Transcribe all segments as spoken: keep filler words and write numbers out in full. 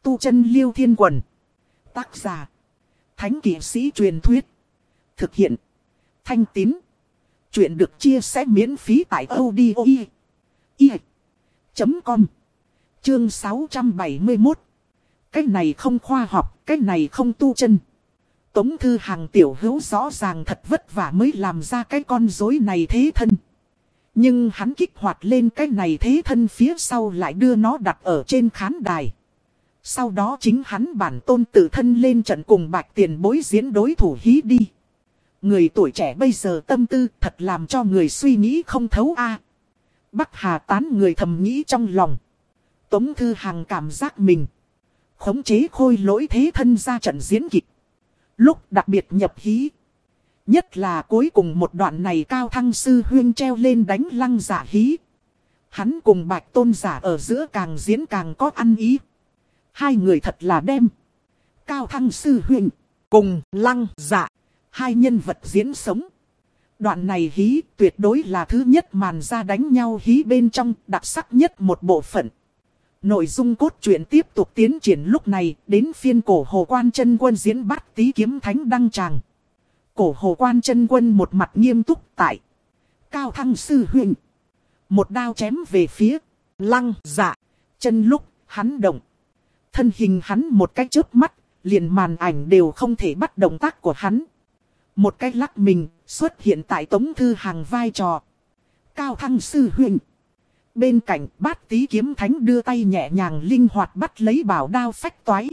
Tu chân Liêu Thiên Quần. Tác giả. Thánh kỵ sĩ truyền thuyết. Thực hiện. Thanh Tín. Chuyện được chia sẻ miễn phí tại audio chấm com. Chương sáu trăm bảy mươi mốt. Cái này không khoa học, cái này không tu chân. Tống Thư Hằng tiểu hữu rõ ràng thật vất vả mới làm ra cái con rối này thế thân. Nhưng hắn kích hoạt lên cái này thế thân phía sau lại đưa nó đặt ở trên khán đài. Sau đó chính hắn bản tôn tự thân lên trận cùng Bạch Tiền Bối diễn đối thủ hí đi. Người tuổi trẻ bây giờ tâm tư thật làm cho người suy nghĩ không thấu a. Bắc Hà Tán người thầm nghĩ trong lòng. Tống Thư Hằng cảm giác mình khống chế khôi lỗi thế thân ra trận diễn kịch. Lúc đặc biệt nhập hí. Nhất là cuối cùng một đoạn này Cao Thăng Sư Huyên treo lên đánh Lăng Dạ hí. Hắn cùng Bạch Tôn giả ở giữa càng diễn càng có ăn ý. Hai người thật là đem Cao Thăng Sư Huyên cùng Lăng Dạ, hai nhân vật diễn sống. Đoạn này hí tuyệt đối là thứ nhất màn ra đánh nhau hí bên trong đặc sắc nhất một bộ phận. Nội dung cốt truyện tiếp tục tiến triển lúc này đến phiên Cổ Hồ Quan Chân Quân diễn Bát Tý Kiếm Thánh đăng tràng. Cổ Hồ Quan Chân Quân một mặt nghiêm túc tại Cao Thăng Sư Huynh. Một đao chém về phía Lăng Dạ. Chân lúc hắn động. Thân hình hắn một cái chớp mắt, liền màn ảnh đều không thể bắt động tác của hắn. Một cái lắc mình xuất hiện tại Tống Thư Hằng vai trò Cao Thăng Sư Huynh. Bên cạnh Bát Tý Kiếm Thánh đưa tay nhẹ nhàng linh hoạt bắt lấy bảo đao phách toái.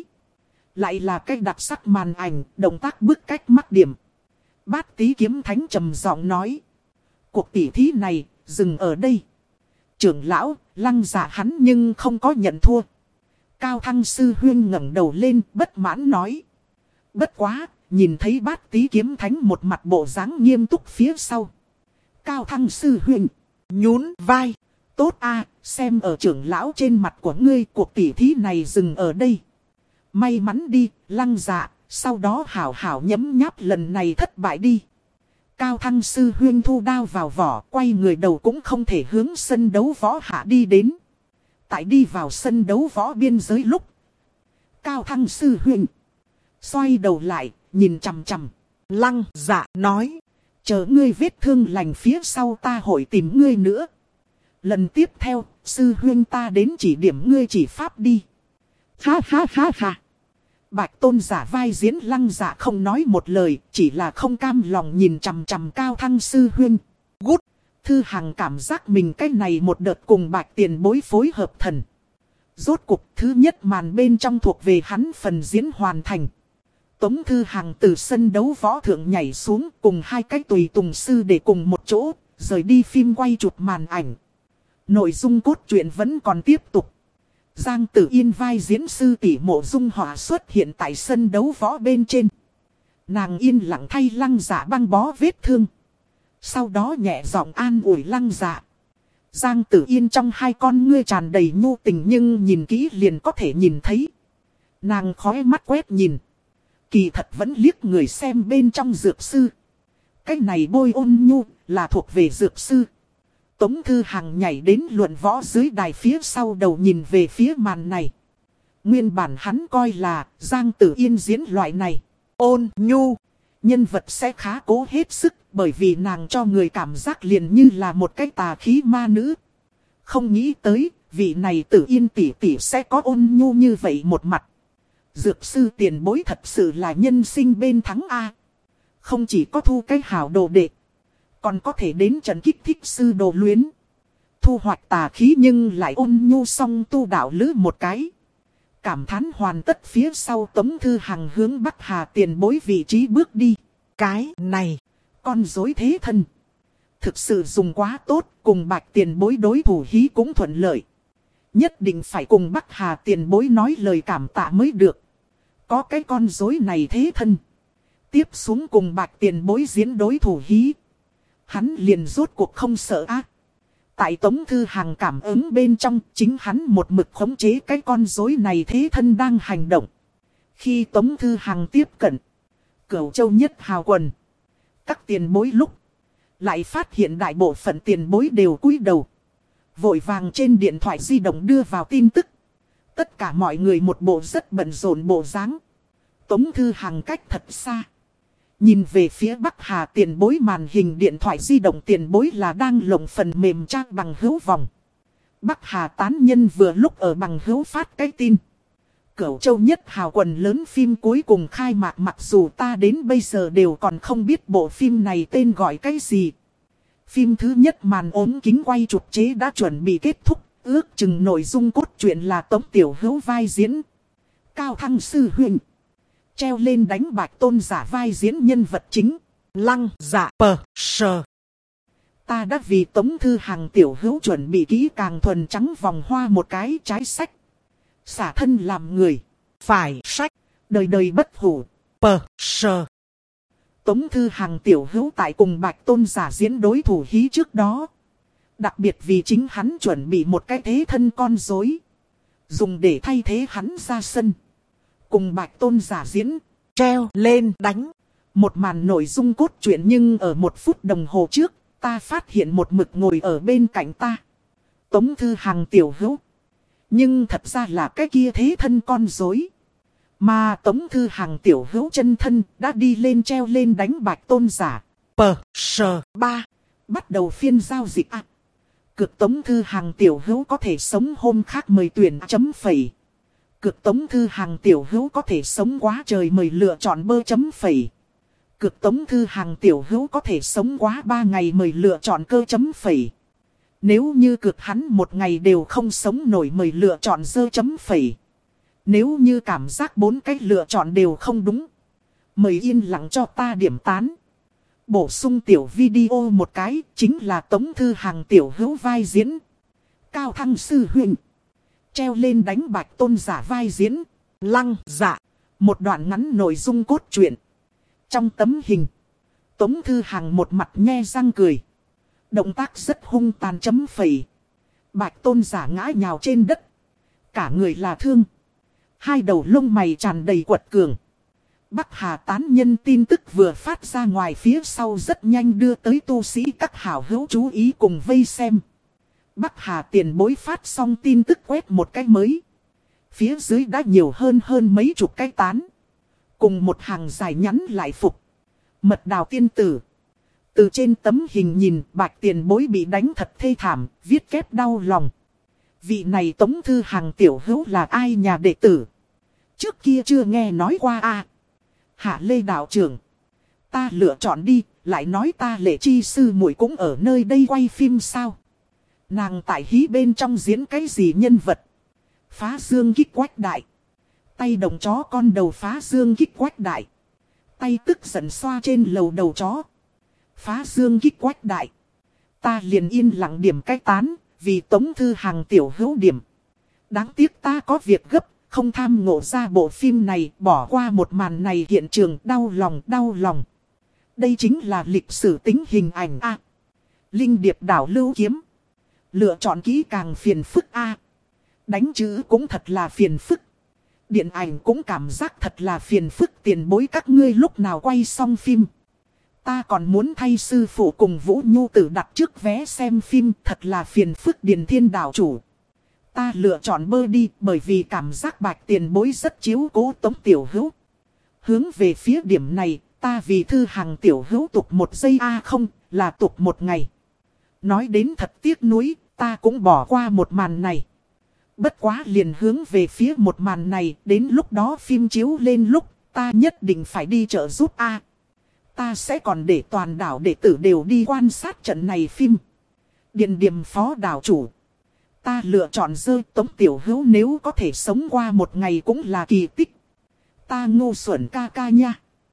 Lại là cái đặc sắc màn ảnh, động tác bước cách mắc điểm. Bát Tý Kiếm Thánh trầm giọng nói. Cuộc tỉ thí này, dừng ở đây. Trưởng lão, Lăng Dạ hắn nhưng không có nhận thua. Cao Thăng Sư Huyên ngẩng đầu lên, bất mãn nói. Bất quá, nhìn thấy Bát Tý Kiếm Thánh một mặt bộ dáng nghiêm túc phía sau. Cao Thăng Sư Huyên nhún vai. Tốt a, xem ở trưởng lão trên mặt của ngươi, cuộc tỉ thí này dừng ở đây. May mắn đi, Lăng Dạ, sau đó hảo hảo nhấm nháp lần này thất bại đi. Cao Thăng Sư Huyên thu đao vào vỏ, quay người đầu cũng không thể hướng sân đấu võ hạ đi đến. Tại đi vào sân đấu võ biên giới lúc. Cao Thăng Sư Huyên xoay đầu lại, nhìn chằm chằm. Lăng Dạ nói, chờ ngươi vết thương lành phía sau ta hội tìm ngươi nữa. Lần tiếp theo, Sư Huyên ta đến chỉ điểm ngươi chỉ pháp đi. Ha ha ha ha. Bạch Tôn giả vai diễn Lăng Dạ không nói một lời, chỉ là không cam lòng nhìn chằm chằm Cao Thăng Sư Huyên. Gút, Thư Hằng cảm giác mình cái này một đợt cùng Bạch Tiền Bối phối hợp thần. Rốt cục thứ nhất màn bên trong thuộc về hắn phần diễn hoàn thành. Tống Thư Hằng từ sân đấu võ thượng nhảy xuống cùng hai cái tùy tùng sư để cùng một chỗ, rời đi phim quay chụp màn ảnh. Nội dung cốt truyện vẫn còn tiếp tục. Giang Tử Yên vai diễn sư tỷ Mộ Dung Họa xuất hiện tại sân đấu võ bên trên. Nàng yên lặng thay Lăng Dạ băng bó vết thương. Sau đó nhẹ giọng an ủi Lăng Dạ. Giang Tử Yên trong hai con ngươi tràn đầy nhu tình nhưng nhìn kỹ liền có thể nhìn thấy. Nàng khóe mắt quét nhìn. Kỳ thật vẫn liếc người xem bên trong dược sư. Cái này bôi ôn nhu là thuộc về dược sư. Tống Thư Hằng nhảy đến luận võ dưới đài phía sau đầu nhìn về phía màn này. Nguyên bản hắn coi là Giang Tử Yên diễn loại này. Ôn nhu. Nhân vật sẽ khá cố hết sức bởi vì nàng cho người cảm giác liền như là một cái tà khí ma nữ. Không nghĩ tới vị này Tử Yên tỷ tỷ sẽ có ôn nhu như vậy một mặt. Dược sư tiền bối thật sự là nhân sinh bên thắng A. Không chỉ có thu cái hảo đồ đệ. Còn có thể đến trận kích thích sư đồ luyến. Thu hoạch tà khí nhưng lại ôn nhu song tu đạo lữ một cái. Cảm thán hoàn tất phía sau Tống Thư Hằng hướng Bắc Hà Tiền Bối vị trí bước đi. Cái này, con rối thế thân. Thực sự dùng quá tốt, cùng Bạch Tiền Bối đối thủ hí cũng thuận lợi. Nhất định phải cùng Bắc Hà Tiền Bối nói lời cảm tạ mới được. Có cái con rối này thế thân. Tiếp xuống cùng Bạch Tiền Bối diễn đối thủ hí. Hắn liền rốt cuộc không sợ ác. Tại Tống Thư Hằng cảm ứng bên trong, chính hắn một mực khống chế cái con rối này thế thân đang hành động. Khi Tống Thư Hằng tiếp cận Cửu Châu Nhất Hào Quần, các tiền bối lúc lại phát hiện đại bộ phận tiền bối đều cúi đầu, vội vàng trên điện thoại di động đưa vào tin tức. Tất cả mọi người một bộ rất bận rộn bộ dáng. Tống Thư Hằng cách thật xa. Nhìn về phía Bắc Hà tiền bối, màn hình điện thoại di động tiền bối là đang lồng phần mềm trang bằng hữu vòng. Bắc Hà tán nhân vừa lúc ở bằng hữu phát cái tin. Cửu Châu nhất hào quần lớn phim cuối cùng khai mạc, mặc dù ta đến bây giờ đều còn không biết bộ phim này tên gọi cái gì. Phim thứ nhất màn ốm kính quay chụp chế đã chuẩn bị kết thúc, ước chừng nội dung cốt truyện là Tống Tiểu Hữu vai diễn Cao Thăng sư huynh, treo lên đánh Bạch Tôn Giả vai diễn nhân vật chính Lăng Dạ Pờ Sờ. Ta đã vì Tống Thư Hằng Tiểu Hữu chuẩn bị kỹ càng thuần trắng vòng hoa một cái trái sách. Xả thân làm người, phải sách, đời đời bất hủ, Pờ Sờ. Tống Thư Hằng Tiểu Hữu tại cùng Bạch Tôn Giả diễn đối thủ hí trước đó. Đặc biệt vì chính hắn chuẩn bị một cái thế thân con rối, dùng để thay thế hắn ra sân. Cùng Bạch Tôn Giả diễn, treo lên đánh. Một màn nội dung cốt truyện, nhưng ở một phút đồng hồ trước, ta phát hiện một mực ngồi ở bên cạnh ta Tống Thư Hằng Tiểu Hữu. Nhưng thật ra là cái kia thế thân con rối. Mà Tống Thư Hằng Tiểu Hữu chân thân đã đi lên treo lên đánh Bạch Tôn Giả. Pờ Sờ ba. Bắt đầu phiên giao dịch ạ. À. Cực Tống Thư Hằng Tiểu Hữu có thể sống hôm khác mời tuyển chấm phẩy. Cực Tống Thư Hằng Tiểu Hữu có thể sống quá trời mời lựa chọn bơ chấm phẩy. Cực Tống Thư Hằng Tiểu Hữu có thể sống quá ba ngày mời lựa chọn cơ chấm phẩy. Nếu như cực hắn một ngày đều không sống nổi mời lựa chọn dơ chấm phẩy. Nếu như cảm giác bốn cách lựa chọn đều không đúng, mời yên lặng cho ta điểm tán. Bổ sung tiểu video một cái, chính là Tống Thư Hằng Tiểu Hữu vai diễn Cao Thăng sư huynh, treo lên đánh Bạch Tôn Giả vai diễn Lăng Dạ. Một đoạn ngắn nội dung cốt truyện. Trong tấm hình, Tống Thư Hằng một mặt nhe răng cười, động tác rất hung tàn chấm phẩy. Bạch Tôn Giả ngã nhào trên đất, cả người là thương, hai đầu lông mày tràn đầy quật cường. Bắc Hà tán nhân tin tức vừa phát ra ngoài phía sau rất nhanh đưa tới tu sĩ các hảo hữu chú ý cùng vây xem. Bắc Hà tiền bối phát xong tin tức quét một cái mới. Phía dưới đã nhiều hơn hơn mấy chục cái tán. Cùng một hàng dài nhắn lại phục. Mật đào tiên tử. Từ trên tấm hình nhìn Bạch tiền bối bị đánh thật thê thảm, viết kép đau lòng. Vị này Tống Thư Hằng Tiểu Hữu là ai nhà đệ tử? Trước kia chưa nghe nói qua à. Hạ Lê đạo trưởng, ta lựa chọn đi, lại nói ta Lệ Chi sư muội cũng ở nơi đây quay phim sao? Nàng tại hí bên trong diễn cái gì nhân vật? Phá dương kích quách đại. Tay đồng chó con đầu phá dương kích quách đại. Tay tức giận xoa trên lầu đầu chó. Phá dương kích quách đại. Ta liền yên lặng điểm cái tán, vì Tống Thư Hằng Tiểu Hữu điểm. Đáng tiếc ta có việc gấp, không tham ngộ ra bộ phim này, bỏ qua một màn này hiện trường, đau lòng đau lòng. Đây chính là lịch sử tính hình ảnh A. Linh điệp đảo lưu kiếm. Lựa chọn kỹ càng phiền phức A. Đánh chữ cũng thật là phiền phức. Điện ảnh cũng cảm giác thật là phiền phức. Tiền bối các ngươi lúc nào quay xong phim. Ta còn muốn thay sư phụ cùng Vũ Nhu Tử đặt trước vé xem phim, thật là phiền phức Điền Thiên đảo chủ. Ta lựa chọn bơ đi, bởi vì cảm giác Bạch tiền bối rất chiếu cố Tống Tiểu Hữu. Hướng về phía điểm này, ta vì Thư Hằng Tiểu Hữu tục một giây a à không, là tục một ngày. Nói đến thật tiếc nuối, ta cũng bỏ qua một màn này. Bất quá liền hướng về phía một màn này, đến lúc đó phim chiếu lên lúc, ta nhất định phải đi trợ giúp a à. Ta sẽ còn để toàn đảo đệ tử đều đi quan sát trận này phim. Điền Điềm phó đảo chủ. Ta lựa chọn rơi Tống Tiểu Hữu nếu có thể sống qua một ngày cũng là kỳ tích. Ta ngu xuẩn ca ca nha.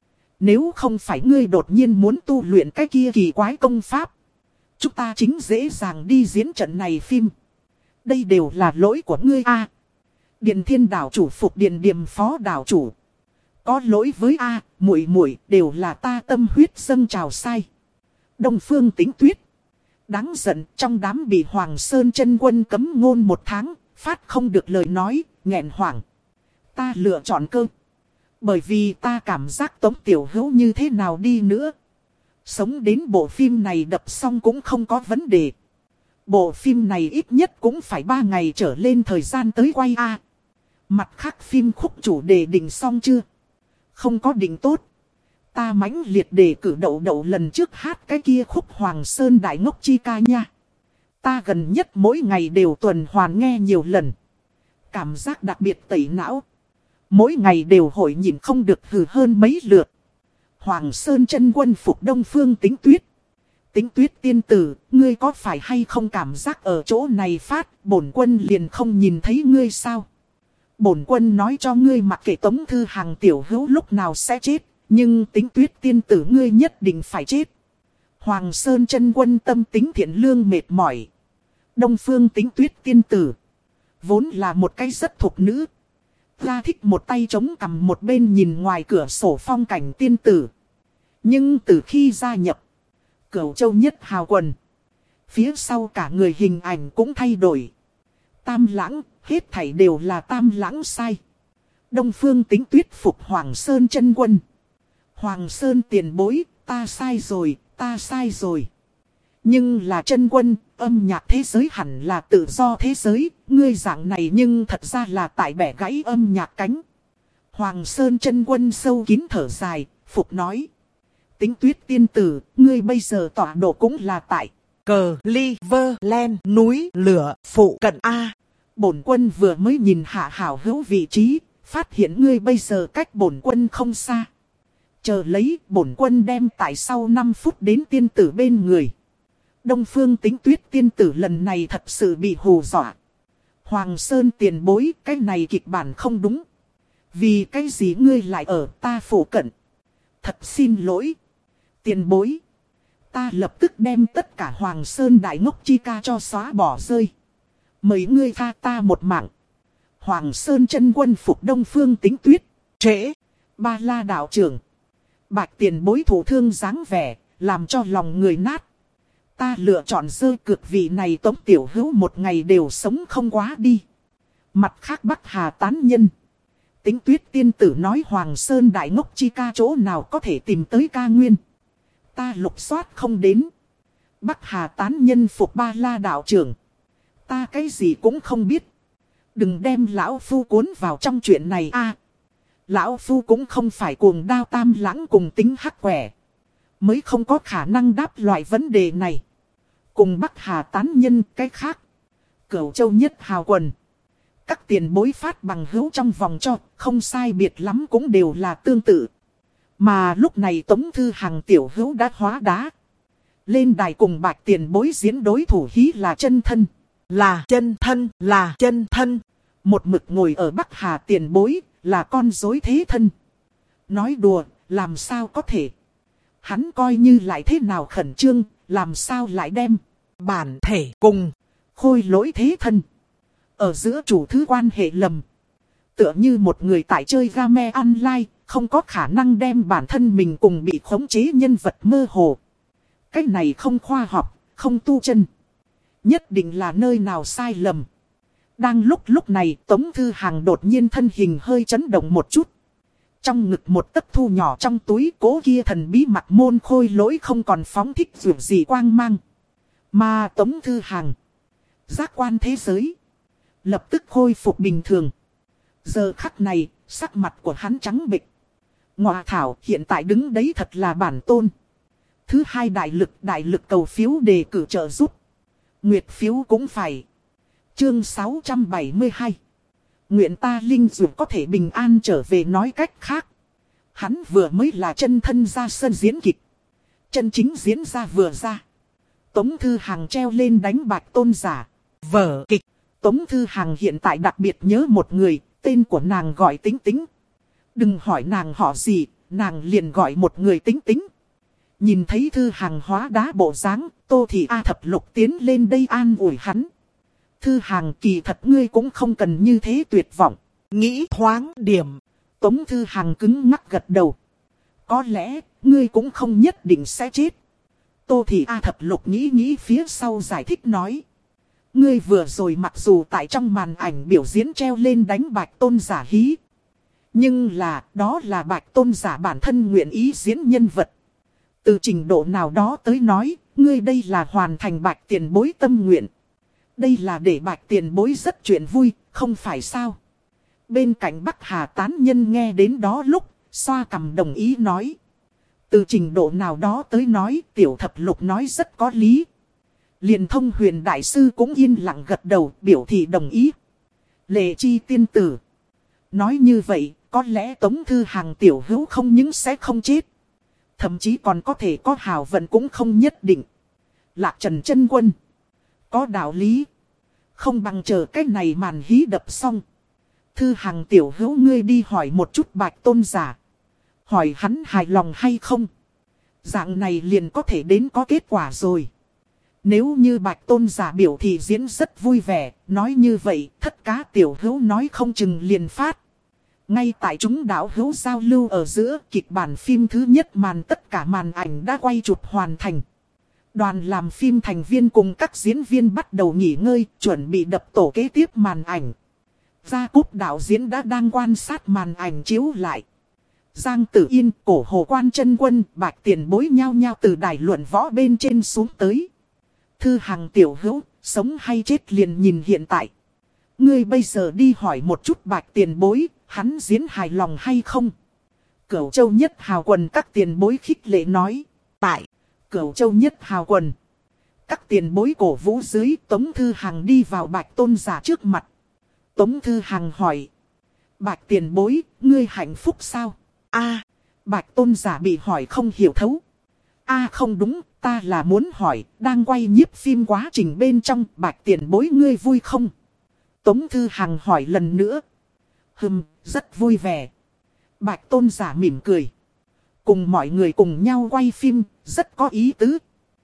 Nếu không phải ngươi đột nhiên muốn tu luyện cái kia kỳ quái công pháp, chúng ta chính dễ dàng đi diễn trận này phim. Đây đều là lỗi của ngươi a. À, Điền Thiên đảo chủ phục Điền Điềm phó đảo chủ. Có lỗi với a, muội muội đều là ta tâm huyết dâng trào sai. Đông Phương Tĩnh Tuyết. Đáng giận, trong đám bị Hoàng Sơn chân quân cấm ngôn một tháng, phát không được lời nói, nghẹn hoảng. Ta lựa chọn cơ. Bởi vì ta cảm giác Tống Tiểu Hữu như thế nào đi nữa. Sống đến bộ phim này đập xong cũng không có vấn đề. Bộ phim này ít nhất cũng phải ba ngày trở lên thời gian tới quay a. Mặt khác phim khúc chủ đề định xong chưa? Không có định tốt. Ta mãnh liệt đề cử Đậu Đậu lần trước hát cái kia khúc Hoàng Sơn Đại Ngốc Chi Ca nha. Ta gần nhất mỗi ngày đều tuần hoàn nghe nhiều lần. Cảm giác đặc biệt tẩy não. Mỗi ngày đều hội nhìn không được hừ hơn mấy lượt. Hoàng Sơn chân quân phục Đông Phương Tính Tuyết. Tính Tuyết tiên tử, ngươi có phải hay không cảm giác ở chỗ này phát, bổn quân liền không nhìn thấy ngươi sao? Bổn quân nói cho ngươi mặc kệ Tống Thư Hằng tiểu hữu lúc nào sẽ chết, nhưng Tính Tuyết tiên tử ngươi nhất định phải chết. Hoàng Sơn chân quân tâm tính thiện lương mệt mỏi. Đông Phương Tính Tuyết tiên tử vốn là một cái rất thục nữ. Ra thích một tay chống cằm một bên nhìn ngoài cửa sổ phong cảnh tiên tử. Nhưng từ khi gia nhập Cửu Châu Nhất Hào Quần, phía sau cả người hình ảnh cũng thay đổi. Tam Lãng, hết thảy đều là Tam Lãng sai. Đông Phương Tính Tuyết phục Hoàng Sơn chân quân. Hoàng Sơn tiền bối, ta sai rồi, ta sai rồi. Nhưng là chân quân, âm nhạc thế giới hẳn là tự do thế giới, ngươi dạng này nhưng thật ra là tại bẻ gãy âm nhạc cánh. Hoàng Sơn chân quân sâu kín thở dài, phục nói. Tính Tuyết tiên tử, ngươi bây giờ tọa độ cũng là tại Cleveland, núi lửa, phụ cận A. Bổn quân vừa mới nhìn hạ hảo hữu vị trí, phát hiện ngươi bây giờ cách bổn quân không xa. Chờ lấy, bổn quân đem tại sau năm phút đến tiên tử bên người. Đông Phương Tính Tuyết tiên tử lần này thật sự bị hù dọa. Hoàng Sơn tiền bối, cái này kịch bản không đúng. Vì cái gì ngươi lại ở ta phủ cận? Thật xin lỗi. Tiền bối. Ta lập tức đem tất cả Hoàng Sơn Đại Ngốc Chi Ca cho xóa bỏ rơi. Mời ngươi tha ta một mạng. Hoàng Sơn chân quân phục Đông Phương Tính Tuyết. Trễ. Ba La đạo trưởng. Bạch tiền bối thủ thương dáng vẻ, làm cho lòng người nát. Ta lựa chọn rơi cực vị này Tống tiểu hữu một ngày đều sống không quá đi. Mặt khác Bắc Hà tán nhân. Tính Tuyết tiên tử nói Hoàng Sơn Đại Ngốc Chi Ca chỗ nào có thể tìm tới ca nguyên. Ta lục soát không đến. Bắc Hà tán nhân phục Ba La đạo trưởng. Ta cái gì cũng không biết. Đừng đem lão phu cuốn vào trong chuyện này a. Lão phu cũng không phải cuồng đao Tam Lãng cùng tính hắc quẻ. Mới không có khả năng đáp loại vấn đề này. Cùng Bắc Hà tán nhân cái khác. Cửu Châu Nhất Hào Quần. Các tiền bối phát bằng hữu trong vòng cho, không sai biệt lắm cũng đều là tương tự. Mà lúc này Tống Thư Hằng tiểu hữu đã hóa đá. Lên đài cùng Bạch tiền bối diễn đối thủ hí là chân thân. Là chân thân, là chân thân. Một mực ngồi ở Bắc Hà tiền bối, là con rối thế thân. Nói đùa, làm sao có thể. Hắn coi như lại thế nào khẩn trương, làm sao lại đem bản thể cùng khôi lỗi thế thân. Ở giữa chủ thứ quan hệ lầm. Tựa như một người tại chơi game online, không có khả năng đem bản thân mình cùng bị khống chế nhân vật mơ hồ. Cái này không khoa học, không tu chân. Nhất định là nơi nào sai lầm. Đang lúc lúc này Tống Thư Hằng đột nhiên thân hình hơi chấn động một chút. Trong ngực một tấc thu nhỏ trong túi cố kia thần bí mặt môn khôi lỗi không còn phóng thích dù gì quang mang. Mà Tống Thư Hằng, giác quan thế giới, lập tức khôi phục bình thường. Giờ khắc này, sắc mặt của hắn trắng bệch. Ngọa thảo hiện tại đứng đấy thật là bản tôn. Thứ hai đại lực đại lực cầu phiếu đề cử trợ giúp. Nguyệt phiếu cũng phải. Chương sáu trăm bảy mươi hai. Nguyện ta linh dù có thể bình an trở về nói cách khác. Hắn vừa mới là chân thân ra sân diễn kịch. Chân chính diễn ra vừa ra. Tống Thư Hằng treo lên đánh Bạch tôn giả. Vở kịch. Tống Thư Hằng hiện tại đặc biệt nhớ một người, tên của nàng gọi Tính Tính. Đừng hỏi nàng họ gì, nàng liền gọi một người Tính Tính. Nhìn thấy Thư Hằng hóa đá bộ dáng, Tô Thị A Thập Lục tiến lên đây an ủi hắn. Thư Hằng kỳ thật ngươi cũng không cần như thế tuyệt vọng. Nghĩ thoáng điểm. Tống Thư Hằng cứng ngắc gật đầu. Có lẽ, ngươi cũng không nhất định sẽ chết. Tô Thị A Thập Lục nghĩ nghĩ phía sau giải thích nói. Ngươi vừa rồi mặc dù tại trong màn ảnh biểu diễn treo lên đánh Bạch tôn giả hí. Nhưng là, đó là Bạch tôn giả bản thân nguyện ý diễn nhân vật. Từ trình độ nào đó tới nói, ngươi đây là hoàn thành Bạch tiền bối tâm nguyện. Đây là để Bạch tiền bối rất chuyện vui, không phải sao? Bên cạnh Bắc Hà tán nhân nghe đến đó lúc, xoa cằm đồng ý nói. Từ trình độ nào đó tới nói, tiểu thập lục nói rất có lý. Liền Thông Huyền đại sư cũng yên lặng gật đầu, biểu thị đồng ý. Lệ Chi tiên tử. Nói như vậy, có lẽ Tống Thư Hằng tiểu hữu không những sẽ không chết. Thậm chí còn có thể có hào vận cũng không nhất định. Lạc Trần chân quân. Có đạo lý. Không bằng chờ cái này màn hí đập xong. Thư Hằng tiểu hữu ngươi đi hỏi một chút Bạch Tôn giả. Hỏi hắn hài lòng hay không. Dạng này liền có thể đến có kết quả rồi. Nếu như Bạch Tôn giả biểu thị diễn rất vui vẻ. Nói như vậy thất cá tiểu hữu nói không chừng liền phát. Ngay tại chúng đạo hữu giao lưu ở giữa, kịch bản phim thứ nhất màn tất cả màn ảnh đã quay chụp hoàn thành. Đoàn làm phim thành viên cùng các diễn viên bắt đầu nghỉ ngơi, chuẩn bị đập tổ kế tiếp màn ảnh. Gia Cúp đạo diễn đã đang quan sát màn ảnh chiếu lại. Giang Tử Yên, Cổ Hồ Quan chân quân, Bạch Tiền Bối nhao nhao từ đài luận võ bên trên xuống tới. Thư Hằng tiểu hữu, sống hay chết liền nhìn hiện tại. Ngươi bây giờ đi hỏi một chút Bạch Tiền Bối, hắn diễn hài lòng hay không? Cửu Châu Nhất Hào Quần các tiền bối khích lệ nói. Tại Cửu Châu Nhất Hào Quần, các tiền bối cổ vũ dưới, Tống Thư Hằng đi vào Bạch Tôn giả trước mặt. Tống Thư Hằng hỏi. Bạch Tiền Bối, ngươi hạnh phúc sao? A, Bạch Tôn giả bị hỏi không hiểu thấu. A không đúng, ta là muốn hỏi, đang quay nhiếp phim quá trình bên trong, Bạch Tiền Bối ngươi vui không? Tống Thư Hằng hỏi lần nữa. Hừm, rất vui vẻ. Bạch Tôn giả mỉm cười. Cùng mọi người cùng nhau quay phim, rất có ý tứ.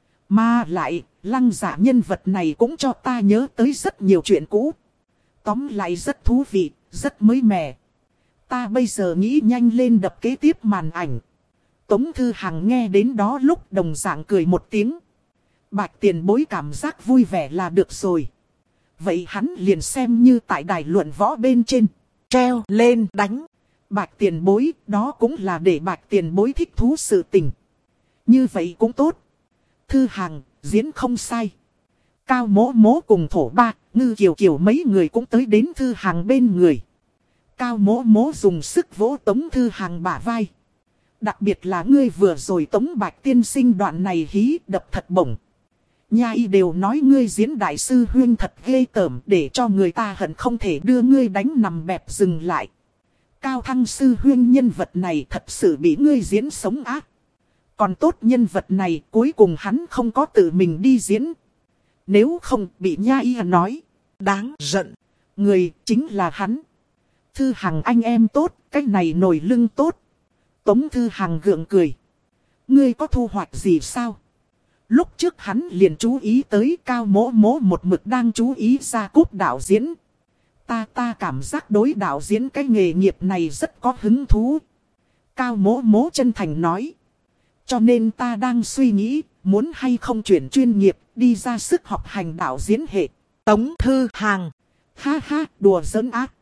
Mà lại, Lăng giả nhân vật này cũng cho ta nhớ tới rất nhiều chuyện cũ. Tóm lại rất thú vị, rất mới mẻ. Ta bây giờ nghĩ nhanh lên đập kế tiếp màn ảnh. Tống Thư Hằng nghe đến đó lúc đồng dạng cười một tiếng. Bạch Tiền Bối cảm giác vui vẻ là được rồi. Vậy hắn liền xem như tại đài luận võ bên trên. Treo lên đánh. Bạch Tiền Bối, đó cũng là để Bạch Tiền Bối thích thú sự tình. Như vậy cũng tốt. Thư Hằng, diễn không sai. Cao Mỗ Mỗ cùng Thổ Ba, Ngư Kiều Kiều mấy người cũng tới đến Thư Hằng bên người. Cao Mỗ Mỗ dùng sức vỗ Tống Thư Hằng bả vai. Đặc biệt là ngươi vừa rồi Tống Bạch tiên sinh đoạn này hí đập thật bổng. Nha y đều nói ngươi diễn đại sư huyên thật ghê tởm, để cho người ta hận không thể đưa ngươi đánh nằm bẹp dừng lại. Cao Thăng sư huyên nhân vật này thật sự bị ngươi diễn sống ác. Còn tốt nhân vật này cuối cùng hắn không có tự mình đi diễn. Nếu không bị Nha y nói. Đáng giận. Người chính là hắn. Thư Hằng anh em tốt, cách này nổi lưng tốt. Tống Thư Hằng gượng cười. Ngươi có thu hoạch gì sao? Lúc trước hắn liền chú ý tới Cao Mỗ Mỗ một mực đang chú ý Gia Cúp đạo diễn. Ta ta cảm giác đối đạo diễn cái nghề nghiệp này rất có hứng thú. Cao Mỗ Mỗ chân thành nói. Cho nên ta đang suy nghĩ, muốn hay không chuyển chuyên nghiệp, đi ra sức học hành đạo diễn hệ. Tống Thư Hằng. Ha ha, đùa giỡn ác.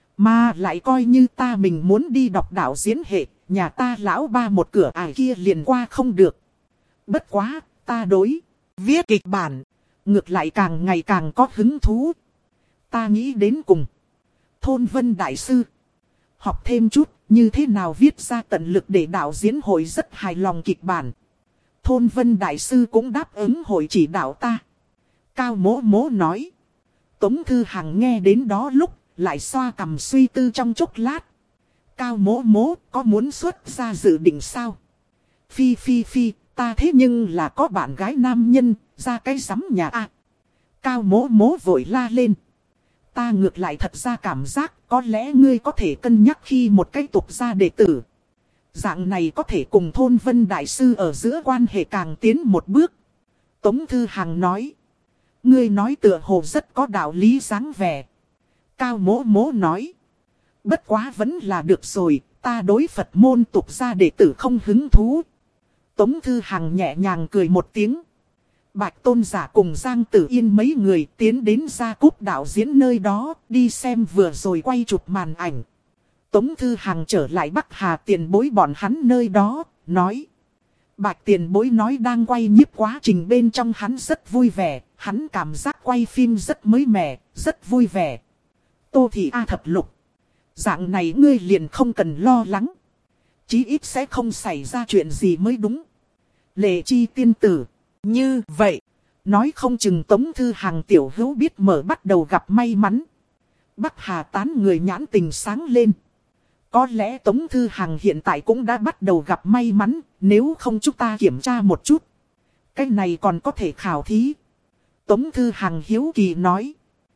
Mà lại coi như ta mình muốn đi đọc đạo diễn hệ, nhà ta lão ba một cửa ải kia liền qua không được. Bất quá, ta đối viết kịch bản, ngược lại càng ngày càng có hứng thú. Ta nghĩ đến cùng Thôn Vân đại sư học thêm chút, như thế nào viết ra tận lực để đạo diễn hội rất hài lòng kịch bản. Thôn Vân đại sư cũng đáp ứng hội chỉ đạo ta. Cao Mỗ Mỗ nói. Tống Thư Hằng nghe đến đó lúc lại xoa cằm suy tư trong chốc lát. Cao Mỗ Mỗ có muốn xuất ra dự định sao? Phi phi phi, ta thế nhưng là có bạn gái nam nhân, ra cái sắm nhà a. Cao Mỗ Mỗ vội la lên. Ta ngược lại thật ra cảm giác có lẽ ngươi có thể cân nhắc khi một cái tục gia đệ tử. Dạng này có thể cùng Thôn Vân đại sư ở giữa quan hệ càng tiến một bước. Tống Thư Hằng nói. Ngươi nói tựa hồ rất có đạo lý dáng vẻ. Cao Mỗ Mỗ nói. Bất quá vẫn là được rồi, ta đối Phật môn tục gia đệ tử không hứng thú. Tống Thư Hằng nhẹ nhàng cười một tiếng. Bạch Tôn giả cùng Giang Tử Yên mấy người tiến đến Gia Cúp đạo diễn nơi đó, đi xem vừa rồi quay chụp màn ảnh. Tống Thư Hằng trở lại Bắc Hà tiền bối bọn hắn nơi đó, nói. Bạch tiền bối nói đang quay nhiếp quá trình bên trong hắn rất vui vẻ, hắn cảm giác quay phim rất mới mẻ, rất vui vẻ. Tô Thị A Thập Lục. Dạng này ngươi liền không cần lo lắng. Chí ít sẽ không xảy ra chuyện gì mới đúng. Lệ Chi tiên tử. Như vậy. Nói không chừng Tống Thư Hằng tiểu hữu biết mở bắt đầu gặp may mắn. Bắc Hà Tán người nhãn tình sáng lên. Có lẽ Tống Thư Hằng hiện tại cũng đã bắt đầu gặp may mắn. Nếu không chúng ta kiểm tra một chút. Cái này còn có thể khảo thí. Tống Thư Hằng hiếu kỳ nói.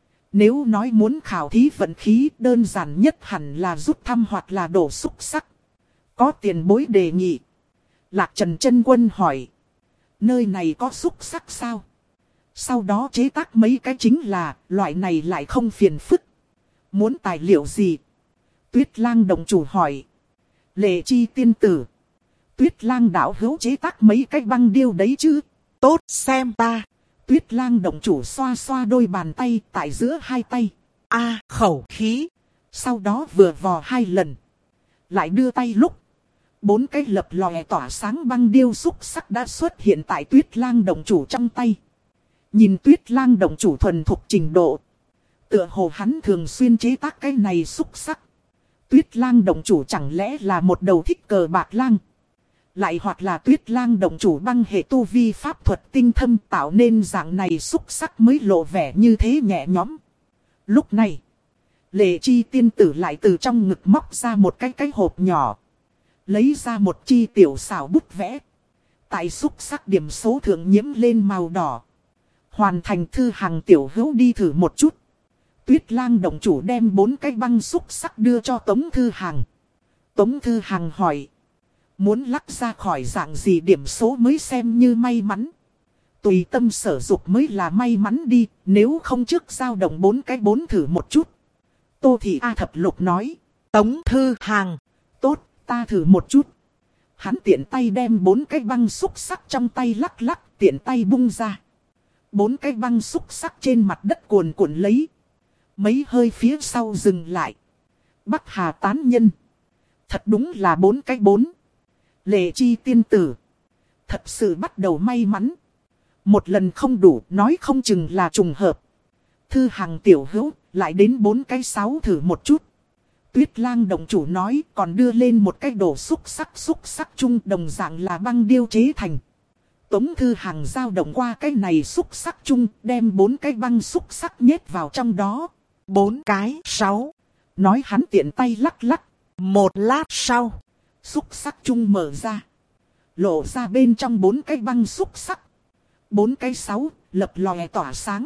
Nếu nói muốn khảo thí vận khí, đơn giản nhất hẳn là rút thăm hoặc là đổ xúc sắc. Có tiền bối đề nghị. Lạc Trần Chân Quân hỏi. Nơi này có xúc sắc sao? Sau đó chế tác mấy cái chính là, loại này lại không phiền phức. Muốn tài liệu gì? Tuyết Lang đồng chủ hỏi. Lệ Chi tiên tử. Tuyết Lang đạo hữu chế tác mấy cái băng điêu đấy chứ? Tốt xem ta. Tuyết Lang động chủ xoa xoa đôi bàn tay tại giữa hai tay. A khẩu khí. Sau đó vừa vò hai lần. Lại đưa tay lúc. Bốn cái lập lòe tỏa sáng băng điêu xúc sắc đã xuất hiện tại Tuyết Lang động chủ trong tay. Nhìn Tuyết Lang động chủ thuần thục trình độ. Tựa hồ hắn thường xuyên chế tác cái này xúc sắc. Tuyết Lang động chủ chẳng lẽ là một đầu thích cờ bạc lang. Lại hoặc là Tuyết Lang động chủ băng hệ tu vi pháp thuật tinh thâm tạo nên dạng này xúc sắc mới lộ vẻ như thế nhẹ nhõm. Lúc này, Lệ Chi tiên tử lại từ trong ngực móc ra một cái cái hộp nhỏ. Lấy ra một chi tiểu xảo bút vẽ. Tại xúc sắc điểm số thượng nhiễm lên màu đỏ. Hoàn thành. Thư Hằng tiểu hữu đi thử một chút. Tuyết Lang động chủ đem bốn cái băng xúc sắc đưa cho Tống Thư Hằng. Tống Thư Hằng hỏi. Muốn lắc ra khỏi dạng gì điểm số mới xem như may mắn. Tùy tâm sở dục mới là may mắn đi. Nếu không trước dao động bốn cái bốn thử một chút. Tô Thị A Thập Lục nói. Tống Thư Hằng. Tốt, ta thử một chút. Hắn tiện tay đem bốn cái băng xúc sắc trong tay lắc lắc, tiện tay bung ra. Bốn cái băng xúc sắc trên mặt đất cuồn cuộn lấy. Mấy hơi phía sau dừng lại. Bắc Hà Tán nhân. Thật đúng là bốn cái bốn. Lệ Chi tiên tử. Thật sự bắt đầu may mắn. Một lần không đủ, nói không chừng là trùng hợp. Thư Hằng tiểu hữu, lại đến bốn cái sáu thử một chút. Tuyết Lang động chủ nói, còn đưa lên một cái đồ xúc sắc xúc sắc chung đồng dạng là băng điêu chế thành. Tống Thư Hằng giao động qua cái này xúc sắc chung, đem bốn cái băng xúc sắc nhét vào trong đó. Bốn cái sáu. Nói hắn tiện tay lắc lắc. Một lát sau, xúc sắc chung mở ra. Lộ ra bên trong bốn cái băng xúc sắc. Bốn cái sáu, lập lòe tỏa sáng.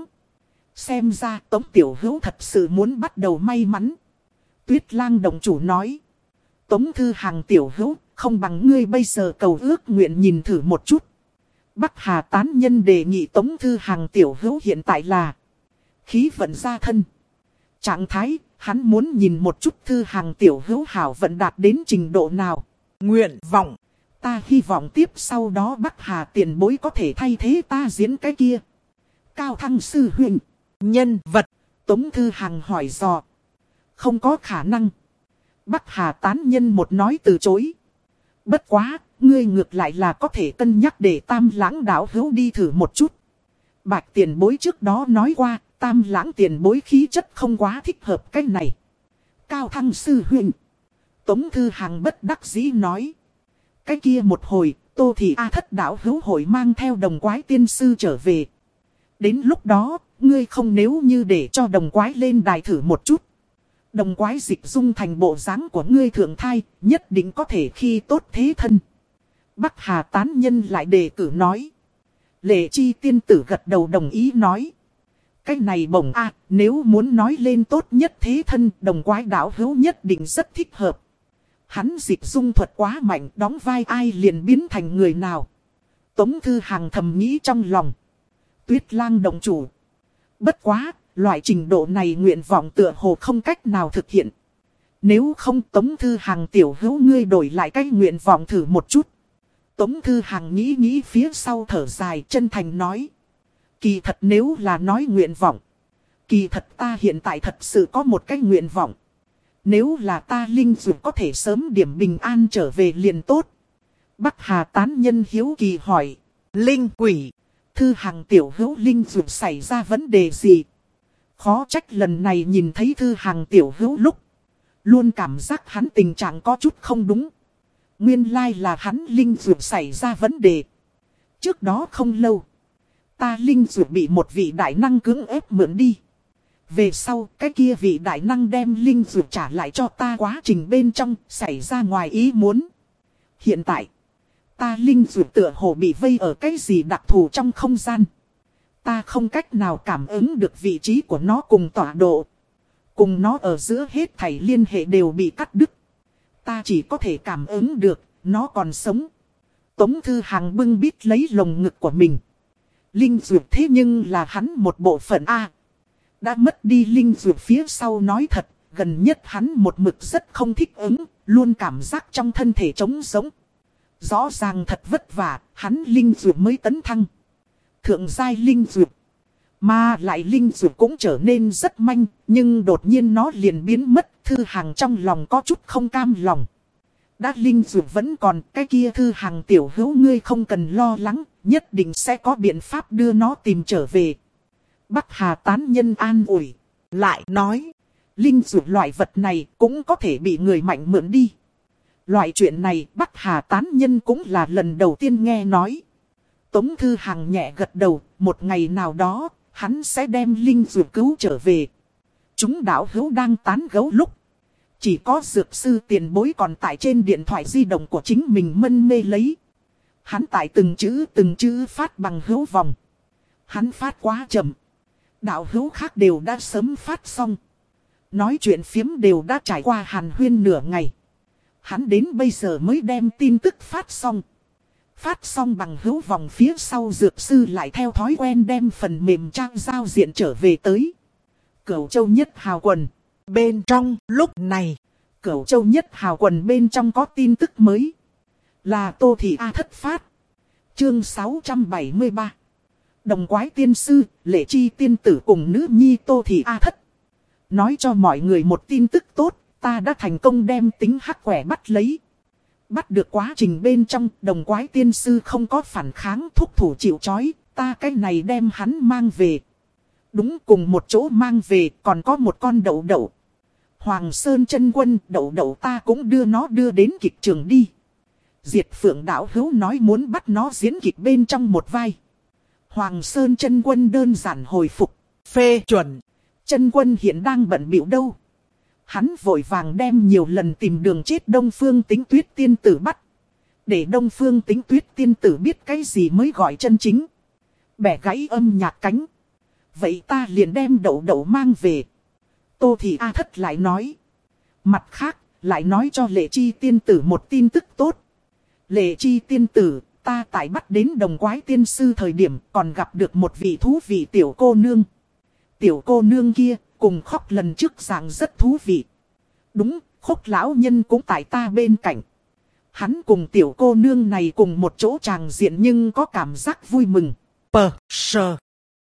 Xem ra Tống tiểu hữu thật sự muốn bắt đầu may mắn. Tuyết Lang động chủ nói. Tống Thư Hằng tiểu hữu, không bằng ngươi bây giờ cầu ước nguyện nhìn thử một chút. Bắc Hà Tán nhân đề nghị Tống Thư Hằng tiểu hữu hiện tại là khí vận gia thân. Trạng thái, hắn muốn nhìn một chút Thư Hằng tiểu hữu hảo vận đạt đến trình độ nào. Nguyện vọng. Ta hy vọng tiếp sau đó Bắc Hà tiền bối có thể thay thế ta diễn cái kia. Cao thăng sư huynh. Nhân vật. Tống Thư Hằng hỏi dò. Không có khả năng. Bắc Hà Tán nhân một nói từ chối. Bất quá, ngươi ngược lại là có thể cân nhắc để Tam Lãng đạo hữu đi thử một chút. Bạch tiền bối trước đó nói qua, Tam Lãng tiền bối khí chất không quá thích hợp cái này. Cao thăng sư huynh. Tống Thư Hằng bất đắc dĩ nói. Cái kia một hồi, Tô Thị A Thất đạo hữu hội mang theo đồng quái tiên sư trở về. Đến lúc đó, ngươi không nếu như để cho đồng quái lên đài thử một chút. Đồng quái dịch dung thành bộ dáng của ngươi thượng thai, nhất định có thể khi tốt thế thân. Bắc Hà Tán nhân lại đề cử nói. Lệ Chi tiên tử gật đầu đồng ý nói. Cái này bổng a, nếu muốn nói lên tốt nhất thế thân, đồng quái đạo hữu nhất định rất thích hợp. Hắn dịch dung thuật quá mạnh, đóng vai ai liền biến thành người nào. Tống Thư Hằng thầm nghĩ trong lòng. Tuyết Lang động chủ. Bất quá, loại trình độ này nguyện vọng tựa hồ không cách nào thực hiện. Nếu không Tống Thư Hằng tiểu hữu ngươi đổi lại cái nguyện vọng thử một chút. Tống Thư Hằng nghĩ nghĩ phía sau thở dài chân thành nói. Kỳ thật nếu là nói nguyện vọng. Kỳ thật ta hiện tại thật sự có một cái nguyện vọng. Nếu là ta linh dược có thể sớm điểm bình an trở về liền tốt. Bắc Hà Tán nhân hiếu kỳ hỏi. Linh quỷ. Thư Hằng tiểu hữu linh dược xảy ra vấn đề gì? Khó trách lần này nhìn thấy Thư Hằng tiểu hữu lúc. Luôn cảm giác hắn tình trạng có chút không đúng. Nguyên lai là hắn linh dược xảy ra vấn đề. Trước đó không lâu, ta linh dược bị một vị đại năng cưỡng ép mượn đi. Về sau, cái kia vị đại năng đem linh dược trả lại cho ta, quá trình bên trong xảy ra ngoài ý muốn. Hiện tại, ta linh dược tựa hồ bị vây ở cái gì đặc thù trong không gian. Ta không cách nào cảm ứng được vị trí của nó cùng tọa độ. Cùng nó ở giữa hết thảy liên hệ đều bị cắt đứt. Ta chỉ có thể cảm ứng được, nó còn sống. Tống Thư Hằng bưng bít lấy lồng ngực của mình. Linh dược thế nhưng là hắn một bộ phận A. Đã mất đi linh dược phía sau, nói thật, gần nhất hắn một mực rất không thích ứng, luôn cảm giác trong thân thể trống rỗng. Rõ ràng thật vất vả, hắn linh dược mới tấn thăng. Thượng giai linh dược. Mà lại linh dược cũng trở nên rất manh, nhưng đột nhiên nó liền biến mất. Thư Hằng trong lòng có chút không cam lòng. Đã linh dược vẫn còn, cái kia Thư Hằng tiểu hữu ngươi không cần lo lắng, nhất định sẽ có biện pháp đưa nó tìm trở về. Bắc Hà tán nhân an ủi, lại nói, linh dược loại vật này cũng có thể bị người mạnh mượn đi. Loại chuyện này Bắc Hà tán nhân cũng là lần đầu tiên nghe nói. Tống Thư Hằng nhẹ gật đầu, một ngày nào đó, hắn sẽ đem linh dược cứu trở về. Chúng đạo hữu đang tán gẫu lúc. Chỉ có dược sư tiền bối còn tại trên điện thoại di động của chính mình mân mê lấy. Hắn tại từng chữ từng chữ phát bằng hữu vòng. Hắn phát quá chậm. Đạo hữu khác đều đã sớm phát xong. Nói chuyện phiếm đều đã trải qua hàn huyên nửa ngày. Hắn đến bây giờ mới đem tin tức phát xong. Phát xong bằng hữu vòng phía sau, dược sư lại theo thói quen đem phần mềm trang giao diện trở về tới Cửu Châu Nhất Hào Quần. Bên trong lúc này, Cửu Châu Nhất Hào Quần bên trong có tin tức mới. Là Tô Thị A thất phát. Chương sáu trăm bảy mươi ba. Đồng quái tiên sư, Lệ Chi tiên tử cùng nữ nhi Tô Thị A thất. Nói cho mọi người một tin tức tốt, ta đã thành công đem tính hắc quẻ bắt lấy. Bắt được quá trình bên trong, đồng quái tiên sư không có phản kháng, thúc thủ chịu trói, ta cái này đem hắn mang về. Đúng, cùng một chỗ mang về, còn có một con đậu đậu. Hoàng Sơn chân quân, đậu đậu ta cũng đưa nó đưa đến kịch trường đi. Diệt Phượng đạo hữu nói muốn bắt nó diễn kịch bên trong một vai. Hoàng Sơn chân quân đơn giản hồi phục, phê chuẩn. Chân quân hiện đang bận bịu đâu. Hắn vội vàng đem nhiều lần tìm đường chết Đông Phương Tính Tuyết tiên tử bắt. Để Đông Phương Tính Tuyết tiên tử biết cái gì mới gọi chân chính. Bẻ gãy âm nhạc cánh. Vậy ta liền đem đậu đậu mang về. Tô Thị A thất lại nói. Mặt khác, lại nói cho Lệ Chi tiên tử một tin tức tốt. Lệ Chi tiên tử, ta tại bắt đến đồng quái tiên sư thời điểm còn gặp được một vị thú vị tiểu cô nương. Tiểu cô nương kia, cùng Khóc lần trước dạng rất thú vị. Đúng, Khóc lão nhân cũng tại ta bên cạnh. Hắn cùng tiểu cô nương này cùng một chỗ tràng diện nhưng có cảm giác vui mừng. Pờ, sờ.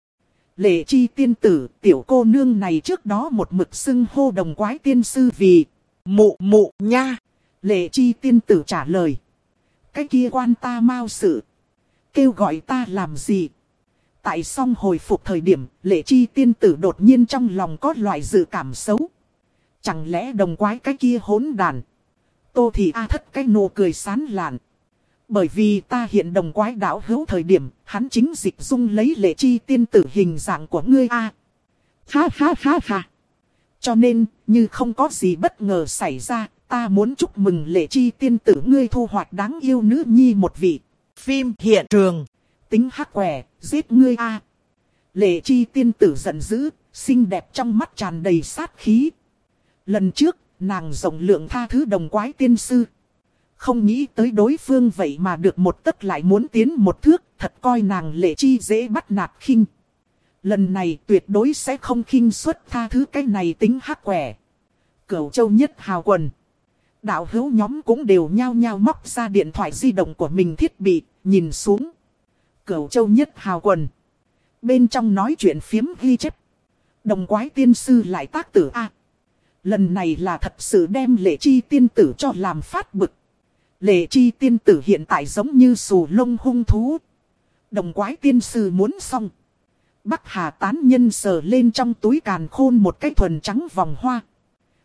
Lệ Chi tiên tử, tiểu cô nương này trước đó một mực xưng hô đồng quái tiên sư vì mụ mụ nha. Lệ Chi tiên tử trả lời. Cái kia quan ta mau sự. Kêu gọi ta làm gì? Tại xong hồi phục thời điểm, Lệ Chi tiên tử đột nhiên trong lòng có loại dự cảm xấu. Chẳng lẽ đồng quái cái kia hỗn đàn? Tô Thị A thất cái nụ cười sán lạn. Bởi vì ta hiện đồng quái đảo hữu thời điểm, hắn chính dịch dung lấy Lệ Chi tiên tử hình dạng của ngươi a. Ha ha ha ha. Cho nên, như không có gì bất ngờ xảy ra, ta muốn chúc mừng Lệ Chi tiên tử ngươi thu hoạch đáng yêu nữ nhi một vị. Phim hiện trường. Tính hắc quẻ, giết ngươi a. Lệ Chi tiên tử giận dữ, xinh đẹp trong mắt tràn đầy sát khí. Lần trước, nàng rộng lượng tha thứ đồng quái tiên sư. Không nghĩ tới đối phương vậy mà được một tấc lại muốn tiến một thước, thật coi nàng Lệ Chi dễ bắt nạt khinh. Lần này tuyệt đối sẽ không khinh suất tha thứ cái này tính hắc quẻ. Cửu Châu Nhất Hào Quần. Đạo hữu nhóm cũng đều nhao nhao móc ra điện thoại di động của mình thiết bị, nhìn xuống. Cửu Châu Nhất Hào Quần. Bên trong nói chuyện phiếm ghi chép. Đồng quái tiên sư lại tác tử A. Lần này là thật sự đem Lệ Chi tiên tử cho làm phát bực. Lệ Chi tiên tử hiện tại giống như xù lông hung thú. Đồng quái tiên sư muốn xong. Bắc Hà tán nhân sờ lên trong túi càn khôn một cái thuần trắng vòng hoa.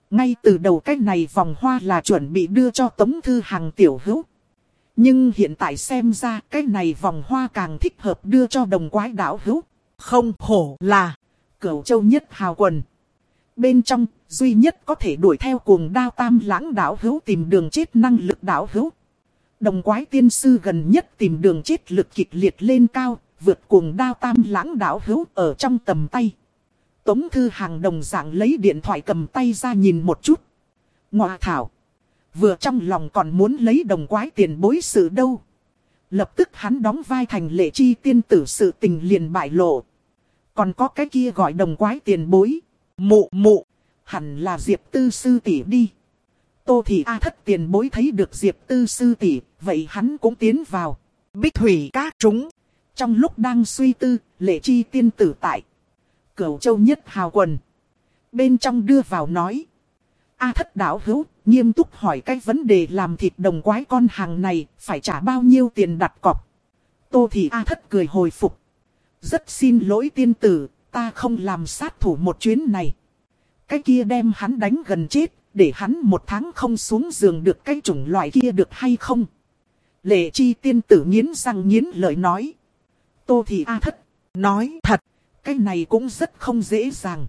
Ngay từ đầu cái này vòng hoa là chuẩn bị đưa cho Tống Thư Hằng tiểu hữu. Nhưng hiện tại xem ra cái này vòng hoa càng thích hợp đưa cho Đồng Quái đạo hữu. Không hổ là Cửu Châu nhất hào quần. Bên trong, duy nhất có thể đuổi theo cuồng đao Tam Lãng đạo hữu tìm đường chết năng lực đạo hữu. Đồng Quái tiên sư gần nhất tìm đường chết lực kịch liệt lên cao, vượt cuồng đao Tam Lãng đạo hữu ở trong tầm tay. Tống Thư Hằng đồng dạng lấy điện thoại cầm tay ra nhìn một chút. Ngoà thảo. Vừa trong lòng còn muốn lấy Đồng Quái tiền bối sự đâu. Lập tức hắn đóng vai thành Lệ Chi tiên tử sự tình liền bại lộ. Còn có cái kia gọi Đồng Quái tiền bối. Mụ mụ. Hẳn là Diệp Tư sư tỷ đi. Tô Thị A Thất tiền bối thấy được Diệp Tư sư tỷ, vậy hắn cũng tiến vào. Bích Thủy các chúng. Trong lúc đang suy tư, Lệ Chi tiên tử tại Cửu Châu nhất hào quần. Bên trong đưa vào nói. A Thất đạo hữu, nghiêm túc hỏi cái vấn đề làm thịt Đồng Quái con hàng này, phải trả bao nhiêu tiền đặt cọc. Tô Thị A Thất cười hồi phục. Rất xin lỗi tiên tử, ta không làm sát thủ một chuyến này. Cái kia đem hắn đánh gần chết, để hắn một tháng không xuống giường được cái chủng loại kia được hay không? Lệ Chi tiên tử nghiến răng nghiến lợi nói. Tô Thị A Thất nói thật, cái này cũng rất không dễ dàng.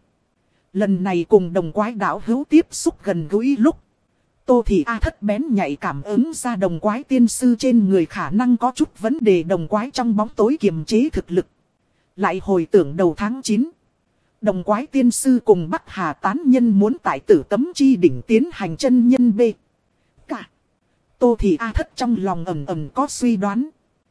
Lần này cùng Đồng Quái đạo hữu tiếp xúc gần gũi lúc, Tô Thị A Thất bén nhạy cảm ứng ra Đồng Quái tiên sư trên người khả năng có chút vấn đề. Đồng Quái trong bóng tối kiềm chế thực lực. Lại hồi tưởng đầu tháng chín, Đồng Quái tiên sư cùng Bắc Hà tán nhân muốn tại Tử Tấm Chi đỉnh tiến hành chân nhân B. Cả. Tô Thị A Thất trong lòng ầm ầm có suy đoán.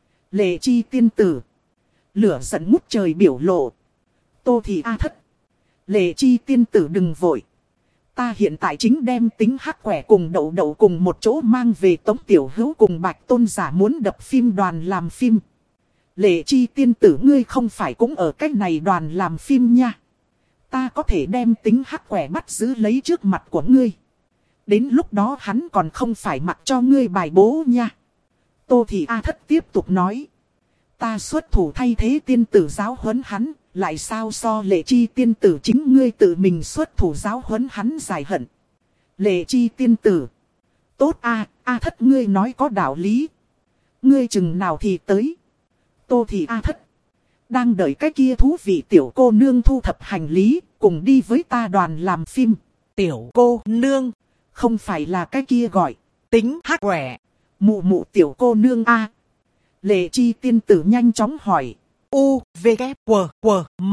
Lệ Chi tiên tử. Lửa giận ngút trời biểu lộ. Tô Thị A Thất. Lệ Chi tiên tử đừng vội. Ta hiện tại chính đem tính hắc quẻ cùng đậu đậu cùng một chỗ mang về Tống Tiểu Hữu cùng Bạch Tôn giả muốn đập phim đoàn làm phim. Lệ Chi tiên tử ngươi không phải cũng ở cách này đoàn làm phim nha. Ta có thể đem tính hắc quẻ bắt giữ lấy trước mặt của ngươi. Đến lúc đó hắn còn không phải mặc cho ngươi bài bố nha. Tô Thị A Thất tiếp tục nói. Ta xuất thủ thay thế tiên tử giáo huấn hắn. Lại sao so Lệ Chi tiên tử chính ngươi tự mình xuất thủ giáo huấn hắn giải hận. Lệ Chi tiên tử. Tốt a, A Thất ngươi nói có đạo lý. Ngươi chừng nào thì tới. Tô Thị A Thất. Đang đợi cái kia thú vị tiểu cô nương thu thập hành lý, cùng đi với ta đoàn làm phim. Tiểu cô nương. Không phải là cái kia gọi. Tính hắc quẻ. Mụ mụ tiểu cô nương a. Lệ Chi tiên tử nhanh chóng hỏi. U, V, K, W, W, M.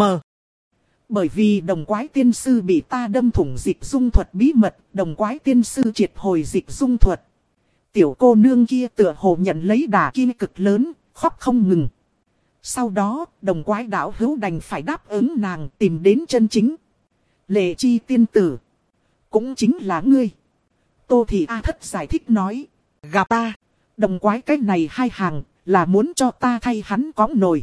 Bởi vì Đồng Quái tiên sư bị ta đâm thủng dịch dung thuật bí mật, Đồng Quái tiên sư triệt hồi dịch dung thuật. Tiểu cô nương kia tựa hồ nhận lấy đả kim cực lớn, khóc không ngừng. Sau đó, Đồng Quái đạo hữu đành phải đáp ứng nàng tìm đến chân chính. Lệ Chi tiên tử. Cũng chính là ngươi. Tô Thị A Thất giải thích nói. Gặp ta. Đồng Quái cái này hai hàng, là muốn cho ta thay hắn cõng nồi.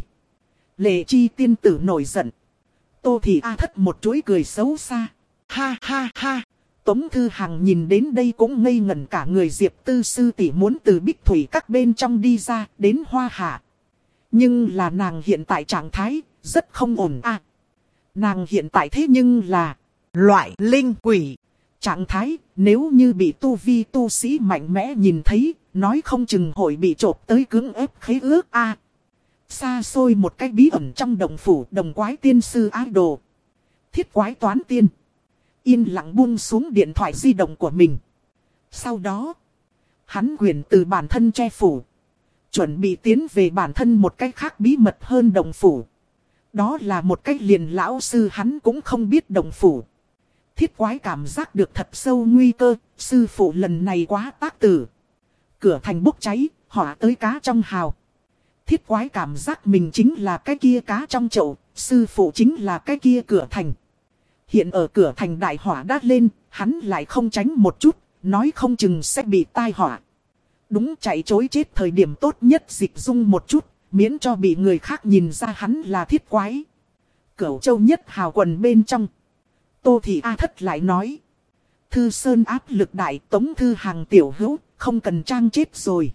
Lệ Chi tiên tử nổi giận. Tô Thị A Thất một chuỗi cười xấu xa. Ha ha ha. Tống Thư Hằng nhìn đến đây cũng ngây ngẩn cả người. Diệp Tư sư tỷ muốn từ Bích Thủy các bên trong đi ra đến Hoa Hạ. Nhưng là nàng hiện tại trạng thái rất không ổn à. Nàng hiện tại thế nhưng là loại linh quỷ. Trạng thái nếu như bị tu vi tu sĩ mạnh mẽ nhìn thấy, nói không chừng hội bị trộp tới cưỡng ép khế ước a. À. Xa xôi một cái bí ẩn trong đồng phủ, Đồng Quái tiên sư idol. Thiết Quái toán tiên. Yên lặng buông xuống điện thoại di động của mình. Sau đó, hắn quyền từ bản thân che phủ. Chuẩn bị tiến về bản thân một cách khác bí mật hơn đồng phủ. Đó là một cách liền lão sư hắn cũng không biết đồng phủ. Thiết Quái cảm giác được thật sâu nguy cơ, sư phụ lần này quá tác tử. Cửa thành bốc cháy, hỏa tới cá trong hào. Thiết Quái cảm giác mình chính là cái kia cá trong chậu, sư phụ chính là cái kia cửa thành. Hiện ở cửa thành đại hỏa đã lên, hắn lại không tránh một chút, nói không chừng sẽ bị tai họa. Đúng chạy chối chết thời điểm tốt nhất dịch dung một chút, miễn cho bị người khác nhìn ra hắn là Thiết Quái. Cửu Châu nhất hào quần bên trong. Tô Thị A Thất lại nói. Thư Sơn áp lực đại, Tống Thư Hằng tiểu hữu, không cần trang chết rồi.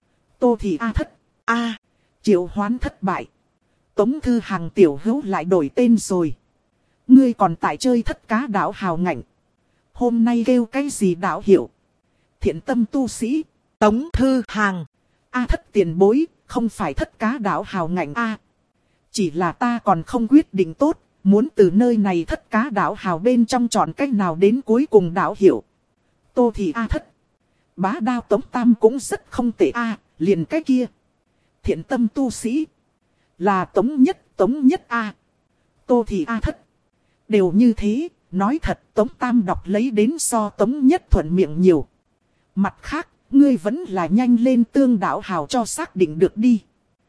Tô Thị A Thất. A. Triệu hoán thất bại. Tống Thư Hằng tiểu hữu lại đổi tên rồi. Ngươi còn tại chơi thất cá đảo hào ngạnh. Hôm nay kêu cái gì đạo hiệu? Thiện tâm tu sĩ. Tống Thư Hàng. A thất tiền bối, không phải thất cá đạo hào ngạnh A. Chỉ là ta còn không quyết định tốt, muốn từ nơi này thất cá đạo hào bên trong chọn cách nào đến cuối cùng đạo hiệu. Tô thì A thất. Bá đao Tống Tam cũng rất không tệ A, liền cái kia. Thiện tâm tu sĩ. Là Tống Nhất, Tống Nhất A. Tô thì A thất. Đều như thế, nói thật Tống Tam đọc lấy đến so Tống Nhất thuận miệng nhiều. Mặt khác, ngươi vẫn là nhanh lên tương đạo hào cho xác định được đi.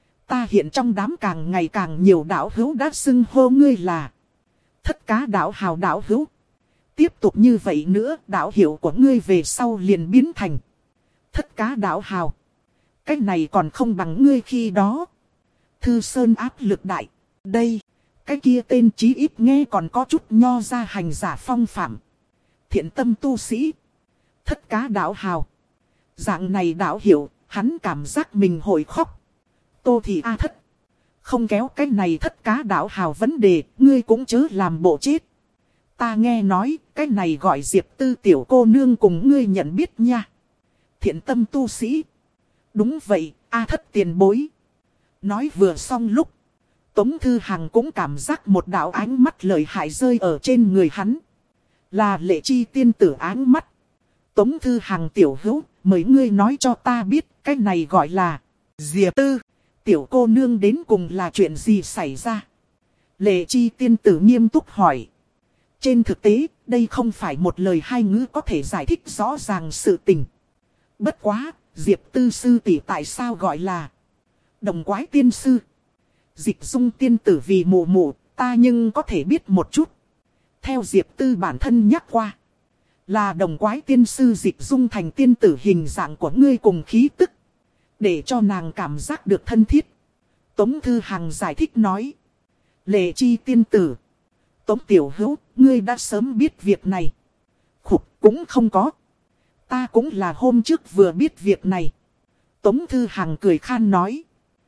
Ta hiện trong đám càng ngày càng nhiều đạo hữu đã xưng hô ngươi là thất cá đạo hào đạo hữu. Tiếp tục như vậy nữa, đạo hiệu của ngươi về sau liền biến thành thất cá đạo hào. Cái này còn không bằng ngươi khi đó. Thư Sơn áp lực đại. Đây, cái kia tên chí ít nghe còn có chút nho ra hành giả phong phạm. Thiện tâm tu sĩ. Thất cá đạo hào. Dạng này đạo hiệu, hắn cảm giác mình hồi khóc. Tô thì A thất. Không kéo cái này thất cá đạo hào vấn đề, ngươi cũng chớ làm bộ chết. Ta nghe nói, cái này gọi Diệp Tư tiểu cô nương cùng ngươi nhận biết nha. Thiện tâm tu sĩ. Đúng vậy, A thất tiền bối. Nói vừa xong lúc, Tống Thư Hằng cũng cảm giác một đạo ánh mắt lợi hại rơi ở trên người hắn. Là Lệ Chi tiên tử ánh mắt. Tống Thư Hằng tiểu hữu, mời ngươi nói cho ta biết, cái này gọi là Diệp Tư. Tiểu cô nương đến cùng là chuyện gì xảy ra? Lệ Chi tiên tử nghiêm túc hỏi. Trên thực tế, đây không phải một lời hai ngữ có thể giải thích rõ ràng sự tình. Bất quá, Diệp Tư sư tỷ tại sao gọi là Đồng Quái tiên sư? Dịch Dung tiên tử vì mù mù, ta nhưng có thể biết một chút. Theo Diệp Tư bản thân nhắc qua, là Đồng Quái tiên sư Dịch Dung thành tiên tử hình dạng của ngươi cùng khí tức, để cho nàng cảm giác được thân thiết. Tống Thư Hằng giải thích nói. Lệ Chi tiên tử. Tống tiểu hữu, ngươi đã sớm biết việc này. Khục, cũng không có. Ta cũng là hôm trước vừa biết việc này. Tống Thư Hằng cười khan nói.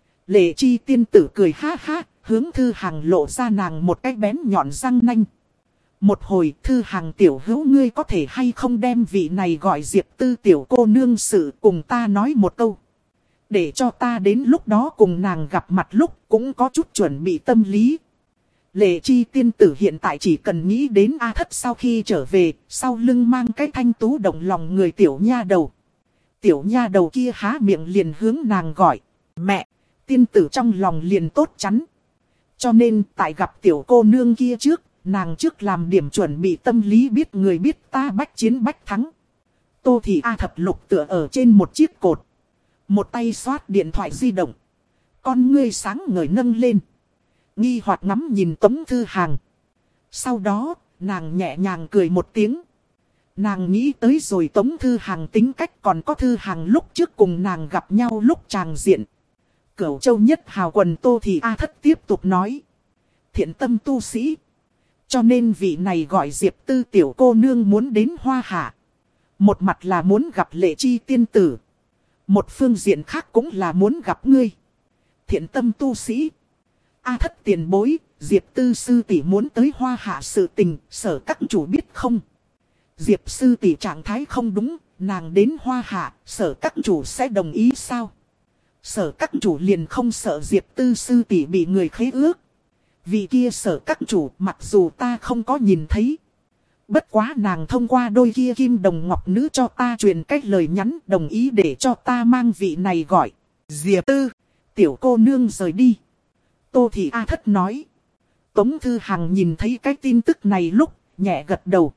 Lệ Chi tiên tử cười ha ha, hướng Thư Hằng lộ ra nàng một cái bén nhọn răng nanh. Một hồi, Thư Hằng tiểu hữu, ngươi có thể hay không đem vị này gọi Diệp Tư tiểu cô nương sự cùng ta nói một câu. Để cho ta đến lúc đó cùng nàng gặp mặt lúc cũng có chút chuẩn bị tâm lý. Lệ Chi tiên tử hiện tại chỉ cần nghĩ đến A thất sau khi trở về, sau lưng mang cái thanh tú động lòng người tiểu nha đầu. Tiểu nha đầu kia há miệng liền hướng nàng gọi. Mẹ, tiên tử trong lòng liền tốt chắn. Cho nên tại gặp tiểu cô nương kia trước, nàng trước làm điểm chuẩn bị tâm lý biết người biết ta bách chiến bách thắng. Tô thì A thập lục tựa ở trên một chiếc cột. Một tay xoát điện thoại di động. Con ngươi sáng ngời nâng lên. Nghi hoặc ngắm nhìn Tống Thư Hằng. Sau đó, nàng nhẹ nhàng cười một tiếng. Nàng nghĩ tới rồi Tống Thư Hằng tính cách còn có Thư Hằng lúc trước cùng nàng gặp nhau lúc tràng diện. Cửu Châu nhất hào quần Tô thì A thất tiếp tục nói. Thiện tâm tu sĩ. Cho nên vị này gọi Diệp Tư tiểu cô nương muốn đến Hoa Hạ. Một mặt là muốn gặp Lệ Chi tiên tử. Một phương diện khác cũng là muốn gặp ngươi. Thiện tâm tu sĩ. A thất tiền bối, Diệp Tư sư tỷ muốn tới Hoa Hạ sự tình, sở các chủ biết không? Diệp sư tỷ trạng thái không đúng, nàng đến Hoa Hạ, sở các chủ sẽ đồng ý sao? Sở các chủ liền không sợ Diệp Tư sư tỷ bị người khế ước. Vì kia sở các chủ mặc dù ta không có nhìn thấy. Bất quá nàng thông qua đôi kia kim đồng ngọc nữ cho ta truyền cách lời nhắn đồng ý để cho ta mang vị này gọi. Diệp Tư, tiểu cô nương rời đi. Tô thì A thất nói. Tống Thư Hằng nhìn thấy cái tin tức này lúc, nhẹ gật đầu.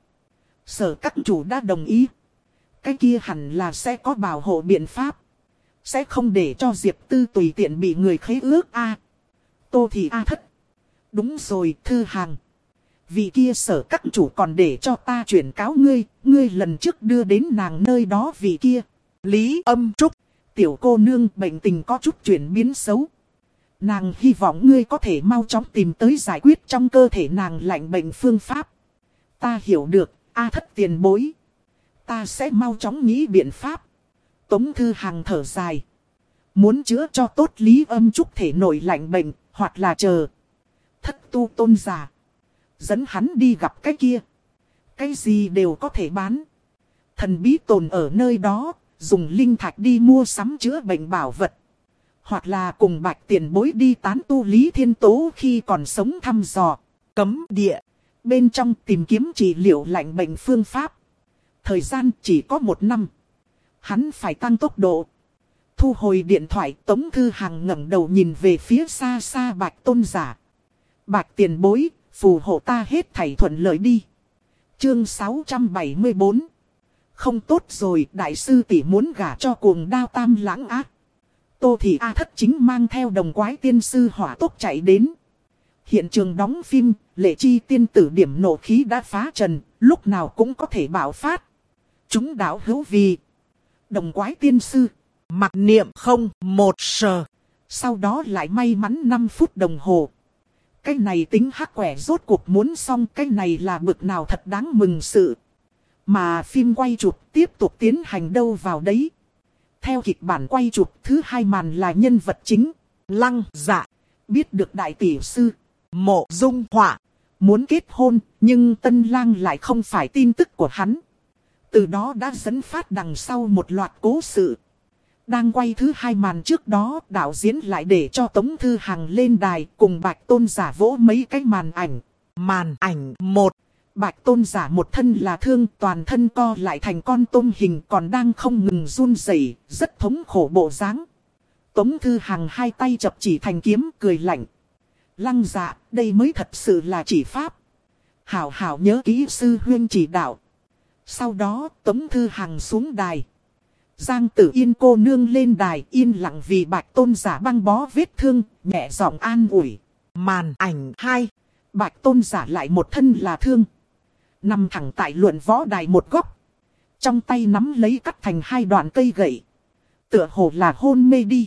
Sở các chủ đã đồng ý. Cái kia hẳn là sẽ có bảo hộ biện pháp. Sẽ không để cho Diệp Tư tùy tiện bị người khế ước A. Tô thì A thất. Đúng rồi, Thư Hằng. Vì kia sở các chủ còn để cho ta chuyển cáo ngươi, ngươi lần trước đưa đến nàng nơi đó vì kia. Lý Âm Trúc, tiểu cô nương bệnh tình có chút chuyển biến xấu. Nàng hy vọng ngươi có thể mau chóng tìm tới giải quyết trong cơ thể nàng lạnh bệnh phương pháp. Ta hiểu được, A thất tiền bối. Ta sẽ mau chóng nghĩ biện pháp. Tống Thư Hằng thở dài. Muốn chữa cho tốt Lý Âm Trúc thể nổi lạnh bệnh, hoặc là chờ thất tu tôn giả. Dẫn hắn đi gặp cái kia. cái gì đều có thể bán. Thần bí tồn ở nơi đó, dùng linh thạch đi mua sắm chữa bệnh bảo vật. Hoặc là cùng Bạch Tiền Bối đi tán tu Lý Thiên Tố khi còn sống thăm dò, cấm địa. Bên trong tìm kiếm trị liệu lạnh bệnh phương pháp. Thời gian chỉ có một năm. Hắn phải tăng tốc độ. Thu hồi điện thoại, Tống Thư Hằng ngẩng đầu nhìn về phía xa xa Bạch Tôn giả. Bạch Tiền Bối, phù hộ ta hết thảy thuận lợi đi. Chương sáu trăm bảy mươi bốn. Không tốt rồi, đại sư tỷ muốn gả cho cuồng đao Tam Lãng Ác. Tô Thị A Thất chính mang theo đồng quái tiên sư hỏa tốc chạy đến. Hiện trường đóng phim, Lệ Chi tiên tử điểm nộ khí đã phá trần, lúc nào cũng có thể bạo phát. Chúng đạo hữu vì đồng quái tiên sư, mặc niệm không một sờ. Sau đó lại may mắn năm phút đồng hồ. Cái này tính hắc quẻ rốt cuộc muốn xong, cái này là bực nào thật đáng mừng sự. Mà phim quay chụp tiếp tục tiến hành đâu vào đấy. Theo kịch bản quay chụp, thứ hai màn là nhân vật chính, Lăng Dạ. Biết được đại tỷ sư Mộ Dung Họa muốn kết hôn, nhưng tân lang lại không phải tin tức của hắn. Từ đó đã dẫn phát đằng sau một loạt cố sự. Đang quay thứ hai màn trước đó, đạo diễn lại để cho Tống Thư Hằng lên đài cùng Bạch Tôn giả vỗ mấy cái màn ảnh. Màn ảnh một. Bạch Tôn giả một thân là thương, toàn thân co lại thành con tôm hình, còn đang không ngừng run rẩy, rất thống khổ bộ dáng. Tống Thư Hằng hai tay chập chỉ thành kiếm, cười lạnh. Lăng Dạ, đây mới thật sự là chỉ pháp. Hảo hảo nhớ kỹ sư huyên chỉ đạo. Sau đó, Tống Thư Hằng xuống đài. Giang Tử Yên cô nương lên đài, yên lặng vì Bạch Tôn giả băng bó vết thương, nhẹ giọng an ủi. Màn ảnh hai. Bạch Tôn giả lại một thân là thương. Nằm thẳng tại luận võ đài một góc. Trong tay nắm lấy cắt thành hai đoạn cây gậy. Tựa hồ là hôn mê đi.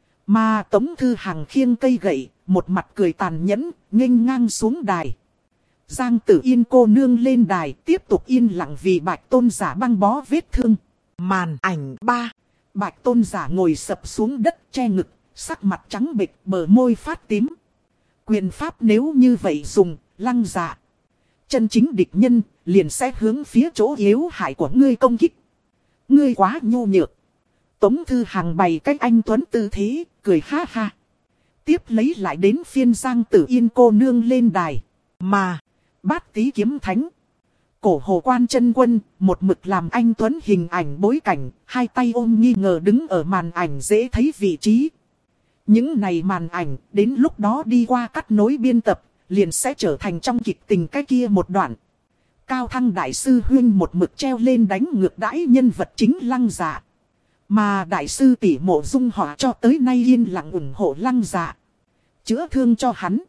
Mà Tống Thư Hằng khiêng cây gậy, một mặt cười tàn nhẫn, nghênh ngang xuống đài. Giang Tử Yên cô nương lên đài, tiếp tục yên lặng vì Bạch Tôn giả băng bó vết thương. Màn ảnh ba. Bạch Tôn giả ngồi sập xuống đất che ngực, sắc mặt trắng bệch, bờ môi phát tím. Quyền pháp nếu như vậy dùng, Lăng Dạ. Chân chính địch nhân, liền sẽ hướng phía chỗ yếu hại của ngươi công kích. Ngươi quá nhu nhược. Tống Thư Hằng bày cách anh tuấn tư thế, cười ha ha. Tiếp lấy lại đến phiên Giang Tử Yên cô nương lên đài. Mà, Bát Tý kiếm thánh. Cổ Hồ Quan Chân Quân, một mực làm anh tuấn hình ảnh bối cảnh, hai tay ôm nghi ngờ đứng ở màn ảnh dễ thấy vị trí. Những này màn ảnh, đến lúc đó đi qua cắt nối biên tập, liền sẽ trở thành trong kịch tình cái kia một đoạn. Cao Thăng đại sư huyên một mực treo lên đánh ngược đãi nhân vật chính Lăng Dạ. Mà đại sư tỷ Mộ Dung Họa cho tới nay yên lặng ủng hộ Lăng Dạ. Chữa thương cho hắn.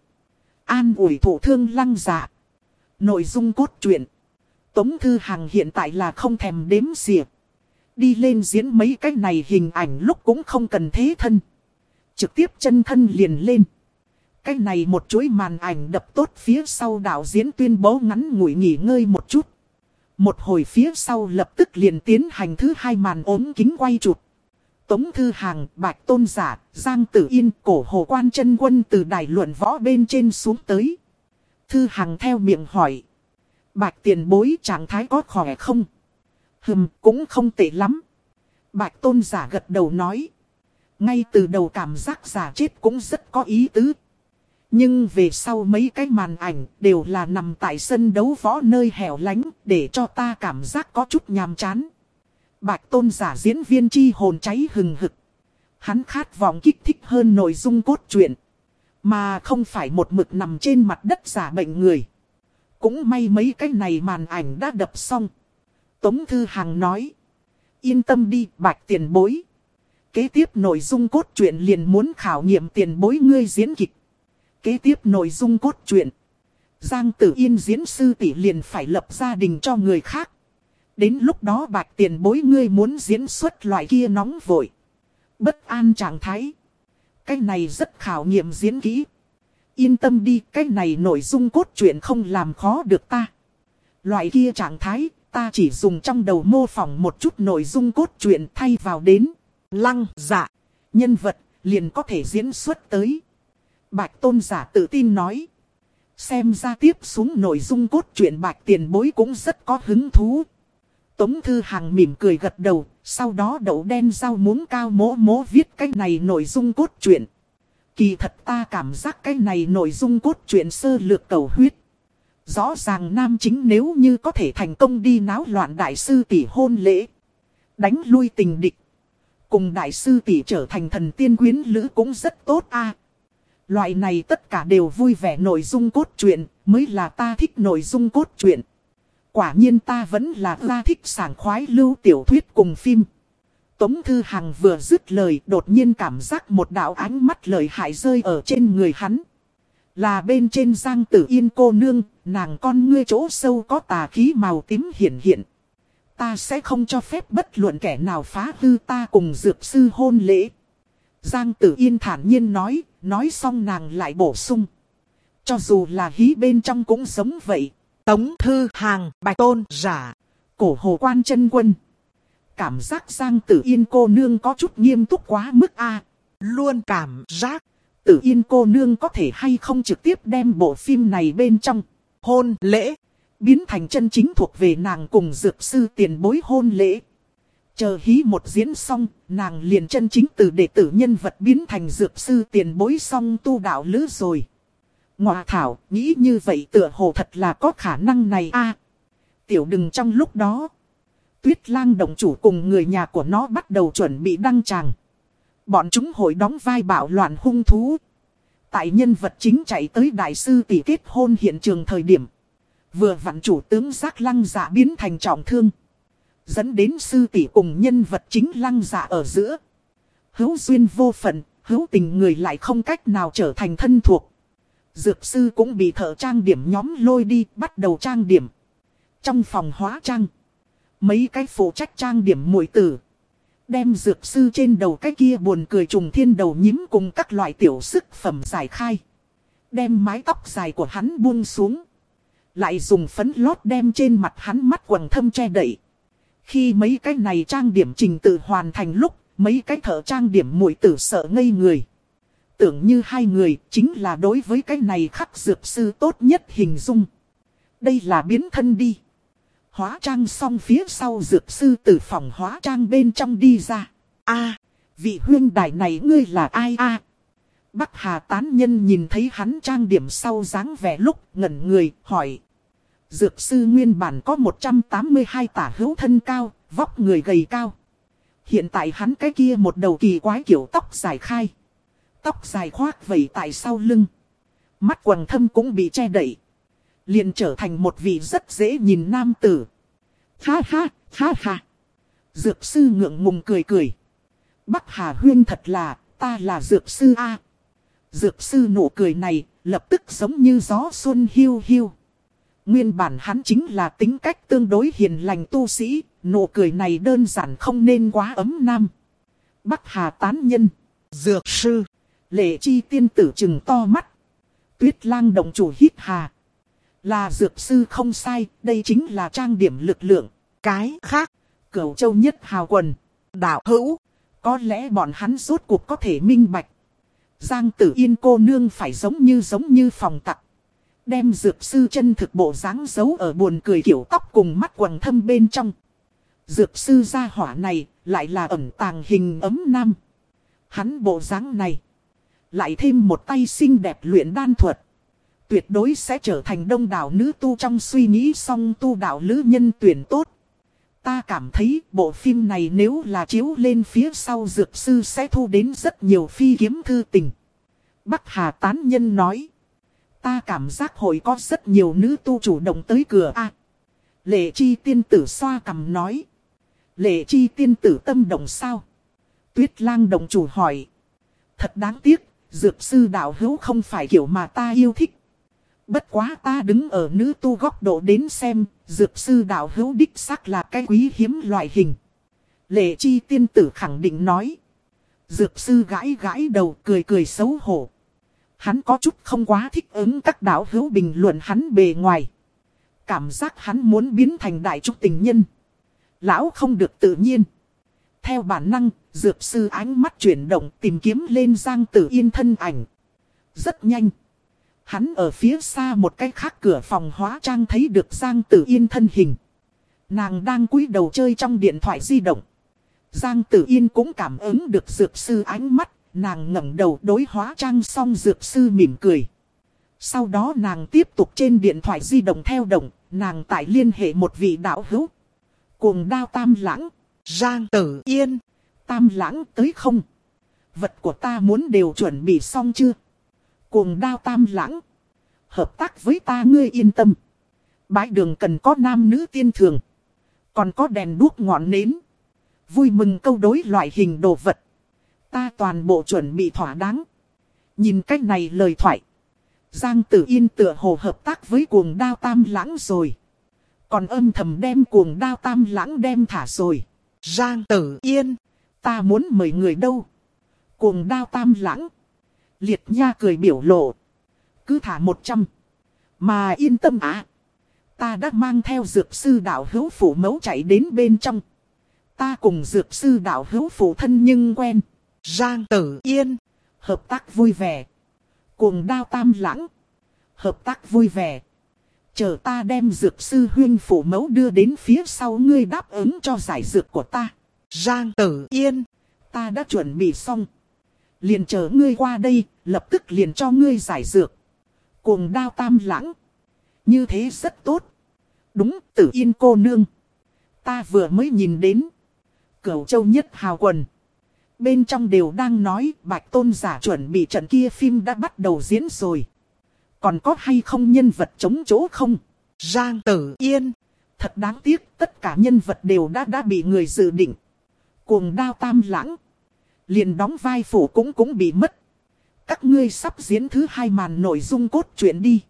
An ủi thụ thương Lăng Dạ. Nội dung cốt truyện. Tống Thư Hằng hiện tại là không thèm đếm xỉa. Đi lên diễn mấy cái này hình ảnh lúc cũng không cần thế thân. Trực tiếp chân thân liền lên. Cái này một chuỗi màn ảnh đập tốt phía sau đạo diễn tuyên bố ngắn ngủi nghỉ ngơi một chút. Một hồi phía sau lập tức liền tiến hành thứ hai màn ốm kính quay chụp. Tống Thư Hằng, Bạch Tôn giả, Giang Tử Yên, Cổ Hồ Quan Chân Quân từ đài luận võ bên trên xuống tới. Thư Hằng theo miệng hỏi. Bạch tiền bối trạng thái có khỏe không? Hừm, cũng không tệ lắm. Bạch Tôn giả gật đầu nói. Ngay từ đầu cảm giác giả chết cũng rất có ý tứ. Nhưng về sau mấy cái màn ảnh đều là nằm tại sân đấu võ nơi hẻo lánh, để cho ta cảm giác có chút nhàm chán. Bạch Tôn giả diễn viên chi hồn cháy hừng hực. Hắn khát vọng kích thích hơn nội dung cốt truyện, mà không phải một mực nằm trên mặt đất giả bệnh người. Cũng may mấy cái này màn ảnh đã đập xong. Tống Thư Hằng nói. Yên tâm đi Bạch tiền bối. Kế tiếp nội dung cốt truyện liền muốn khảo nghiệm tiền bối ngươi diễn kịch. Kế tiếp nội dung cốt truyện. Giang Tử Yên diễn sư tỷ liền phải lập gia đình cho người khác. Đến lúc đó Bạch tiền bối ngươi muốn diễn xuất loại kia nóng vội, bất an trạng thái. Cái này rất khảo nghiệm diễn kỹ. Yên tâm đi, cái này nội dung cốt truyện không làm khó được ta. Loại kia trạng thái, ta chỉ dùng trong đầu mô phỏng một chút nội dung cốt truyện thay vào đến. Lăng Dạ, nhân vật, liền có thể diễn xuất tới. Bạch Tôn giả tự tin nói. Xem ra tiếp xuống nội dung cốt truyện Bạch Tiền Bối cũng rất có hứng thú. Tống Thư Hằng mỉm cười gật đầu, sau đó đậu đen rau muống cao mố mố viết cái này nội dung cốt truyện. Kỳ thật ta cảm giác cái này nội dung cốt truyện sơ lược cầu huyết. Rõ ràng nam chính nếu như có thể thành công đi náo loạn đại sư tỷ hôn lễ, đánh lui tình địch, cùng đại sư tỷ trở thành thần tiên quyến lữ cũng rất tốt a. Loại này tất cả đều vui vẻ nội dung cốt truyện, mới là ta thích nội dung cốt truyện. Quả nhiên ta vẫn là ta thích sảng khoái lưu tiểu thuyết cùng phim. Tống Thư Hằng vừa dứt lời, đột nhiên cảm giác một đạo ánh mắt lợi hại rơi ở trên người hắn. Là bên trên Giang Tử Yên cô nương, nàng con ngươi chỗ sâu có tà khí màu tím hiển hiện. Ta sẽ không cho phép bất luận kẻ nào phá hư ta cùng dược sư hôn lễ. Giang Tử Yên thản nhiên nói, nói xong nàng lại bổ sung. Cho dù là hí bên trong cũng giống vậy. Tống Thư Hằng, Bạch Tôn giả, Cổ Hồ Quan Chân Quân. Cảm giác Giang Tử Yên cô nương có chút nghiêm túc quá mức a. Luôn cảm giác Tử Yên cô nương có thể hay không trực tiếp đem bộ phim này bên trong hôn lễ biến thành chân chính thuộc về nàng cùng dược sư tiền bối hôn lễ. Chờ hí một diễn xong, nàng liền chân chính từ đệ tử nhân vật biến thành dược sư tiền bối song tu đạo lữ rồi. Ngọa thảo, nghĩ như vậy tựa hồ thật là có khả năng này a. Tiểu Đừng trong lúc đó, Tuyết Lang động chủ cùng người nhà của nó bắt đầu chuẩn bị đăng tràng. Bọn chúng hội đóng vai bạo loạn hung thú. Tại nhân vật chính chạy tới đại sư tỷ kết hôn hiện trường thời điểm, vừa vặn chủ tướng Giác Lăng Dạ biến thành trọng thương, dẫn đến sư tỷ cùng nhân vật chính Lăng Dạ ở giữa hữu duyên vô phận, hữu tình người lại không cách nào trở thành thân thuộc. Dược sư cũng bị thợ trang điểm nhóm lôi đi, bắt đầu trang điểm. Trong phòng hóa trang, mấy cái phụ trách trang điểm muội tử đem dược sư trên đầu cái kia buồn cười trùng thiên đầu nhím cùng các loại tiểu sức phẩm giải khai. Đem mái tóc dài của hắn buông xuống, lại dùng phấn lót đem trên mặt hắn mắt quầng thâm che đậy. Khi mấy cái này trang điểm trình tự hoàn thành lúc, mấy cái thợ trang điểm muội tử sợ ngây người. Tưởng như hai người chính là đối với cái này khắc dược sư tốt nhất hình dung. Đây là biến thân đi. Hóa trang xong phía sau dược sư từ phòng hóa trang bên trong đi ra. A, vị huynh đài này ngươi là ai a? Bắc Hà tán nhân nhìn thấy hắn trang điểm sau dáng vẻ lúc ngẩn người hỏi. Dược sư nguyên bản có một trăm tám mươi hai tả hữu thân cao, vóc người gầy cao. Hiện tại hắn cái kia một đầu kỳ quái kiểu tóc dài khai. Tóc dài khoác vẩy tại sau lưng. Mắt quầng thâm cũng bị che đậy. Liền trở thành một vị rất dễ nhìn nam tử. Ha ha, ha ha. Dược sư ngượng ngùng cười cười. Bắc Hà huyên thật là, ta là dược sư A. Dược sư nụ cười này, lập tức giống như gió xuân hiu hiu. Nguyên bản hắn chính là tính cách tương đối hiền lành tu sĩ, nụ cười này đơn giản không nên quá ấm nam. Bắc Hà tán nhân, dược sư, Lệ Chi tiên tử trừng to mắt. Tuyết Lang động chủ hít hà. Là dược sư không sai, đây chính là trang điểm lực lượng. Cái khác, Cửu Châu nhất hào quần, đạo hữu, có lẽ bọn hắn rốt cuộc có thể minh bạch. Giang Tử Yên cô nương phải giống như giống như phòng tặc. Đem dược sư chân thực bộ dáng giấu ở buồn cười kiểu tóc cùng mắt quầng thâm bên trong. Dược sư gia hỏa này lại là ẩn tàng hình ấm nam. Hắn bộ dáng này lại thêm một tay xinh đẹp luyện đan thuật, tuyệt đối sẽ trở thành đông đảo nữ tu trong suy nghĩ song tu đạo lữ nhân tuyển tốt. Ta cảm thấy bộ phim này nếu là chiếu lên phía sau dược sư sẽ thu đến rất nhiều phi kiếm thư tình. Bắc Hà tán nhân nói. Ta cảm giác hội có rất nhiều nữ tu chủ động tới cửa a. Lệ Chi tiên tử xoa cằm nói. Lệ Chi tiên tử tâm động sao? Tuyết Lang động chủ hỏi. Thật đáng tiếc, dược sư đạo hữu không phải kiểu mà ta yêu thích. Bất quá ta đứng ở nữ tu góc độ đến xem, dược sư đạo hữu đích xác là cái quý hiếm loại hình. Lệ Chi tiên tử khẳng định nói. Dược sư gãi gãi đầu cười cười xấu hổ. Hắn có chút không quá thích ứng các đạo hữu bình luận hắn bề ngoài. Cảm giác hắn muốn biến thành đại trúc tình nhân. Lão không được tự nhiên. Theo bản năng, dược sư ánh mắt chuyển động tìm kiếm lên Giang Tử Yên thân ảnh. Rất nhanh. Hắn ở phía xa một cái khác cửa phòng hóa trang thấy được Giang Tử Yên thân hình. Nàng đang cúi đầu chơi trong điện thoại di động. Giang Tử Yên cũng cảm ứng được dược sư ánh mắt. Nàng ngẩng đầu đối hóa trang xong dược sư mỉm cười. Sau đó nàng tiếp tục trên điện thoại di động theo động. Nàng tại liên hệ một vị đạo hữu. Cuồng đao Tam Lãng. Giang Tử Yên. Tam Lãng tới không? Vật của ta muốn đều chuẩn bị xong chưa? Cuồng đao Tam Lãng. Hợp tác với ta ngươi yên tâm. Bái đường cần có nam nữ tiên thường. Còn có đèn đuốc ngọn nến. Vui mừng câu đối loại hình đồ vật. Ta toàn bộ chuẩn bị thỏa đáng. Nhìn cách này lời thoại. Giang Tử Yên tựa hồ hợp tác với cuồng đao Tam Lãng rồi. Còn âm thầm đem cuồng đao Tam Lãng đem thả rồi. Giang Tử Yên. Ta muốn mời người đâu? Cuồng đao Tam Lãng. Liệt nha cười biểu lộ. Cứ thả một trăm. Mà yên tâm á. Ta đã mang theo dược sư đạo hữu phủ mẫu chạy đến bên trong. Ta cùng dược sư đạo hữu phủ thân nhưng quen. Giang Tử Yên. Hợp tác vui vẻ. Cuồng đao Tam Lãng. Hợp tác vui vẻ. Chờ ta đem dược sư huyên phủ mẫu đưa đến phía sau ngươi đáp ứng cho giải dược của ta. Giang Tử Yên. Ta đã chuẩn bị xong. Liền chờ ngươi qua đây, lập tức liền cho ngươi giải dược. Cuồng đao Tam Lãng. Như thế rất tốt. Đúng, Tử Yên cô nương. Ta vừa mới nhìn đến. Cửu Châu Nhất Hào quần. Bên trong đều đang nói Bạch Tôn giả chuẩn bị trận kia phim đã bắt đầu diễn rồi. Còn có hay không nhân vật chống chỗ không? Giang Tử Yên. Thật đáng tiếc, tất cả nhân vật đều đã đã bị người dự định. Cuồng đao Tam Lãng. Liền đóng vai phụ cũng cũng bị mất. Các ngươi sắp diễn thứ hai màn nội dung cốt truyện đi.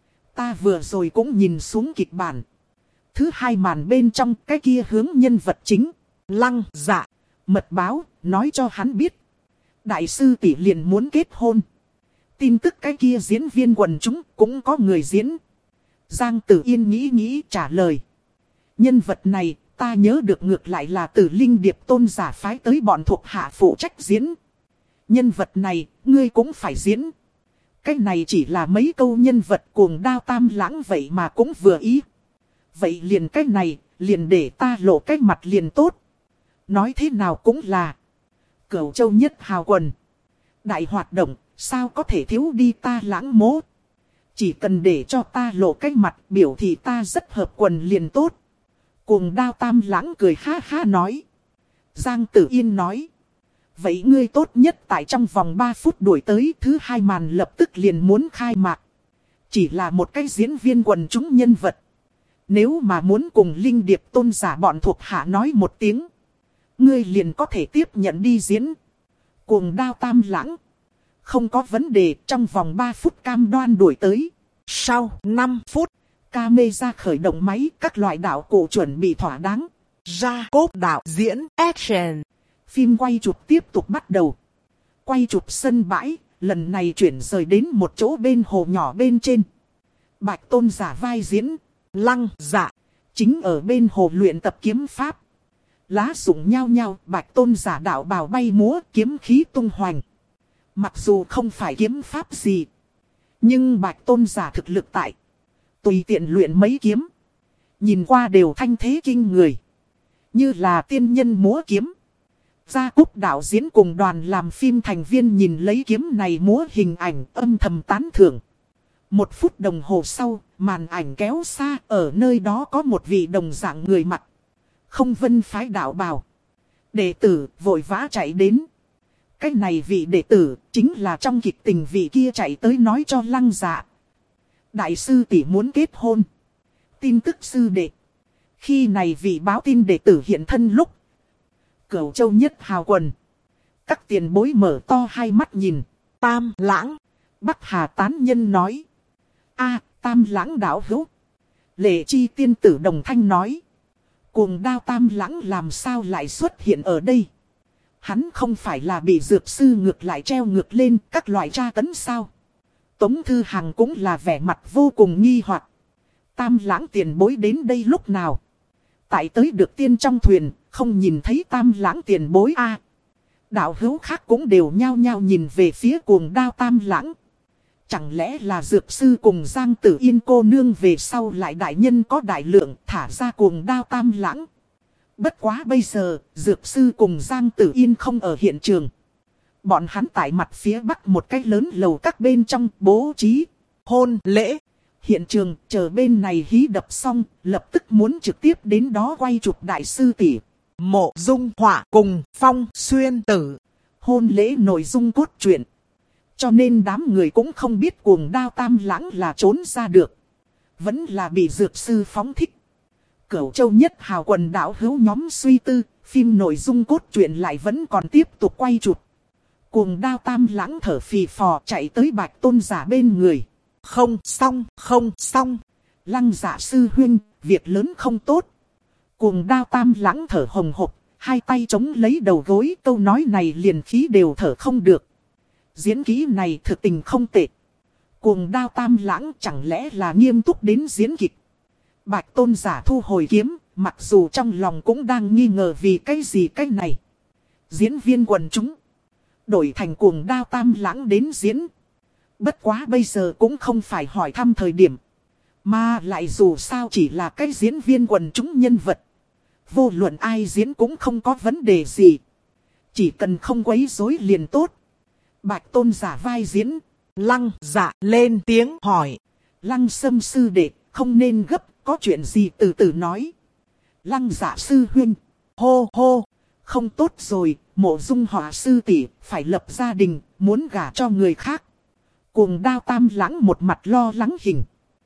Ta vừa rồi cũng nhìn xuống kịch bản. Thứ hai màn bên trong cái kia hướng nhân vật chính. Lăng Dạ. Mật báo, nói cho hắn biết. Đại sư tỷ liền muốn kết hôn. Tin tức cái kia diễn viên quần chúng cũng có người diễn. Giang Tử Yên nghĩ nghĩ trả lời. Nhân vật này ta nhớ được ngược lại là Tử Linh Điệp Tôn giả phái tới bọn thuộc hạ phụ trách diễn. Nhân vật này ngươi cũng phải diễn. Cái này chỉ là mấy câu nhân vật cuồng đao Tam Lãng vậy mà cũng vừa ý. Vậy liền cái này liền để ta lộ cái mặt liền tốt. Nói thế nào cũng là Cửu Châu Nhất Hào quần. Đại hoạt động, sao có thể thiếu đi ta Lãng mố. Chỉ cần để cho ta lộ cái mặt biểu thì ta rất hợp quần liền tốt. Cuồng đao Tam Lãng cười ha ha nói. Giang Tử Yên nói. Vậy ngươi tốt nhất tại trong vòng ba phút đuổi tới thứ hai màn lập tức liền muốn khai mạc. Chỉ là một cái diễn viên quần chúng nhân vật. Nếu mà muốn cùng Linh Điệp Tôn giả bọn thuộc hạ nói một tiếng. Ngươi liền có thể tiếp nhận đi diễn. Cuồng đao Tam Lãng. Không có vấn đề, trong vòng ba phút cam đoan đuổi tới. Sau năm phút. Camera khởi động máy, các loại đạo cụ chuẩn bị thỏa đáng. Ra cốt đạo diễn action. Phim quay chụp tiếp tục bắt đầu. Quay chụp sân bãi, lần này chuyển rời đến một chỗ bên hồ nhỏ bên trên. Bạch Tôn giả vai diễn. Lăng Dạ. Chính ở bên hồ luyện tập kiếm pháp. Lá rụng nhao nhao, Bạch Tôn giả đạo bào bay múa, kiếm khí tung hoành. Mặc dù không phải kiếm pháp gì. Nhưng Bạch Tôn giả thực lực tại. Tùy tiện luyện mấy kiếm. Nhìn qua đều thanh thế kinh người. Như là tiên nhân múa kiếm. Gia Cúc đạo diễn cùng đoàn làm phim thành viên nhìn lấy kiếm này múa hình ảnh âm thầm tán thưởng. Một phút đồng hồ sau, màn ảnh kéo xa, ở nơi đó có một vị đồng dạng người mặc. Không vân phái đạo bào. Đệ tử vội vã chạy đến. Cái này vị đệ tử chính là trong kịch tình vị kia chạy tới nói cho Lăng Dạ. Đại sư tỷ muốn kết hôn. Tin tức sư đệ. Khi này vị báo tin đệ tử hiện thân lúc. Cửu Châu Nhất Hào quần. Các tiền bối mở to hai mắt nhìn. Tam Lãng. Bắc Hà tán nhân nói. A, Tam Lãng đạo hữu. Lệ Chi tiên tử đồng thanh nói. Cuồng đao Tam Lãng làm sao lại xuất hiện ở đây? Hắn không phải là bị dược sư ngược lại treo ngược lên các loại tra tấn sao? Tống Thư Hằng cũng là vẻ mặt vô cùng nghi hoặc. Tam Lãng tiền bối đến đây lúc nào? Tại tới được tiên trong thuyền, không nhìn thấy Tam Lãng tiền bối a. Đạo hữu khác cũng đều nhao nhao nhìn về phía cuồng đao Tam Lãng. Chẳng lẽ là dược sư cùng Giang Tử Yên cô nương về sau lại đại nhân có đại lượng thả ra cuồng đao tam lãng. Bất quá bây giờ, dược sư cùng Giang Tử Yên không ở hiện trường. Bọn hắn tại mặt phía bắc một cái lớn lầu các bên trong bố trí hôn lễ. Hiện trường chờ bên này hí đập xong, lập tức muốn trực tiếp đến đó quay chụp đại sư tỷ. Mộ Dung Họa cùng Phong Xuyên Tử. Hôn lễ nội dung cốt truyện. Cho nên đám người cũng không biết cuồng đao tam lãng là trốn ra được. Vẫn là bị dược sư phóng thích. Cửu Châu Nhất Hào quần đảo hữu nhóm suy tư, phim nội dung cốt truyện lại vẫn còn tiếp tục quay chụp. Cuồng đao tam lãng thở phì phò chạy tới Bạch Tôn Giả bên người. Không xong, không xong. Lăng Dạ sư huynh, việc lớn không tốt. Cuồng đao tam lãng thở hồng hộc, hai tay chống lấy đầu gối, câu nói này liền khí đều thở không được. Diễn kỹ này thực tình không tệ. Cuồng đao tam lãng chẳng lẽ là nghiêm túc đến diễn kịch. Bạch Tôn Giả thu hồi kiếm, mặc dù trong lòng cũng đang nghi ngờ vì cái gì cái này. Diễn viên quần chúng đổi thành cuồng đao tam lãng đến diễn. Bất quá bây giờ cũng không phải hỏi thăm thời điểm. Mà lại dù sao chỉ là cái diễn viên quần chúng nhân vật. Vô luận ai diễn cũng không có vấn đề gì. Chỉ cần không quấy rối liền tốt. Bạch Tôn Giả vai diễn. Lăng Dạ lên tiếng hỏi. Lăng Sâm sư đệ, không nên gấp, có chuyện gì từ từ nói. Lăng Dạ sư huynh. Hô hô, không tốt rồi, Mộ Dung Họa sư tỷ phải lập gia đình, muốn gả cho người khác. Cuồng đao tam lãng một mặt lo lắng hình.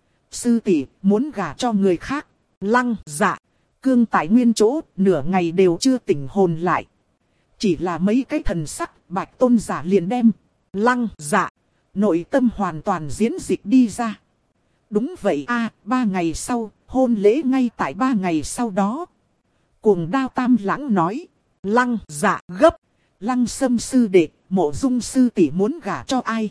Sư tỷ muốn gả cho người khác. Lăng Dạ cương tại nguyên chỗ, nửa ngày đều chưa tỉnh hồn lại. Chỉ là mấy cái thần sắc, Bạch Tôn Giả liền đem. Lăng Dạ nội tâm hoàn toàn diễn dịch đi ra. Đúng vậy a, ba ngày sau, hôn lễ ngay tại ba ngày sau đó. Cuồng đao tam lãng nói. Lăng Dạ gấp. Lăng Sâm sư đệ, Mộ Dung sư tỷ muốn gả cho ai?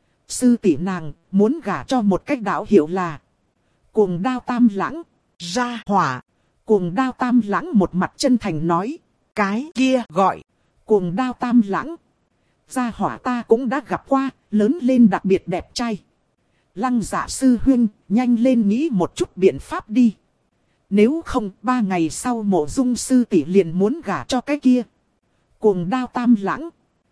Sư tỷ nàng, muốn gả cho một cách đạo hiệu là. Cuồng đao tam lãng. Ra hỏa. Cuồng đao tam lãng một mặt chân thành nói. Cái kia gọi. Cuồng đao tam lãng. Gia hỏa ta cũng đã gặp qua, lớn lên đặc biệt đẹp trai. Lăng Dạ sư huynh, nhanh lên nghĩ một chút biện pháp đi. Nếu không, ba ngày sau Mộ Dung sư tỷ liền muốn gả cho cái kia. Cuồng đao tam lãng.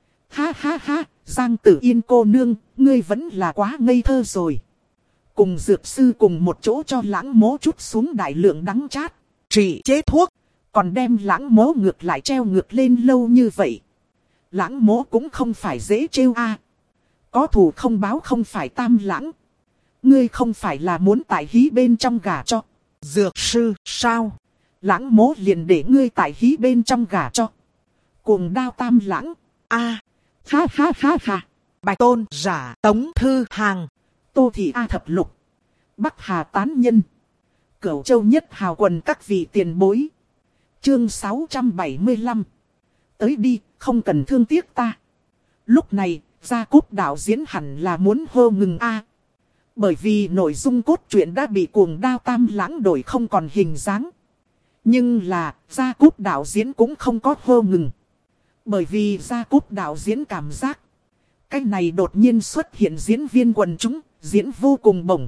Ha ha ha, Giang Tử Yên cô nương, ngươi vẫn là quá ngây thơ rồi. Cùng dược sư cùng một chỗ cho lãng mố chút xuống đại lượng đắng chát. Trị chế thuốc, còn đem lãng mố ngược lại treo ngược lên lâu như vậy. Lãng mố cũng không phải dễ trêu a. Có thù không báo không phải tam lãng. Ngươi không phải là muốn tại hí bên trong gả cho dược sư sao? Lãng mố liền để ngươi tại hí bên trong gả cho cuồng đao tam lãng. A. Ha ha ha ha. Bạch Tôn Giả Tống Thư Hàng. Tô Thị A Thập Lục. Bắc Hà Tán Nhân. Cửu Châu Nhất Hào quần các vị tiền bối. Chương sáu trăm bảy mươi lăm. Tới đi, không cần thương tiếc ta. Lúc này, Gia Cúp đạo diễn hẳn là muốn hô ngừng A. Bởi vì nội dung cốt truyện đã bị cuồng đao tam lãng đổi không còn hình dáng. Nhưng là, Gia Cúp đạo diễn cũng không có hô ngừng. Bởi vì Gia Cúp đạo diễn cảm giác. Cái này đột nhiên xuất hiện diễn viên quần chúng, diễn vô cùng bổng.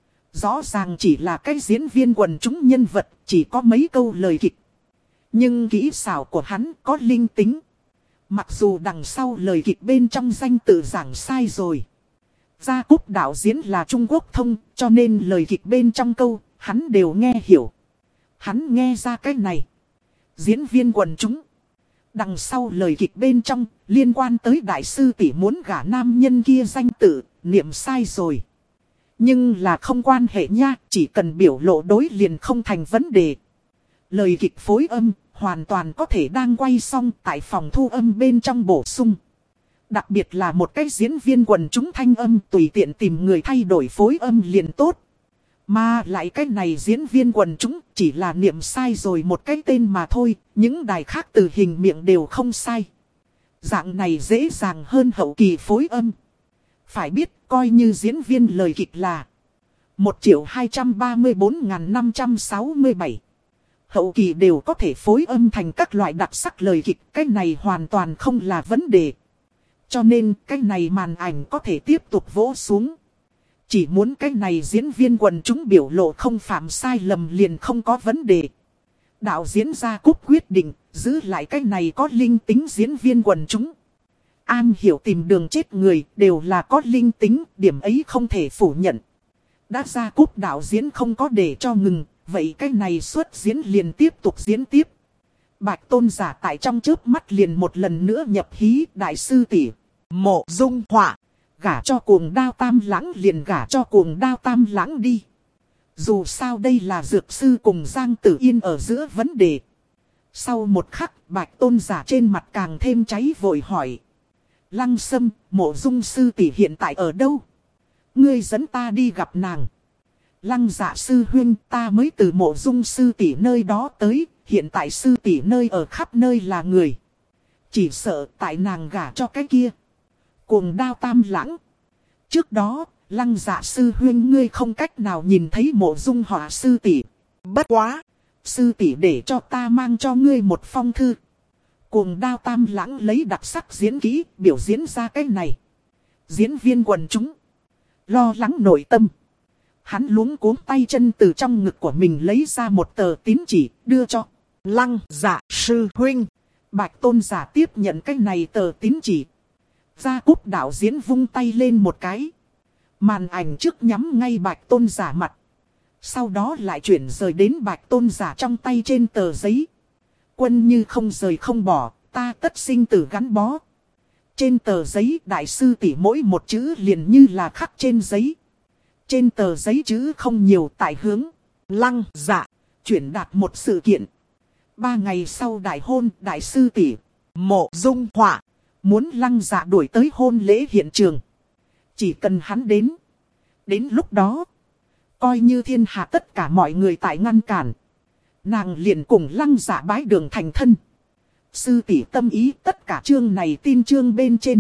Rõ ràng chỉ là cái diễn viên quần chúng nhân vật, chỉ có mấy câu lời kịch. Nhưng kỹ xảo của hắn có linh tính. Mặc dù đằng sau lời kịch bên trong danh tự giảng sai rồi. Gia Cúp đạo diễn là Trung Quốc thông, cho nên lời kịch bên trong câu, hắn đều nghe hiểu. Hắn nghe ra cái này. Diễn viên quần chúng. Đằng sau lời kịch bên trong, liên quan tới đại sư tỷ muốn gả nam nhân kia danh tự, niệm sai rồi. Nhưng là không quan hệ nha, chỉ cần biểu lộ đối liền không thành vấn đề. Lời kịch phối âm, hoàn toàn có thể đang quay xong tại phòng thu âm bên trong bổ sung. Đặc biệt là một cái diễn viên quần chúng thanh âm tùy tiện tìm người thay đổi phối âm liền tốt. Mà lại cái này diễn viên quần chúng chỉ là niệm sai rồi một cái tên mà thôi, những đài khác từ hình miệng đều không sai. Dạng này dễ dàng hơn hậu kỳ phối âm. Phải biết coi như diễn viên lời kịch là một triệu hai trăm ba mươi bốn nghìn năm trăm sáu mươi bảy. Hậu kỳ đều có thể phối âm thành các loại đặc sắc lời kịch, cái này hoàn toàn không là vấn đề. Cho nên cái này màn ảnh có thể tiếp tục vỗ xuống. Chỉ muốn cái này diễn viên quần chúng biểu lộ không phạm sai lầm liền không có vấn đề. Đạo diễn Gia Cúp quyết định giữ lại cái này có linh tính diễn viên quần chúng. An hiểu tìm đường chết người đều là có linh tính, điểm ấy không thể phủ nhận. Đã Gia Cúp đạo diễn không có để cho ngừng, vậy cái này xuất diễn liền tiếp tục diễn tiếp. Bạch Tôn Giả tại trong chớp mắt liền một lần nữa nhập hí đại sư tỷ. Mộ Dung Họa. Gả cho cuồng đao tam lãng liền gả cho cuồng đao tam lãng đi. Dù sao đây là dược sư cùng Giang Tử Yên ở giữa vấn đề. Sau một khắc, Bạch Tôn Giả trên mặt càng thêm cháy vội hỏi. Lăng Sâm, Mộ Dung sư tỷ hiện tại ở đâu? Ngươi dẫn ta đi gặp nàng. Lăng Dạ sư huynh, ta mới từ Mộ Dung sư tỷ nơi đó tới, hiện tại sư tỷ nơi ở khắp nơi là người. Chỉ sợ tại nàng gả cho cái kia cuồng đao tam lãng. Trước đó, Lăng Dạ sư huynh ngươi không cách nào nhìn thấy Mộ Dung Họa sư tỷ. Bất quá, sư tỷ để cho ta mang cho ngươi một phong thư. Cuồng đao tam lãng lấy đặc sắc diễn kỹ biểu diễn ra cái này. Diễn viên quần chúng lo lắng nội tâm. Hắn luống cuống tay chân từ trong ngực của mình lấy ra một tờ tín chỉ đưa cho Lăng Dạ sư huynh. Bạch Tôn Giả tiếp nhận cái này tờ tín chỉ. Gia Cúp đạo diễn vung tay lên một cái. Màn ảnh trước nhắm ngay Bạch Tôn Giả mặt. Sau đó lại chuyển rời đến Bạch Tôn Giả trong tay trên tờ giấy. Quân như không rời không bỏ, ta tất sinh tử gắn bó. Trên tờ giấy đại sư tỷ mỗi một chữ liền như là khắc trên giấy. Trên tờ giấy chữ không nhiều tại hướng Lăng Dạ chuyển đạt một sự kiện. Ba ngày sau đại hôn đại sư tỷ Mộ Dung Họa muốn Lăng Dạ đuổi tới hôn lễ hiện trường. Chỉ cần hắn đến. Đến lúc đó, coi như thiên hạ tất cả mọi người tại ngăn cản. Nàng liền cùng Lăng Dạ bái đường thành thân. Sư tỷ tâm ý tất cả chương này tin chương bên trên.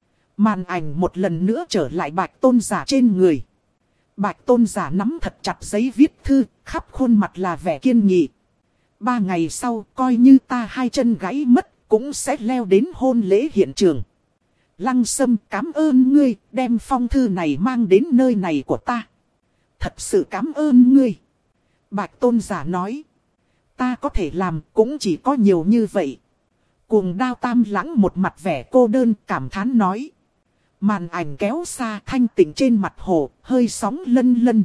Màn ảnh một lần nữa trở lại Bạch Tôn Giả trên người. Bạch Tôn Giả nắm thật chặt giấy viết thư, khắp khuôn mặt là vẻ kiên nghị. Ba ngày sau, coi như ta hai chân gãy mất, cũng sẽ leo đến hôn lễ hiện trường. Lăng Sâm, cảm ơn ngươi, đem phong thư này mang đến nơi này của ta. Thật sự cảm ơn ngươi. Bạch Tôn Giả nói. Ta có thể làm, cũng chỉ có nhiều như vậy. Cuồng đao tam lãng một mặt vẻ cô đơn, cảm thán nói. Màn ảnh kéo xa thanh tịnh trên mặt hồ, hơi sóng lân lân.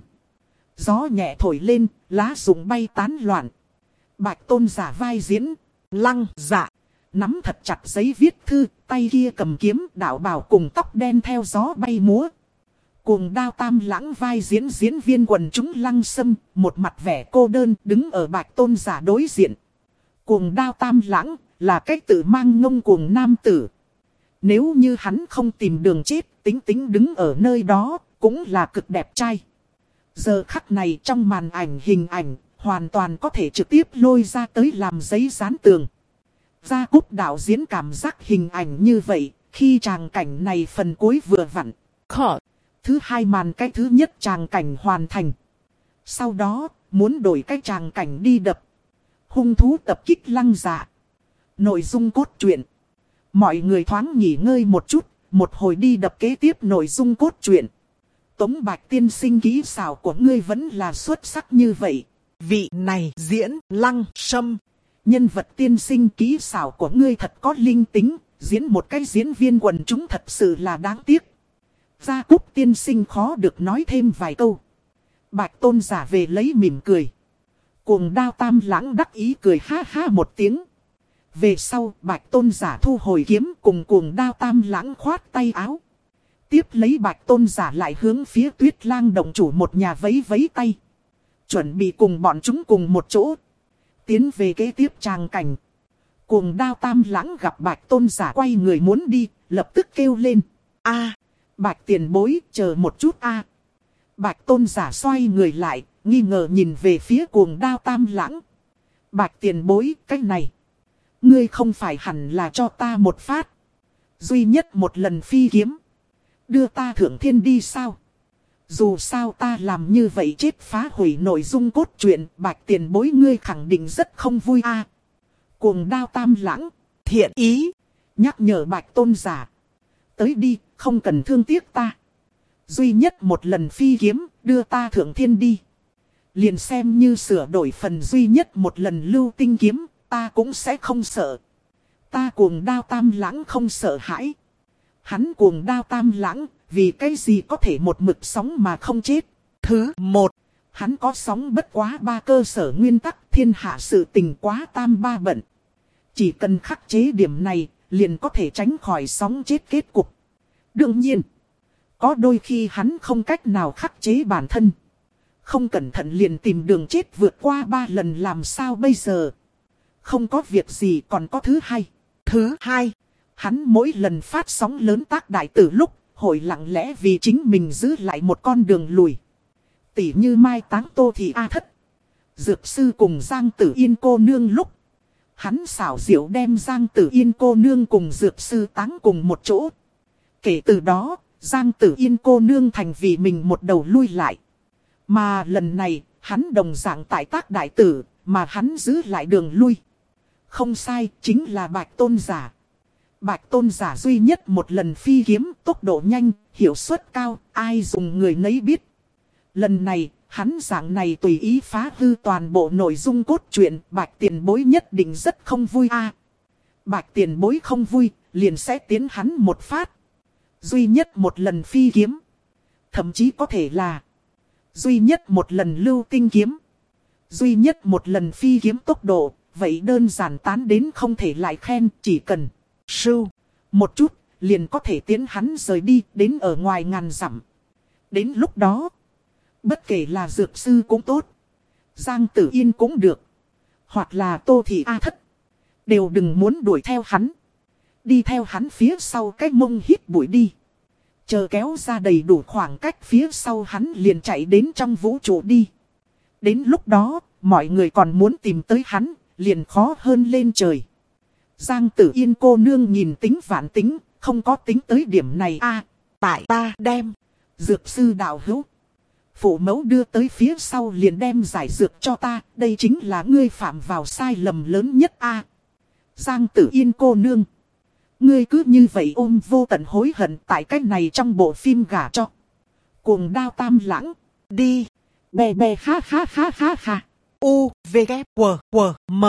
Gió nhẹ thổi lên, lá rụng bay tán loạn. Bạch Tôn Giả vai diễn, Lăng Dạ nắm thật chặt giấy viết thư, tay kia cầm kiếm, đạo bào cùng tóc đen theo gió bay múa. Cuồng đao tam lãng vai diễn diễn viên quần chúng Lăng Sâm, một mặt vẻ cô đơn đứng ở Bạch Tôn Giả đối diện. Cuồng đao tam lãng là cách tự mang ngông cuồng nam tử. Nếu như hắn không tìm đường chết, tính tính đứng ở nơi đó, cũng là cực đẹp trai. Giờ khắc này trong màn ảnh hình ảnh, hoàn toàn có thể trực tiếp lôi ra tới làm giấy dán tường. Gia Cúp đạo diễn cảm giác hình ảnh như vậy, khi tràng cảnh này phần cuối vừa vặn. Khở. Thứ hai màn cái thứ nhất tràng cảnh hoàn thành. Sau đó, muốn đổi cái tràng cảnh đi đập. Hung thú tập kích Lăng Dạ. Nội dung cốt truyện. Mọi người thoáng nghỉ ngơi một chút, một hồi đi đập kế tiếp nội dung cốt truyện. Tống Bạch tiên sinh kỹ xảo của ngươi vẫn là xuất sắc như vậy. Vị này diễn Lăng Sâm. Nhân vật tiên sinh kỹ xảo của ngươi thật có linh tính, diễn một cái diễn viên quần chúng thật sự là đáng tiếc. Gia Cúp tiên sinh khó được nói thêm vài câu. Bạch Tôn Giả về lấy mỉm cười. Cuồng đao tam lãng đắc ý cười ha ha một tiếng. Về sau Bạch Tôn Giả thu hồi kiếm cùng cuồng đao tam lãng khoát tay áo. Tiếp lấy Bạch Tôn Giả lại hướng phía Tuyết Lang động chủ một nhà vấy vấy tay. Chuẩn bị cùng bọn chúng cùng một chỗ. Tiến về kế tiếp tràng cảnh. Cuồng đao tam lãng gặp Bạch Tôn Giả quay người muốn đi, lập tức kêu lên. A, Bạch tiền bối, chờ một chút a. Bạch Tôn Giả xoay người lại, nghi ngờ nhìn về phía cuồng đao tam lãng. Bạch tiền bối, cách này. Ngươi không phải hẳn là cho ta một phát. Duy nhất một lần phi kiếm. Đưa ta thượng thiên đi sao? Dù sao ta làm như vậy chết phá hủy nội dung cốt truyện. Bạch tiền bối ngươi khẳng định rất không vui a. Cuồng đao tam lãng. Thiện ý. Nhắc nhở Bạch Tôn Giả. Tới đi, không cần thương tiếc ta. Duy nhất một lần phi kiếm, đưa ta thượng thiên đi. Liền xem như sửa đổi phần duy nhất một lần lưu tinh kiếm, ta cũng sẽ không sợ. Ta cuồng đao tam lãng không sợ hãi. Hắn cuồng đao tam lãng, vì cái gì có thể một mực sống mà không chết. Thứ một, hắn có sống bất quá ba cơ sở nguyên tắc, thiên hạ sự tình quá tam ba bận. Chỉ cần khắc chế điểm này, liền có thể tránh khỏi sống chết kết cục. Đương nhiên, có đôi khi hắn không cách nào khắc chế bản thân. Không cẩn thận liền tìm đường chết vượt qua ba lần làm sao bây giờ. Không có việc gì còn có thứ hai. Thứ hai, hắn mỗi lần phát sóng lớn tác đại tử lúc, hội lặng lẽ vì chính mình giữ lại một con đường lùi. Tỉ như mai táng Tô Thị A Thất, Dược Sư cùng Giang Tử Yên cô nương lúc. Hắn xảo diệu đem Giang Tử Yên cô nương cùng Dược Sư táng cùng một chỗ. Kể từ đó, Giang Tử Yên cô nương thành vì mình một đầu lui lại. Mà lần này, hắn đồng dạng tại tác đại tử, mà hắn giữ lại đường lui. Không sai, chính là Bạch Tôn Giả. Bạch Tôn Giả duy nhất một lần phi kiếm, tốc độ nhanh, hiệu suất cao, ai dùng người nấy biết. Lần này, hắn dạng này tùy ý phá hư toàn bộ nội dung cốt truyện, Bạch Tiền Bối nhất định rất không vui a. Bạch Tiền Bối không vui, liền sẽ tiến hắn một phát. Duy nhất một lần phi kiếm. Thậm chí có thể là duy nhất một lần lưu tinh kiếm. Duy nhất một lần phi kiếm tốc độ. Vậy đơn giản tán đến không thể lại khen. Chỉ cần sưu một chút liền có thể tiến hắn rời đi đến ở ngoài ngàn dặm. Đến lúc đó, bất kể là Dược Sư cũng tốt, Giang Tử Yên cũng được, hoặc là Tô Thị A Thất, đều đừng muốn đuổi theo hắn. Đi theo hắn phía sau cái mông hít bụi đi. Chờ kéo ra đầy đủ khoảng cách phía sau hắn liền chạy đến trong vũ trụ đi. Đến lúc đó, mọi người còn muốn tìm tới hắn, liền khó hơn lên trời. Giang Tử Yên cô nương nhìn tính vạn tính, không có tính tới điểm này a. À, tại ta đem Dược Sư đạo hữu, phụ mẫu đưa tới phía sau liền đem giải dược cho ta, đây chính là ngươi phạm vào sai lầm lớn nhất a. À, Giang Tử Yên cô nương, ngươi cứ như vậy ôm vô tận hối hận tại cách này trong bộ phim gả cho cuồng đao tam lãng. Đi. Bè bè ha ha ha ha ha. U, V, K, W, W, M.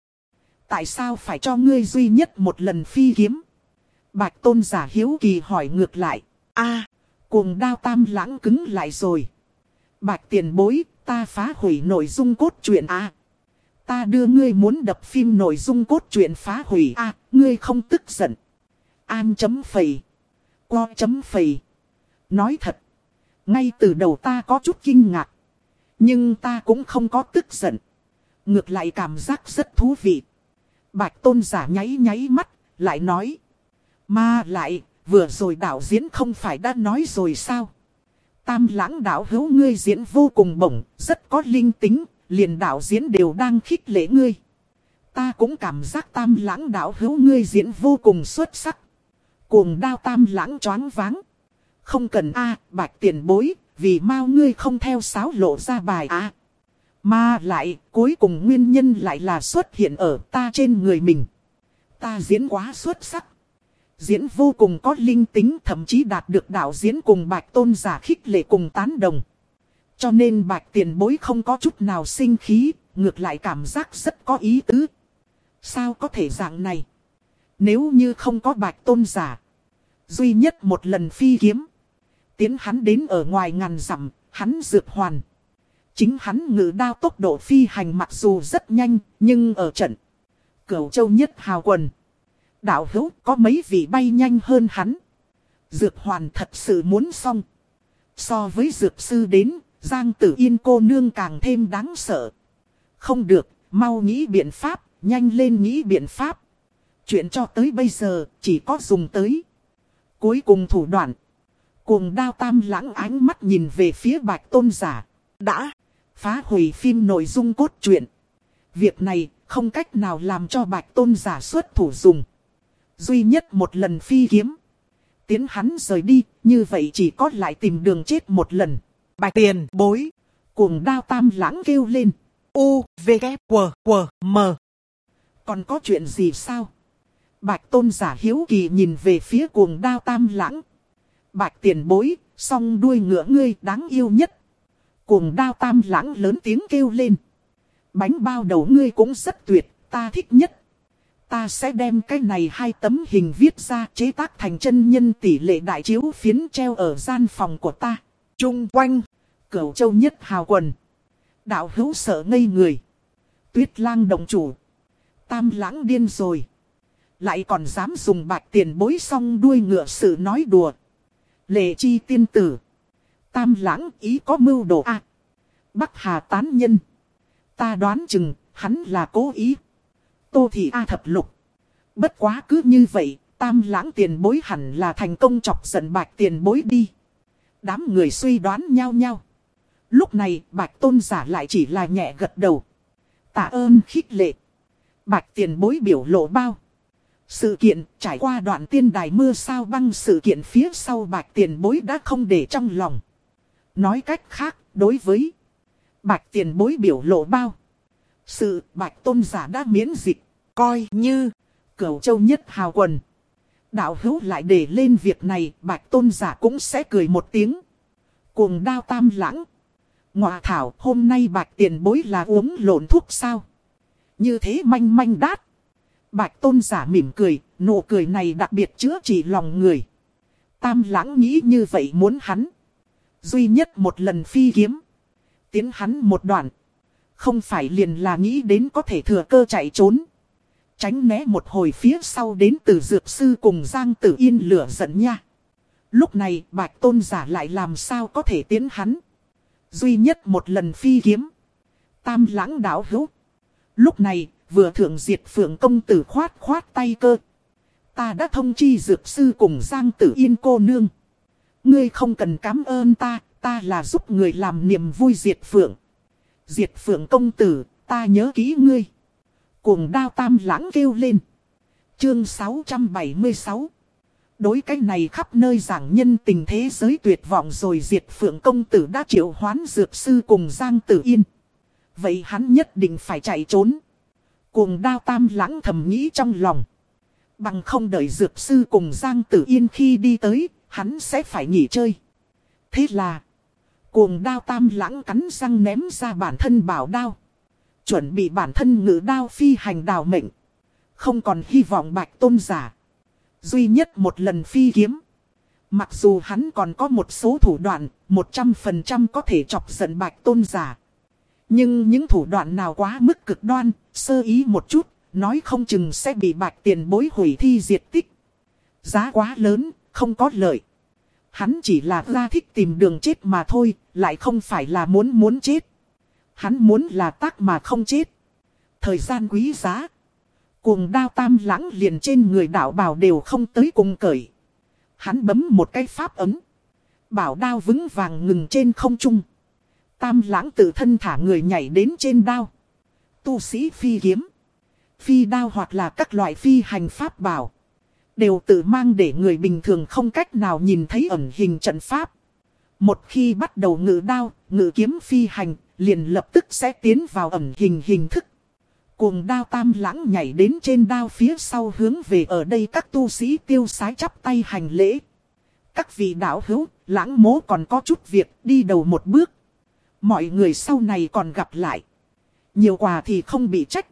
Tại sao phải cho ngươi duy nhất một lần phi kiếm? Bạch Tôn Giả hiếu kỳ hỏi ngược lại. A, à, cuồng đao tam lãng cứng lại rồi. Bạch Tiền Bối, ta phá hủy nội dung cốt truyện a. À, ta đưa ngươi muốn đập phim nội dung cốt truyện phá hủy a. À, ngươi không tức giận. An chấm phẩy. Co chấm phẩy. Nói thật, ngay từ đầu ta có chút kinh ngạc. Nhưng ta cũng không có tức giận. Ngược lại cảm giác rất thú vị. Bạch Tôn Giả nháy nháy mắt, lại nói. Mà lại, vừa rồi đạo diễn không phải đã nói rồi sao? Tam lãng đạo hữu ngươi diễn vô cùng bổng, rất có linh tính, liền đạo diễn đều đang khích lệ ngươi. Ta cũng cảm giác tam lãng đạo hữu ngươi diễn vô cùng xuất sắc. Cuồng đao tam lãng choáng váng. Không cần a, à, Bạch Tiền Bối, vì mau ngươi không theo sáo lộ ra bài a. À. Mà lại, cuối cùng nguyên nhân lại là xuất hiện ở ta trên người mình. Ta diễn quá xuất sắc. Diễn vô cùng có linh tính, thậm chí đạt được đạo diễn cùng Bạch Tôn Giả khích lệ cùng tán đồng. Cho nên Bạch Tiền Bối không có chút nào sinh khí, ngược lại cảm giác rất có ý tứ. Sao có thể dạng này? Nếu như không có Bạch Tôn Giả, duy nhất một lần phi kiếm, tiến hắn đến ở ngoài ngàn dặm, hắn dược hoàn. Chính hắn ngự đao tốc độ phi hành mặc dù rất nhanh, nhưng ở trận Cửu Châu nhất hào quần, đạo hữu có mấy vị bay nhanh hơn hắn. Dược hoàn thật sự muốn xong. So với dược sư đến, Giang Tử Yên cô nương càng thêm đáng sợ. Không được, mau nghĩ biện pháp, nhanh lên nghĩ biện pháp. Chuyện cho tới bây giờ, chỉ có dùng tới cuối cùng thủ đoạn. Cuồng đao tam lãng ánh mắt nhìn về phía Bạch Tôn Giả. Đã phá hủy phim nội dung cốt truyện. Việc này không cách nào làm cho Bạch Tôn Giả xuất thủ dùng. Duy nhất một lần phi kiếm, tiến hắn rời đi, như vậy chỉ có lại tìm đường chết một lần. Bạch Tiền Bối, cuồng đao tam lãng kêu lên. U, V, K, W, W, M. Còn có chuyện gì sao? Bạch tôn giả hiếu kỳ nhìn về phía cuồng đao Tam Lãng. Bạch tiền bối, song đuôi ngựa ngươi đáng yêu nhất. Cuồng đao Tam Lãng lớn tiếng kêu lên. Bánh bao đầu ngươi cũng rất tuyệt, ta thích nhất. Ta sẽ đem cái này hai tấm hình viết ra chế tác thành chân nhân tỷ lệ đại chiếu phiến treo ở gian phòng của ta. Trung quanh, Cửu Châu nhất hào quần. Đạo hữu sợ ngây người. Tuyết Lang động chủ. Tam Lãng điên rồi. Lại còn dám dùng Bạch tiền bối song đuôi ngựa sự nói đùa. Lệ chi tiên tử. Tam Lãng ý có mưu đồ a. À, Bắc Hà tán nhân. Ta đoán chừng hắn là cố ý. Tô Thị A thập lục. Bất quá cứ như vậy, Tam Lãng tiền bối hẳn là thành công chọc giận Bạch tiền bối đi. Đám người suy đoán nhau nhau. Lúc này Bạch tôn giả lại chỉ là nhẹ gật đầu. Tạ ơn khích lệ. Bạch tiền bối biểu lộ bao. Sự kiện trải qua đoạn tiên đài mưa sao băng sự kiện phía sau Bạch tiền bối đã không để trong lòng. Nói cách khác, đối với Bạch tiền bối biểu lộ bao. Sự Bạch tôn giả đã miễn dịch. Coi như Cửu Châu nhất hào quần. Đạo hữu lại để lên việc này, Bạch tôn giả cũng sẽ cười một tiếng. Cuồng đao Tam Lãng. Ngọa thảo, hôm nay Bạch tiền bối là uống lộn thuốc sao? Như thế manh manh đát. Bạch tôn giả mỉm cười, nụ cười này đặc biệt chữa trị lòng người. Tam Lãng nghĩ như vậy muốn hắn duy nhất một lần phi kiếm. Tiến hắn một đoạn. Không phải liền là nghĩ đến có thể thừa cơ chạy trốn. Tránh né một hồi phía sau đến từ dược sư cùng Giang Tử Yên lửa giận nha. Lúc này Bạch tôn giả lại làm sao có thể tiến hắn. Duy nhất một lần phi kiếm. Tam Lãng đạo hữu. Lúc này vừa thượng diệt Phượng công tử khoát khoát tay cơ. Ta đã thông chi dược sư cùng Giang Tử Yên cô nương. Ngươi không cần cảm ơn ta, ta là giúp người làm niềm vui diệt Phượng. Diệt Phượng công tử, ta nhớ kỹ ngươi. Cuồng đao Tam Lãng kêu lên. Chương sáu trăm bảy mươi sáu. Đối cái này khắp nơi giảng nhân tình thế giới tuyệt vọng rồi diệt Phượng công tử đã triệu hoán dược sư cùng Giang Tử Yên. Vậy hắn nhất định phải chạy trốn. Cuồng đao Tam Lãng thầm nghĩ trong lòng. Bằng không đợi dược sư cùng Giang Tử Yên khi đi tới, hắn sẽ phải nghỉ chơi. Thế là cuồng đao Tam Lãng cắn răng ném ra bản thân bảo đao. Chuẩn bị bản thân ngự đao phi hành đào mệnh. Không còn hy vọng Bạch tôn giả. Duy nhất một lần phi kiếm. Mặc dù hắn còn có một số thủ đoạn, một trăm phần trăm có thể chọc giận Bạch tôn giả. Nhưng những thủ đoạn nào quá mức cực đoan, sơ ý một chút, nói không chừng sẽ bị Bạch tiền bối hủy thi diệt tích. Giá quá lớn, không có lợi. Hắn chỉ là ra thích tìm đường chết mà thôi, lại không phải là muốn muốn chết. Hắn muốn là tác mà không chết. Thời gian quý giá. Cuồng đao Tam Lãng liền trên người đạo bào đều không tới cùng cởi. Hắn bấm một cái pháp ấm. Bảo đao vững vàng ngừng trên không trung. Tam Lãng tự thân thả người nhảy đến trên đao. Tu sĩ phi kiếm, phi đao hoặc là các loại phi hành pháp bảo. Đều tự mang để người bình thường không cách nào nhìn thấy ẩn hình trận pháp. Một khi bắt đầu ngự đao, ngự kiếm phi hành, liền lập tức sẽ tiến vào ẩn hình hình thức. Cuồng đao Tam Lãng nhảy đến trên đao phía sau hướng về ở đây các tu sĩ tiêu sái chắp tay hành lễ. Các vị đạo hữu, Lãng mố còn có chút việc, đi đầu một bước. Mọi người sau này còn gặp lại. Nhiều quà thì không bị trách.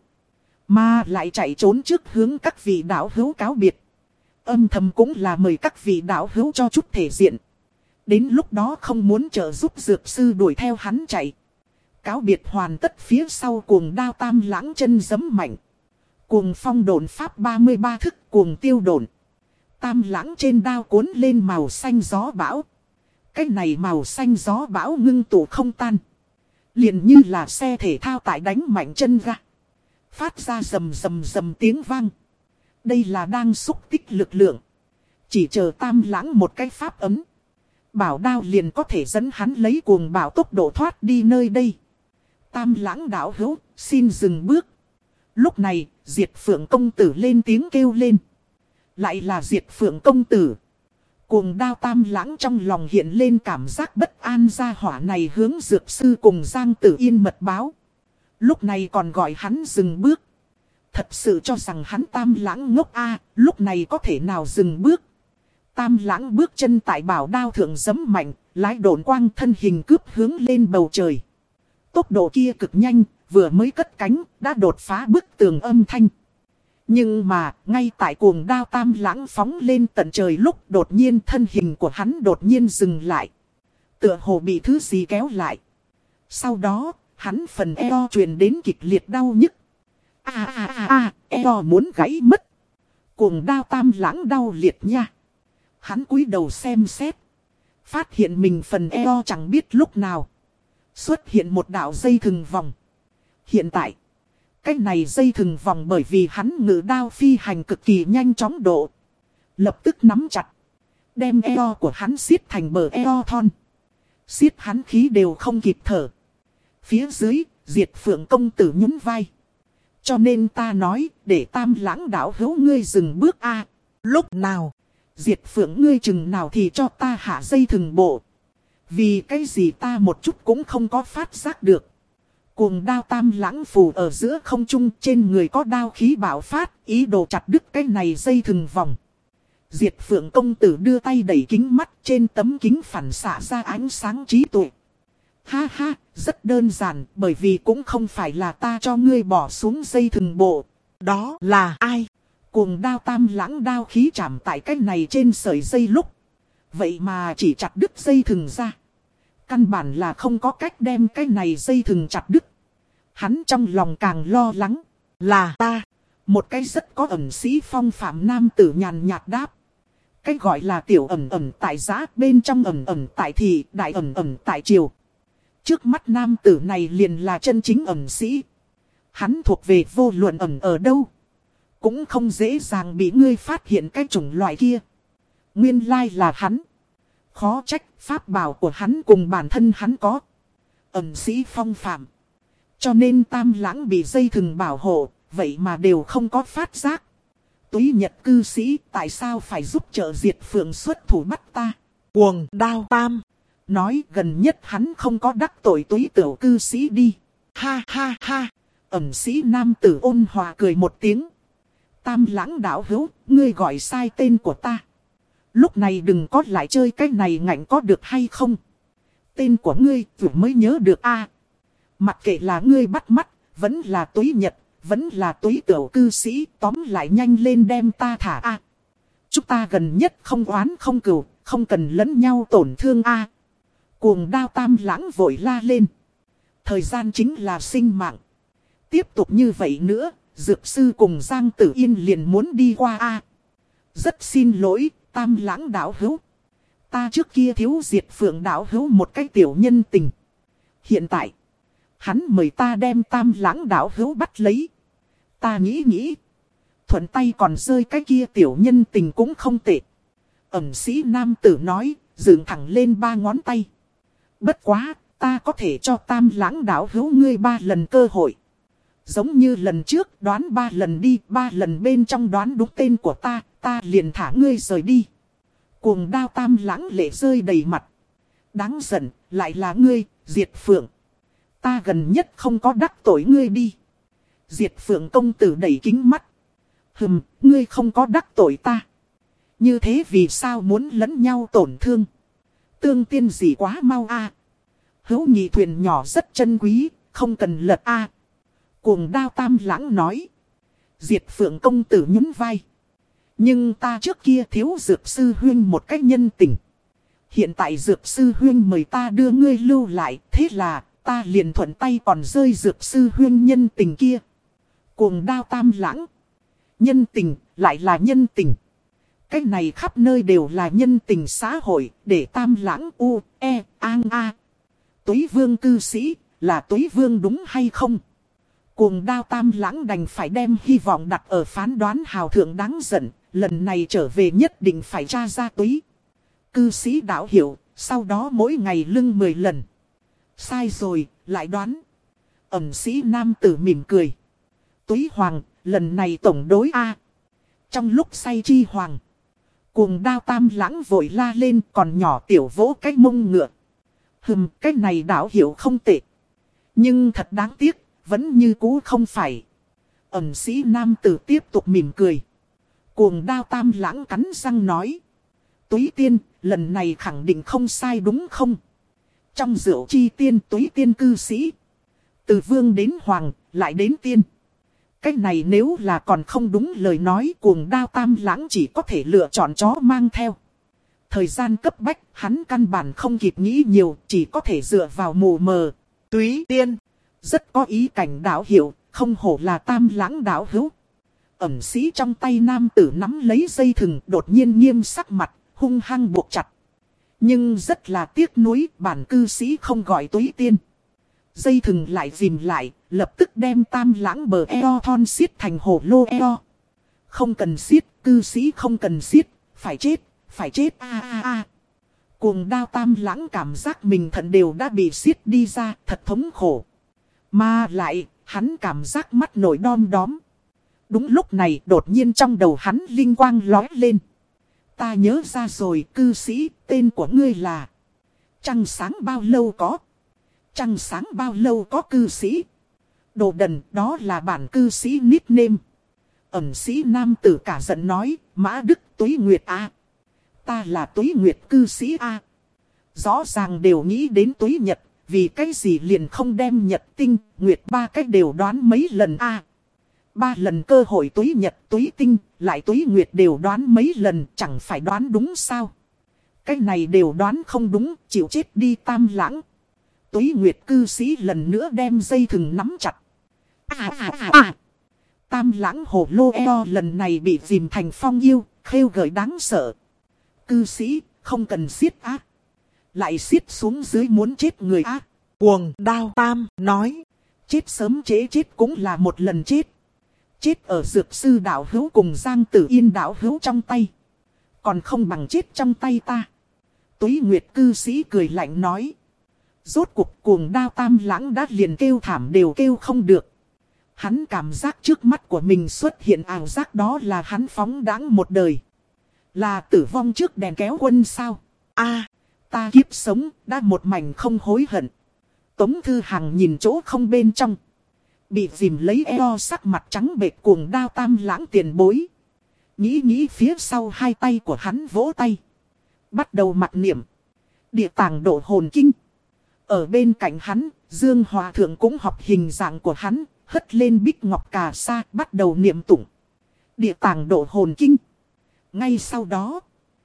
Mà lại chạy trốn trước hướng các vị đạo hữu cáo biệt. Âm thầm cũng là mời các vị đạo hữu cho chút thể diện. Đến lúc đó không muốn trợ giúp dược sư đuổi theo hắn chạy. Cáo biệt hoàn tất phía sau cuồng đao Tam Lãng chân giẫm mạnh. Cuồng phong độn pháp ba mươi ba thức cuồng tiêu độn. Tam Lãng trên đao cuốn lên màu xanh gió bão. Cái này màu xanh gió bão ngưng tụ không tan. Liền như là xe thể thao tại đánh mạnh chân ra. Phát ra rầm rầm rầm tiếng vang. Đây là đang xúc tích lực lượng. Chỉ chờ Tam Lãng một cái pháp ấm. Bảo đao liền có thể dẫn hắn lấy cuồng bảo tốc độ thoát đi nơi đây. Tam Lãng đạo hữu, xin dừng bước. Lúc này, Diệt Phượng công tử lên tiếng kêu lên. Lại là Diệt Phượng công tử. Cuồng đao Tam Lãng trong lòng hiện lên cảm giác bất an, ra hỏa này hướng dược sư cùng Giang Tử Yên mật báo. Lúc này còn gọi hắn dừng bước. Thật sự cho rằng hắn Tam Lãng ngốc a, lúc này có thể nào dừng bước. Tam Lãng bước chân tại bảo đao thượng giẫm mạnh, lái độn quang thân hình cướp hướng lên bầu trời. Tốc độ kia cực nhanh, vừa mới cất cánh, đã đột phá bức tường âm thanh. Nhưng mà, ngay tại cuồng đao Tam Lãng phóng lên tận trời lúc đột nhiên thân hình của hắn đột nhiên dừng lại. Tựa hồ bị thứ gì kéo lại. Sau đó, hắn phần eo truyền đến kịch liệt đau nhức. A a a a, eo muốn gãy mất. Cuồng đao Tam Lãng đau liệt nha. Hắn cúi đầu xem xét. Phát hiện mình phần eo chẳng biết lúc nào xuất hiện một đạo dây thừng vòng. Hiện tại, cái này dây thừng vòng bởi vì hắn ngự đao phi hành cực kỳ nhanh chóng độ. Lập tức nắm chặt. Đem eo của hắn siết thành bờ eo thon. Siết hắn khí đều không kịp thở. Phía dưới, Diệt Phượng công tử nhún vai. Cho nên ta nói, để Tam Lãng đạo hữu ngươi dừng bước a. Lúc nào? Diệt Phượng ngươi chừng nào thì cho ta hạ dây thừng bộ. Vì cái gì ta một chút cũng không có phát giác được. Cuồng đao Tam Lãng phù ở giữa không trung, trên người có đao khí bạo phát, ý đồ chặt đứt cái này dây thừng vòng. Diệt Phượng công tử đưa tay đẩy kính mắt, trên tấm kính phản xạ ra ánh sáng trí tuệ. Ha ha, rất đơn giản, bởi vì cũng không phải là ta cho ngươi bỏ xuống dây thừng bộ. Đó là ai? Cuồng đao Tam Lãng đao khí chạm tại cái này trên sợi dây lúc. Vậy mà chỉ chặt đứt dây thừng ra. Căn bản là không có cách đem cái này dây thừng chặt đứt. Hắn trong lòng càng lo lắng. Là ta. Một cái rất có ẩn sĩ phong phạm nam tử nhàn nhạt đáp. Cái gọi là tiểu ẩn ẩn tại giã, bên trong ẩn ẩn tại thị, đại ẩn ẩn tại triều. Trước mắt nam tử này liền là chân chính ẩn sĩ. Hắn thuộc về vô luận ẩn ở đâu. Cũng không dễ dàng bị ngươi phát hiện cái chủng loại kia. Nguyên lai là hắn. Khó trách pháp bảo của hắn cùng bản thân hắn có ẩn sĩ phong phạm. Cho nên Tam Lãng bị dây thừng bảo hộ, vậy mà đều không có phát giác. Túy Nhật cư sĩ tại sao phải giúp trợ Diệt Phượng xuất thủ bắt ta? Cuồng đao Tam nói gần nhất hắn không có đắc tội Túy tiểu cư sĩ đi. Ha ha ha. Ẩn sĩ nam tử ôn hòa cười một tiếng. Tam Lãng đạo hữu, ngươi gọi sai tên của ta. Lúc này đừng có lại chơi cái này ngạnh có được hay không. Tên của ngươi vừa mới nhớ được a. À, mặc kệ là ngươi bắt mắt, vẫn là Túy Nhật, vẫn là Túy tiểu cư sĩ, tóm lại nhanh lên đem ta thả a. À, chúng ta gần nhất không oán không cừu, không cần lẫn nhau tổn thương a. À, cuồng đao Tam Lãng vội la lên. Thời gian chính là sinh mạng. Tiếp tục như vậy nữa, Dược sư cùng Giang Tử Yên liền muốn đi qua a. À, rất xin lỗi, Tam Lãng đạo hữu. Ta trước kia thiếu Diệt Phượng đạo hữu một cái tiểu nhân tình. Hiện tại, hắn mời ta đem Tam Lãng đạo hữu bắt lấy. Ta nghĩ nghĩ. Thuận tay còn rơi cái kia tiểu nhân tình cũng không tệ. Ẩn sĩ nam tử nói, dựng thẳng lên ba ngón tay. Bất quá, ta có thể cho Tam Lãng đạo hữu ngươi ba lần cơ hội. Giống như lần trước đoán ba lần đi, ba lần bên trong đoán đúng tên của ta, ta liền thả ngươi rời đi. Cuồng đao Tam Lãng lệ rơi đầy mặt. Đáng giận, lại là ngươi, Diệt Phượng. Ta gần nhất không có đắc tội ngươi đi. Diệt Phượng công tử đẩy kính mắt. Hừm, ngươi không có đắc tội ta. Như thế vì sao muốn lẫn nhau tổn thương? Tương tiên gì quá mau a. À. Hữu nhị thuyền nhỏ rất chân quý, không cần lật a. À. Cuồng đao Tam Lãng nói. Diệt Phượng công tử nhún vai. Nhưng ta trước kia thiếu Dược sư huyên một cách nhân tình. Hiện tại Dược sư huyên mời ta đưa ngươi lưu lại. Thế là ta liền thuận tay còn rơi Dược sư huyên nhân tình kia. Cuồng đao Tam Lãng. Nhân tình lại là nhân tình. Cái này khắp nơi đều là nhân tình xã hội. Để Tam Lãng u, e, an a. Túy vương cư sĩ là Túy vương đúng hay không? Cuồng đao Tam Lãng đành phải đem hy vọng đặt ở phán đoán hào thượng đáng giận. Lần này trở về nhất định phải tra ra Túy cư sĩ đạo hiểu. Sau đó mỗi ngày lưng mười lần. Sai rồi, lại đoán. Ẩn sĩ nam tử mỉm cười. Túy hoàng, lần này tổng đối A. Trong lúc say chi hoàng. Cuồng đao Tam Lãng vội la lên, còn nhỏ tiểu vỗ cái mông ngựa. Hừm, cái này đạo hiểu không tệ. Nhưng thật đáng tiếc, vẫn như cũ không phải. Ẩn sĩ nam tử tiếp tục mỉm cười. Cuồng đao tam lãng cắn răng nói. Túy tiên, lần này khẳng định không sai đúng không? Trong rượu chi tiên túy tiên cư sĩ. Từ vương đến hoàng, lại đến tiên. Cách này nếu là còn không đúng lời nói, cuồng đao tam lãng chỉ có thể lựa chọn chó mang theo. Thời gian cấp bách, hắn căn bản không kịp nghĩ nhiều, chỉ có thể dựa vào mù mờ. Túy tiên, rất có ý cảnh đạo hiệu, không hổ là tam lãng đạo hữu. Ẩn sĩ trong tay nam tử nắm lấy dây thừng, đột nhiên nghiêm sắc mặt, hung hăng buộc chặt. Nhưng rất là tiếc nuối, bản cư sĩ không gọi túy tiên. Dây thừng lại dìm lại, lập tức đem tam lãng bờ eo thon xiết thành hổ lô eo. Không cần xiết, cư sĩ không cần xiết, phải chết, phải chết a a a. Cuồng đao tam lãng cảm giác mình thận đều đã bị xiết đi ra, thật thống khổ. Mà lại, hắn cảm giác mắt nổi đom đóm. Đúng lúc này đột nhiên trong đầu hắn linh quang lóe lên. Ta nhớ ra rồi, cư sĩ, tên của ngươi là Trăng sáng bao lâu có? Trăng sáng bao lâu có cư sĩ? Đồ đần, đó là bản cư sĩ nickname. Ẩn sĩ nam tử cả giận nói, Mã Đức Túy Nguyệt A. Ta là Túy Nguyệt cư sĩ A. Rõ ràng đều nghĩ đến Túy Nhật, vì cái gì liền không đem Nhật tinh, Nguyệt ba cách đều đoán mấy lần A. Ba lần cơ hội Túy Nhật, Túy Tinh, lại Túy Nguyệt đều đoán mấy lần, chẳng phải đoán đúng sao? Cái này đều đoán không đúng, chịu chết đi tam lãng. Túy Nguyệt cư sĩ lần nữa đem dây thừng nắm chặt. À à à à. Tam lãng hồ lô eo lần này bị dìm thành phong yêu, khêu gợi đáng sợ. Cư sĩ, không cần xiết á. Lại xiết xuống dưới muốn chết người á. cuồng đao tam nói. Chết sớm chế chết cũng là một lần chết. Chết ở dược sư đạo hữu cùng Giang Tử Yên đạo hữu trong tay. Còn không bằng chết trong tay ta. Túy Nguyệt cư sĩ cười lạnh nói. Rốt cuộc cuồng đao tam lãng đã liền kêu thảm đều kêu không được. Hắn cảm giác trước mắt của mình xuất hiện ảo giác, đó là hắn phóng đãng một đời. Là tử vong trước đèn kéo quân sao? A, ta kiếp sống đã một mảnh không hối hận. Tống Thư Hằng nhìn chỗ không bên trong. Bị dìm lấy eo, sắc mặt trắng bệch cuồng đao tam lãng tiền bối. Nghĩ nghĩ phía sau hai tay của hắn vỗ tay. Bắt đầu mặc niệm. Địa tàng độ hồn kinh. Ở bên cạnh hắn, Dương Hòa Thượng cũng học hình dạng của hắn, hất lên bích ngọc cà sa, bắt đầu niệm tụng. Địa tàng độ hồn kinh. Ngay sau đó,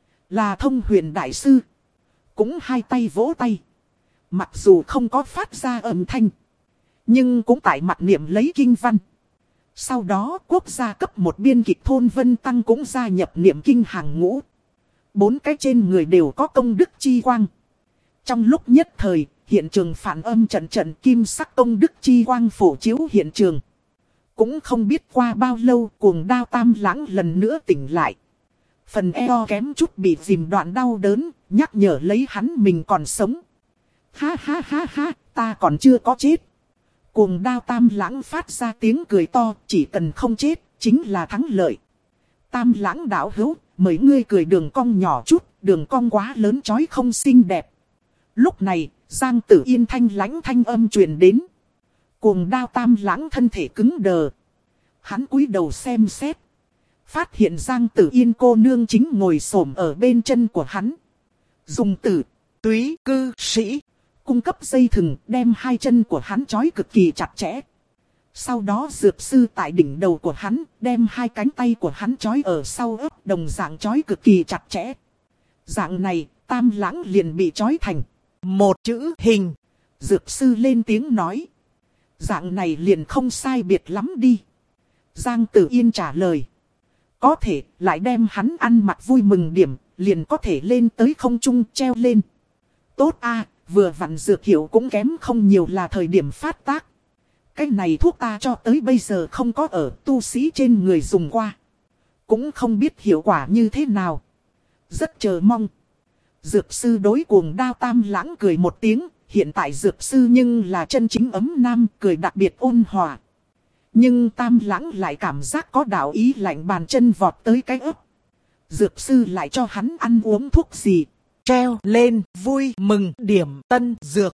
là Thông Huyền Đại Sư. Cũng hai tay vỗ tay. Mặc dù không có phát ra âm thanh, nhưng cũng tại mặt niệm lấy kinh văn. Sau đó quốc gia cấp một biên kịch Thôn Vân Tăng cũng gia nhập niệm kinh hàng ngũ. Bốn cái trên người đều có công đức chi quang. Trong lúc nhất thời, hiện trường phản âm trận trận kim sắc công đức chi quang phổ chiếu hiện trường. Cũng không biết qua bao lâu cuồng đao tam lãng lần nữa tỉnh lại. Phần eo kém chút bị dìm đoạn đau đớn, nhắc nhở lấy hắn mình còn sống. Ha ha ha ha, ta còn chưa có chết. Cuồng đao tam lãng phát ra tiếng cười to, chỉ cần không chết, chính là thắng lợi. Tam lãng đạo hữu, mời ngươi cười đường cong nhỏ chút, đường cong quá lớn chói không xinh đẹp. Lúc này, Giang Tử Yên thanh lãnh thanh âm truyền đến. Cuồng đao tam lãng thân thể cứng đờ. Hắn cúi đầu xem xét. Phát hiện Giang Tử Yên cô nương chính ngồi xổm ở bên chân của hắn. Dùng tử, túy, cư, sĩ. Cung cấp dây thừng đem hai chân của hắn trói cực kỳ chặt chẽ. Sau đó dược sư tại đỉnh đầu của hắn đem hai cánh tay của hắn trói ở sau ớt, đồng dạng trói cực kỳ chặt chẽ. Dạng này tam lãng liền bị trói thành một chữ hình. Dược sư lên tiếng nói. Dạng này liền không sai biệt lắm đi. Giang Tử Yên trả lời. Có thể lại đem hắn ăn mặc vui mừng điểm, liền có thể lên tới không trung treo lên. Tốt a, vừa vặn dược hiệu cũng kém không nhiều là thời điểm phát tác. Cái này thuốc ta cho tới bây giờ không có ở tu sĩ trên người dùng qua. Cũng không biết hiệu quả như thế nào. Rất chờ mong. Dược sư đối cuồng đao tam lãng cười một tiếng. Hiện tại dược sư nhưng là chân chính ấm nam, cười đặc biệt ôn hòa. Nhưng tam lãng lại cảm giác có đạo ý lạnh bàn chân vọt tới cái ấp. Dược sư lại cho hắn ăn uống thuốc gì. Treo lên vui mừng điểm tân dược.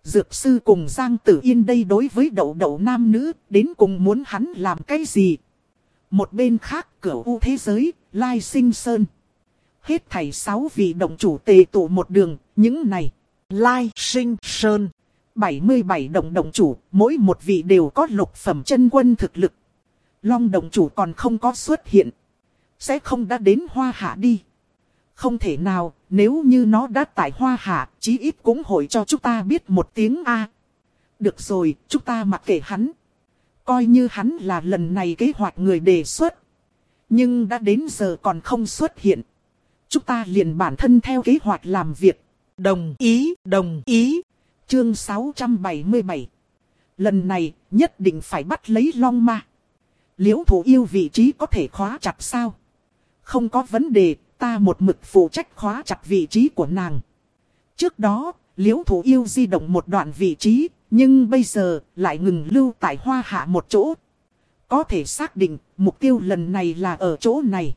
Dược sư cùng Giang Tử Yên đây đối với đậu đậu nam nữ, đến cùng muốn hắn làm cái gì? Một bên khác, cửa u thế giới, Lai Sinh Sơn. Hết thảy sáu vị động chủ tề tụ một đường, những này. Lai Sinh Sơn. bảy mươi bảy động động chủ, mỗi một vị đều có lục phẩm chân quân thực lực. Long động chủ còn không có xuất hiện. Sẽ không đã đến Hoa Hạ đi. Không thể nào, nếu như nó đã tại Hoa Hạ, chí ít cũng hội cho chúng ta biết một tiếng A. Được rồi, chúng ta mặc kệ hắn. Coi như hắn là lần này kế hoạch người đề xuất. Nhưng đã đến giờ còn không xuất hiện. Chúng ta liền bản thân theo kế hoạch làm việc. Đồng ý, đồng ý. Chương sáu trăm bảy mươi bảy. Lần này nhất định phải bắt lấy Long Ma. Liễu Thủ Yêu vị trí có thể khóa chặt sao? Không có vấn đề, ta một mực phụ trách khóa chặt vị trí của nàng. Trước đó, Liễu Thủ Yêu di động một đoạn vị trí, nhưng bây giờ lại ngừng lưu tại Hoa Hạ một chỗ. Có thể xác định mục tiêu lần này là ở chỗ này.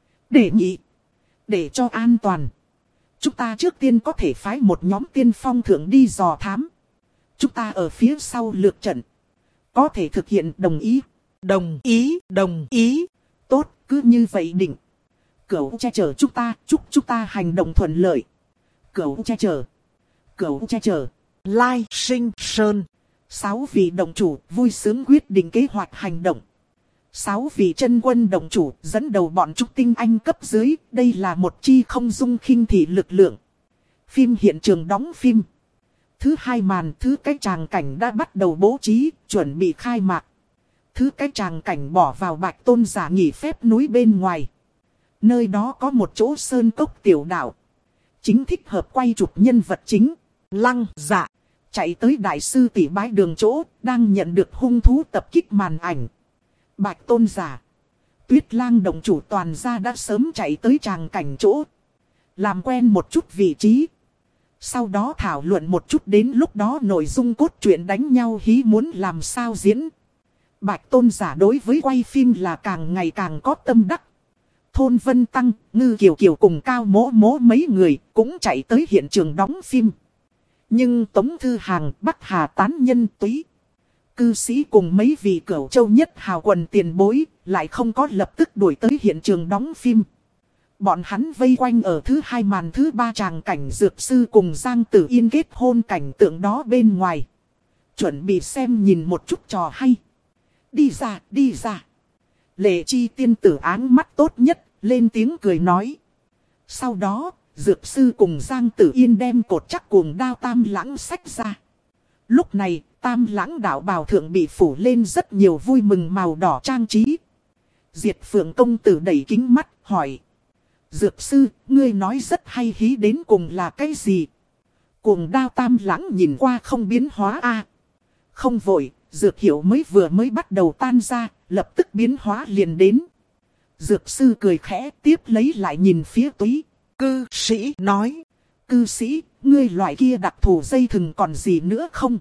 Để nhị, để cho an toàn. Chúng ta trước tiên có thể phái một nhóm tiên phong thượng đi dò thám. Chúng ta ở phía sau lược trận. Có thể thực hiện đồng ý. Đồng ý, đồng ý. Tốt, cứ như vậy định. Cửu che chở chúng ta, chúc chúng ta hành động thuận lợi. Cửu che chở. Cửu che chở. Lai Sinh Sơn. Sáu vị đồng chủ vui sướng quyết định kế hoạch hành động. Sáu vị chân quân đồng chủ dẫn đầu bọn trúc tinh anh cấp dưới. Đây là một chi không dung khinh thị lực lượng. Phim hiện trường đóng phim. Thứ hai màn thứ cái tràng cảnh đã bắt đầu bố trí, chuẩn bị khai mạc. Thứ cái tràng cảnh bỏ vào Bạch Tôn giả nghỉ phép núi bên ngoài. Nơi đó có một chỗ sơn cốc tiểu đạo. Chính thích hợp quay chụp nhân vật chính. Lăng Dạ chạy tới đại sư tỷ bái đường chỗ, đang nhận được hung thú tập kích màn ảnh. Bạch Tôn giả, Tuyết Lang đồng chủ toàn gia đã sớm chạy tới tràng cảnh chỗ. Làm quen một chút vị trí. Sau đó thảo luận một chút đến lúc đó nội dung cốt truyện đánh nhau hí muốn làm sao diễn. Bạch Tôn giả đối với quay phim là càng ngày càng có tâm đắc. Thôn Vân Tăng, Ngư Kiều Kiều cùng Cao Mỗ Mỗ mấy người cũng chạy tới hiện trường đóng phim. Nhưng Tống Thư Hàng, Bắc Hà tán nhân túy. Cư sĩ cùng mấy vị Cửu Châu nhất hào quần tiền bối lại không có lập tức đuổi tới hiện trường đóng phim. Bọn hắn vây quanh ở thứ hai màn thứ ba tràng cảnh dược sư cùng Giang Tử Yên kết hôn cảnh tượng đó bên ngoài. Chuẩn bị xem nhìn một chút trò hay. Đi ra, đi ra. Lệ Chi tiên tử áng mắt tốt nhất, lên tiếng cười nói. Sau đó, dược sư cùng Giang Tử Yên đem cột chắc cuồng đao tam lãng sách ra. Lúc này, tam lãng đạo bào thượng bị phủ lên rất nhiều vui mừng màu đỏ trang trí. Diệt Phượng công tử đẩy kính mắt, hỏi. Dược sư, ngươi nói rất hay hí đến cùng là cái gì? Cuồng đao tam lãng nhìn qua không biến hóa a. Không vội, dược hiệu mới vừa mới bắt đầu tan ra, lập tức biến hóa liền đến. Dược sư cười khẽ tiếp lấy lại nhìn phía túy. Cư sĩ nói. Cư sĩ, ngươi loại kia đặc thù dây thừng còn gì nữa không?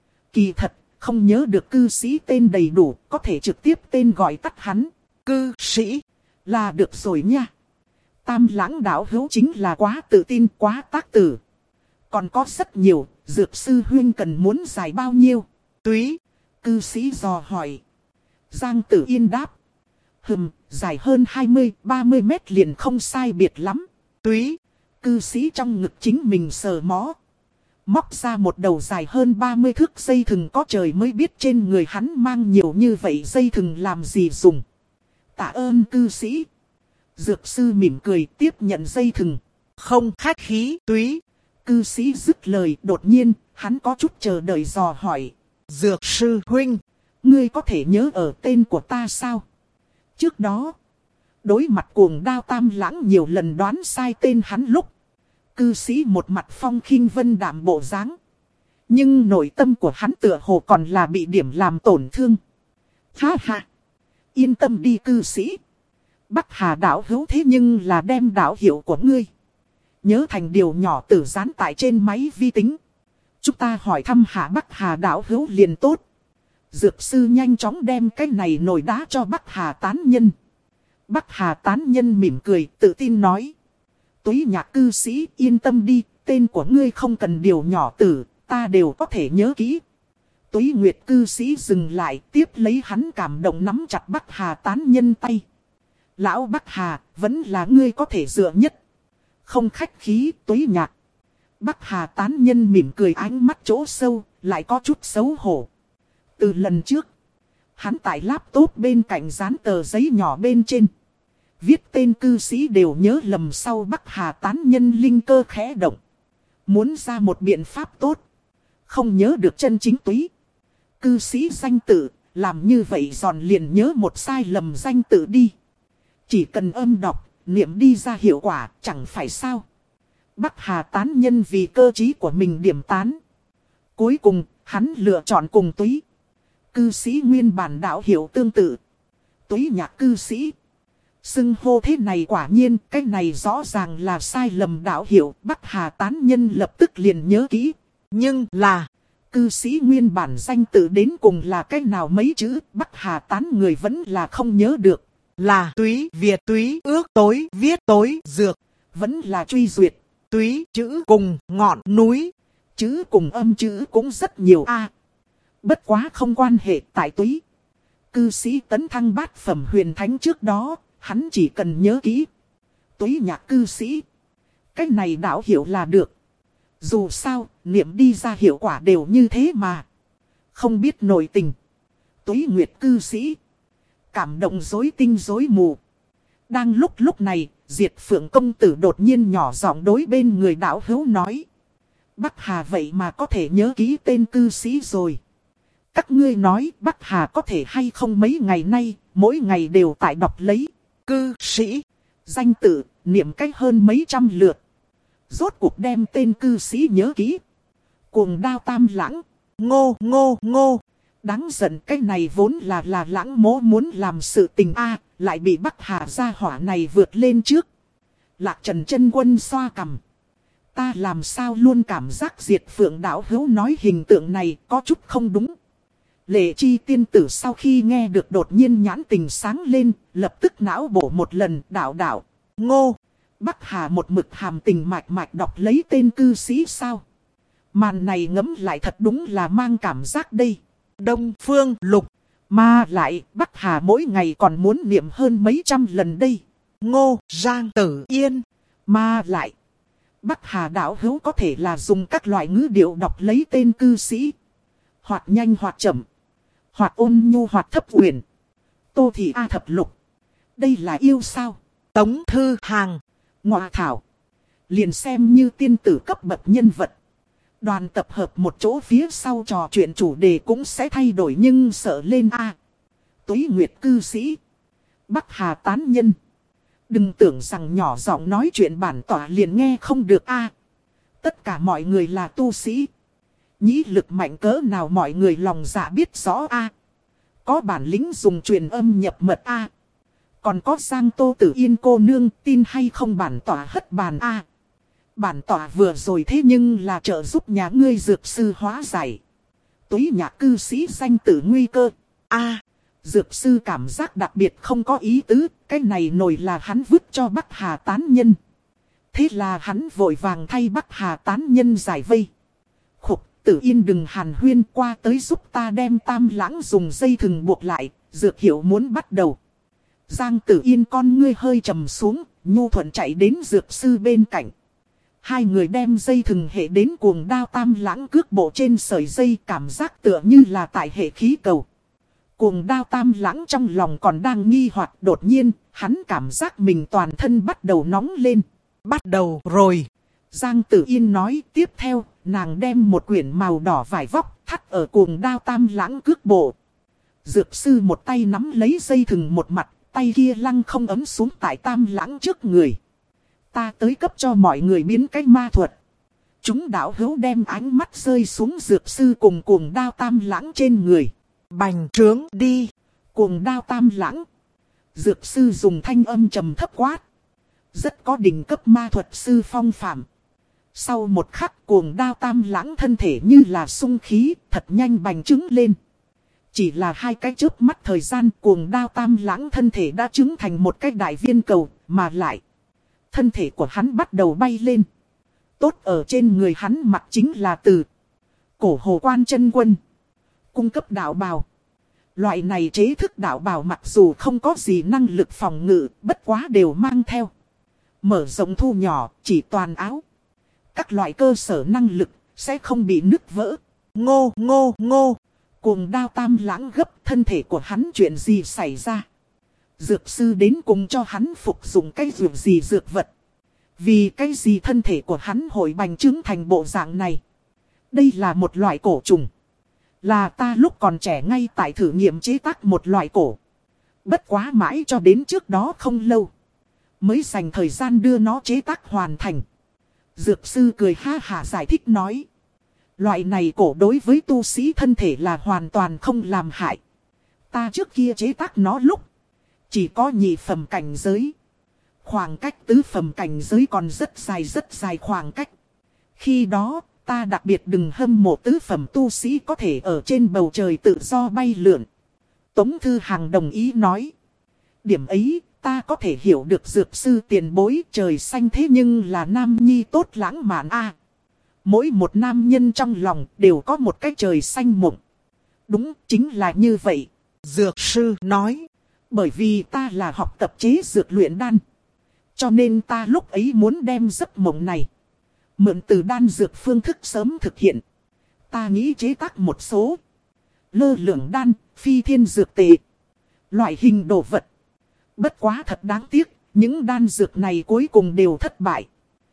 Kỳ thật, không nhớ được cư sĩ tên đầy đủ, có thể trực tiếp tên gọi tắt hắn. Cư sĩ là được rồi nha. Tam lãng đạo hữu chính là quá tự tin, quá tác tử. Còn có rất nhiều, dược sư huyên cần muốn dài bao nhiêu? Túy. Cư sĩ dò hỏi. Giang Tử Yên đáp. Hừm, dài hơn hai mươi ba mươi mét liền không sai biệt lắm. Túy. Cư sĩ trong ngực chính mình sờ mó. Móc ra một đầu dài hơn ba mươi thước dây thừng, có trời mới biết trên người hắn mang nhiều như vậy dây thừng làm gì dùng. Tạ ơn cư sĩ. Dược sư mỉm cười tiếp nhận dây thừng. Không khách khí. Túy. Cư sĩ dứt lời, đột nhiên, hắn có chút chờ đợi dò hỏi. Dược sư huynh, ngươi có thể nhớ ở tên của ta sao? Trước đó, đối mặt cuồng đao tam lãng nhiều lần đoán sai tên hắn lúc. Cư sĩ một mặt phong khinh vân đạm bộ dáng. Nhưng nội tâm của hắn tựa hồ còn là bị điểm làm tổn thương. Ha ha! Yên tâm đi cư sĩ. Bắc Hà đảo hữu thế nhưng là đem đảo hiệu của ngươi. Nhớ thành điều nhỏ tử dán tại trên máy vi tính. Chúng ta hỏi thăm hạ Bắc Hà đảo hữu liền tốt. Dược sư nhanh chóng đem cái này nổi đá cho Bắc Hà tán nhân. Bắc Hà tán nhân mỉm cười tự tin nói. Túy nhạc cư sĩ yên tâm đi, tên của ngươi không cần điều nhỏ tử, ta đều có thể nhớ kỹ. Tuế Nguyệt cư sĩ dừng lại, tiếp lấy hắn cảm động nắm chặt Bắc Hà tán nhân tay. Lão Bắc Hà, vẫn là ngươi có thể dựa nhất. Không khách khí, Tuế Nhạc. Bắc Hà tán nhân mỉm cười, ánh mắt chỗ sâu, lại có chút xấu hổ. Từ lần trước, hắn tại laptop bên cạnh dán tờ giấy nhỏ bên trên. Viết tên cư sĩ đều nhớ lầm, sau Bắc Hà tán nhân linh cơ khẽ động. Muốn ra một biện pháp tốt. Không nhớ được chân chính túy cư sĩ danh tự, làm như vậy giòn liền nhớ một sai lầm danh tự đi. Chỉ cần âm đọc, niệm đi ra hiệu quả, chẳng phải sao. Bắc Hà tán nhân vì cơ trí của mình điểm tán. Cuối cùng, hắn lựa chọn cùng túy cư sĩ nguyên bản đạo hiệu tương tự. Tuế Nhạc cư sĩ. Xưng hô thế này quả nhiên, cái này rõ ràng là sai lầm đạo hiệu. Bắc Hà tán nhân lập tức liền nhớ kỹ. Nhưng là, cư sĩ nguyên bản danh tự đến cùng là cái nào mấy chữ, Bắc Hà tán người vẫn là không nhớ được. Là túy Việt, túy ước, tối viết, tối dược. Vẫn là truy duyệt. Túy chữ cùng ngọn núi. Chữ cùng âm chữ cũng rất nhiều a. Bất quá không quan hệ, tại túy cư sĩ tấn thăng bát phẩm huyền thánh trước đó, hắn chỉ cần nhớ kỹ Tuế Nhạc cư sĩ. Cái này đạo hiệu là được. Dù sao, niệm đi ra hiệu quả đều như thế mà. Không biết nội tình. Tuế Nguyệt cư sĩ. Cảm động rối tinh rối mù. Đang lúc lúc này, Diệt Phượng công tử đột nhiên nhỏ giọng đối bên người đạo hữu nói. Bắc Hà vậy mà có thể nhớ kỹ tên cư sĩ rồi. Các ngươi nói Bắc Hà có thể hay không mấy ngày nay, mỗi ngày đều tại đọc lấy cư sĩ danh tự, niệm cách hơn mấy trăm lượt. Rốt cuộc đem tên cư sĩ nhớ kỹ. Cuồng đao tam lãng. Ngô ngô ngô. Đáng giận, cái này vốn là là lãng mố muốn làm sự tình a, lại bị Bắc Hà gia hỏa này vượt lên trước. Lạc Trần chân quân xoa cằm. Ta làm sao luôn cảm giác Diệt Phượng đạo hữu nói hình tượng này có chút không đúng. Lệ Chi tiên tử sau khi nghe được đột nhiên nhãn tình sáng lên, lập tức não bổ một lần. Đạo đạo Ngô. Bắc Hà một mực hàm tình mạch mạch đọc lấy tên cư sĩ sao. Màn này ngẫm lại thật đúng là mang cảm giác đây. Đông Phương Lục. Mà lại Bắc Hà mỗi ngày còn muốn niệm hơn mấy trăm lần đây. Ngô Giang Tử Yên. Mà lại Bắc Hà đạo hữu có thể là dùng các loại ngữ điệu đọc lấy tên cư sĩ. Hoặc nhanh hoặc chậm. Hoặc ôn nhu hoặc thấp uyển. Tô Thị A thập lục. Đây là yêu sao? Tống Thư Hàng. Ngọa thảo. Liền xem như tiên tử cấp bậc nhân vật. Đoàn tập hợp một chỗ phía sau trò chuyện chủ đề cũng sẽ thay đổi, nhưng sợ lên a. Tuế Nguyệt cư sĩ. Bắc Hà tán nhân. Đừng tưởng rằng nhỏ giọng nói chuyện bản tỏa liền nghe không được a. Tất cả mọi người là tu sĩ. Nhĩ lực mạnh cỡ nào mọi người lòng dạ biết rõ a. Có bản lĩnh dùng truyền âm nhập mật a. Còn có Giang Tô Tử Yên cô nương, tin hay không bản tỏa hất bàn a. Bản tỏa vừa rồi thế nhưng là trợ giúp nhà ngươi dược sư hóa giải Tuế Nhạc cư sĩ danh tử nguy cơ. A, dược sư cảm giác đặc biệt không có ý tứ, cái này nổi là hắn vứt cho Bắc Hà tán nhân. Thế là hắn vội vàng thay Bắc Hà tán nhân giải vây. Khục, Tử Yên đừng hàn huyên, qua tới giúp ta đem Tam Lãng dùng dây thừng buộc lại, dược hiệu muốn bắt đầu. Giang Tử Yên con ngươi hơi trầm xuống, nhu thuận chạy đến dược sư bên cạnh. Hai người đem dây thừng hệ đến cuồng đao Tam Lãng cước bộ trên sợi dây, cảm giác tựa như là tại hệ khí cầu. Cuồng đao Tam Lãng trong lòng còn đang nghi hoặc, đột nhiên, hắn cảm giác mình toàn thân bắt đầu nóng lên. Bắt đầu rồi. Giang Tử Yên nói, tiếp theo, nàng đem một quyển màu đỏ vải vóc thắt ở cuồng đao Tam Lãng cước bộ. Dược sư một tay nắm lấy dây thừng một mặt, tay kia lăng không ấm xuống tại Tam Lãng trước người. Ta tới cấp cho mọi người biến cái ma thuật. Chúng đạo hữu đem ánh mắt rơi xuống dược sư cùng cuồng đao Tam Lãng trên người. Bành trướng đi. Cuồng đao Tam Lãng. Dược sư dùng thanh âm trầm thấp quát. Rất có đỉnh cấp ma thuật sư phong phạm. Sau một khắc cuồng đao Tam Lãng thân thể như là sung khí, thật nhanh bành trướng lên. Chỉ là hai cái chớp mắt thời gian, cuồng đao Tam Lãng thân thể đã trứng thành một cái đại viên cầu, mà lại thân thể của hắn bắt đầu bay lên. Tốt ở trên người hắn mặc chính là từ Cổ Hồ Quan Chân Quân cung cấp đạo bào. Loại này chế thức đạo bào mặc dù không có gì năng lực phòng ngự, bất quá đều mang theo. Mở rộng thu nhỏ, chỉ toàn áo. Các loại cơ sở năng lực sẽ không bị nứt vỡ. Ngô ngô ngô. Cuồng Đao Tam Lãng gấp, thân thể của hắn chuyện gì xảy ra? Dược sư đến cùng cho hắn phục dụng cái dược gì dược vật? Vì cái gì thân thể của hắn hội bành trướng thành bộ dạng này? Đây là một loại cổ trùng. Là ta lúc còn trẻ ngay tại thử nghiệm chế tác một loại cổ. Bất quá mãi cho đến trước đó không lâu, mới dành thời gian đưa nó chế tác hoàn thành. Dược sư cười ha hả giải thích nói. Loại này cổ đối với tu sĩ thân thể là hoàn toàn không làm hại. Ta trước kia chế tác nó lúc chỉ có nhị phẩm cảnh giới. Khoảng cách tứ phẩm cảnh giới còn rất dài rất dài khoảng cách. Khi đó ta đặc biệt đừng hâm mộ tứ phẩm tu sĩ có thể ở trên bầu trời tự do bay lượn. Tống Thư Hằng đồng ý nói. Điểm ấy ta có thể hiểu được dược sư tiền bối, trời xanh thế nhưng là nam nhi tốt lãng mạn a. Mỗi một nam nhân trong lòng đều có một cái trời xanh mộng. Đúng, chính là như vậy. Dược sư nói. Bởi vì ta là học tập chế dược luyện đan, cho nên ta lúc ấy muốn đem giấc mộng này mượn từ đan dược phương thức sớm thực hiện. Ta nghĩ chế tác một số lơ lửng đan, phi thiên dược tệ, loại hình đồ vật. Bất quá thật đáng tiếc, những đan dược này cuối cùng đều thất bại.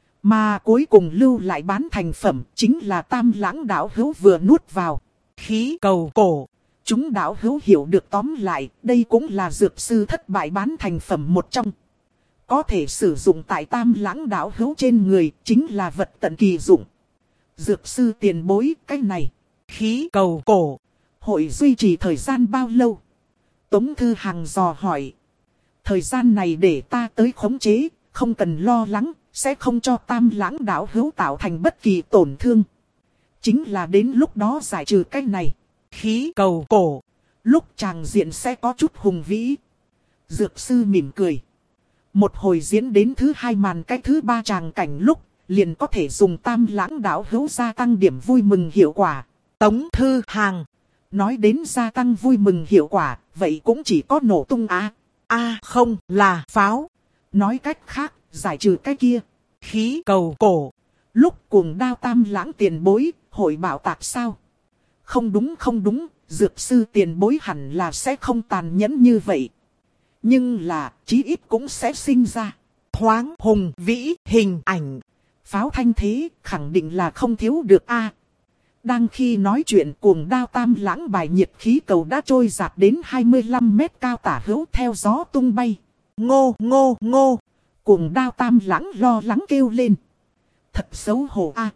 Mà cuối cùng lưu lại bán thành phẩm chính là Tam Lãng đạo hữu vừa nuốt vào. Khí cầu cổ. Chúng đạo hữu hiểu được tóm lại, đây cũng là dược sư thất bại bán thành phẩm một trong. Có thể sử dụng tại Tam Lãng đạo hữu trên người, chính là vật tận kỳ dụng. Dược sư tiền bối, cái này, khí cầu cổ, hội duy trì thời gian bao lâu? Tống Thư Hằng dò hỏi. Thời gian này để ta tới khống chế, không cần lo lắng, sẽ không cho Tam Lãng đạo hữu tạo thành bất kỳ tổn thương. Chính là đến lúc đó giải trừ cái này, khí cầu cổ, lúc tràng diện sẽ có chút hùng vĩ. Dược sư mỉm cười. Một hồi diễn đến thứ hai màn cái thứ ba tràng cảnh lúc, liền có thể dùng Tam Lãng đạo hữu gia tăng điểm vui mừng hiệu quả. Tống Thư Hằng nói đến gia tăng vui mừng hiệu quả, vậy cũng chỉ có nổ tung á. A à, không, là pháo. Nói cách khác, giải trừ cái kia, khí cầu cổ, lúc Cuồng Đao Tam Lãng tiền bối, hội bảo tạc sao? Không đúng không đúng, dược sư tiền bối hẳn là sẽ không tàn nhẫn như vậy. Nhưng là, chí ít cũng sẽ sinh ra thoáng hùng vĩ hình ảnh. Pháo thanh thế, khẳng định là không thiếu được a. Đang khi nói chuyện, Cuồng Đao Tam Lãng bài nhiệt khí cầu đã trôi giạt đến hai mươi lăm mét cao tả hữu theo gió tung bay. Ngô ngô ngô. Cuồng Đao Tam Lãng lo lắng kêu lên. Thật xấu hổ a.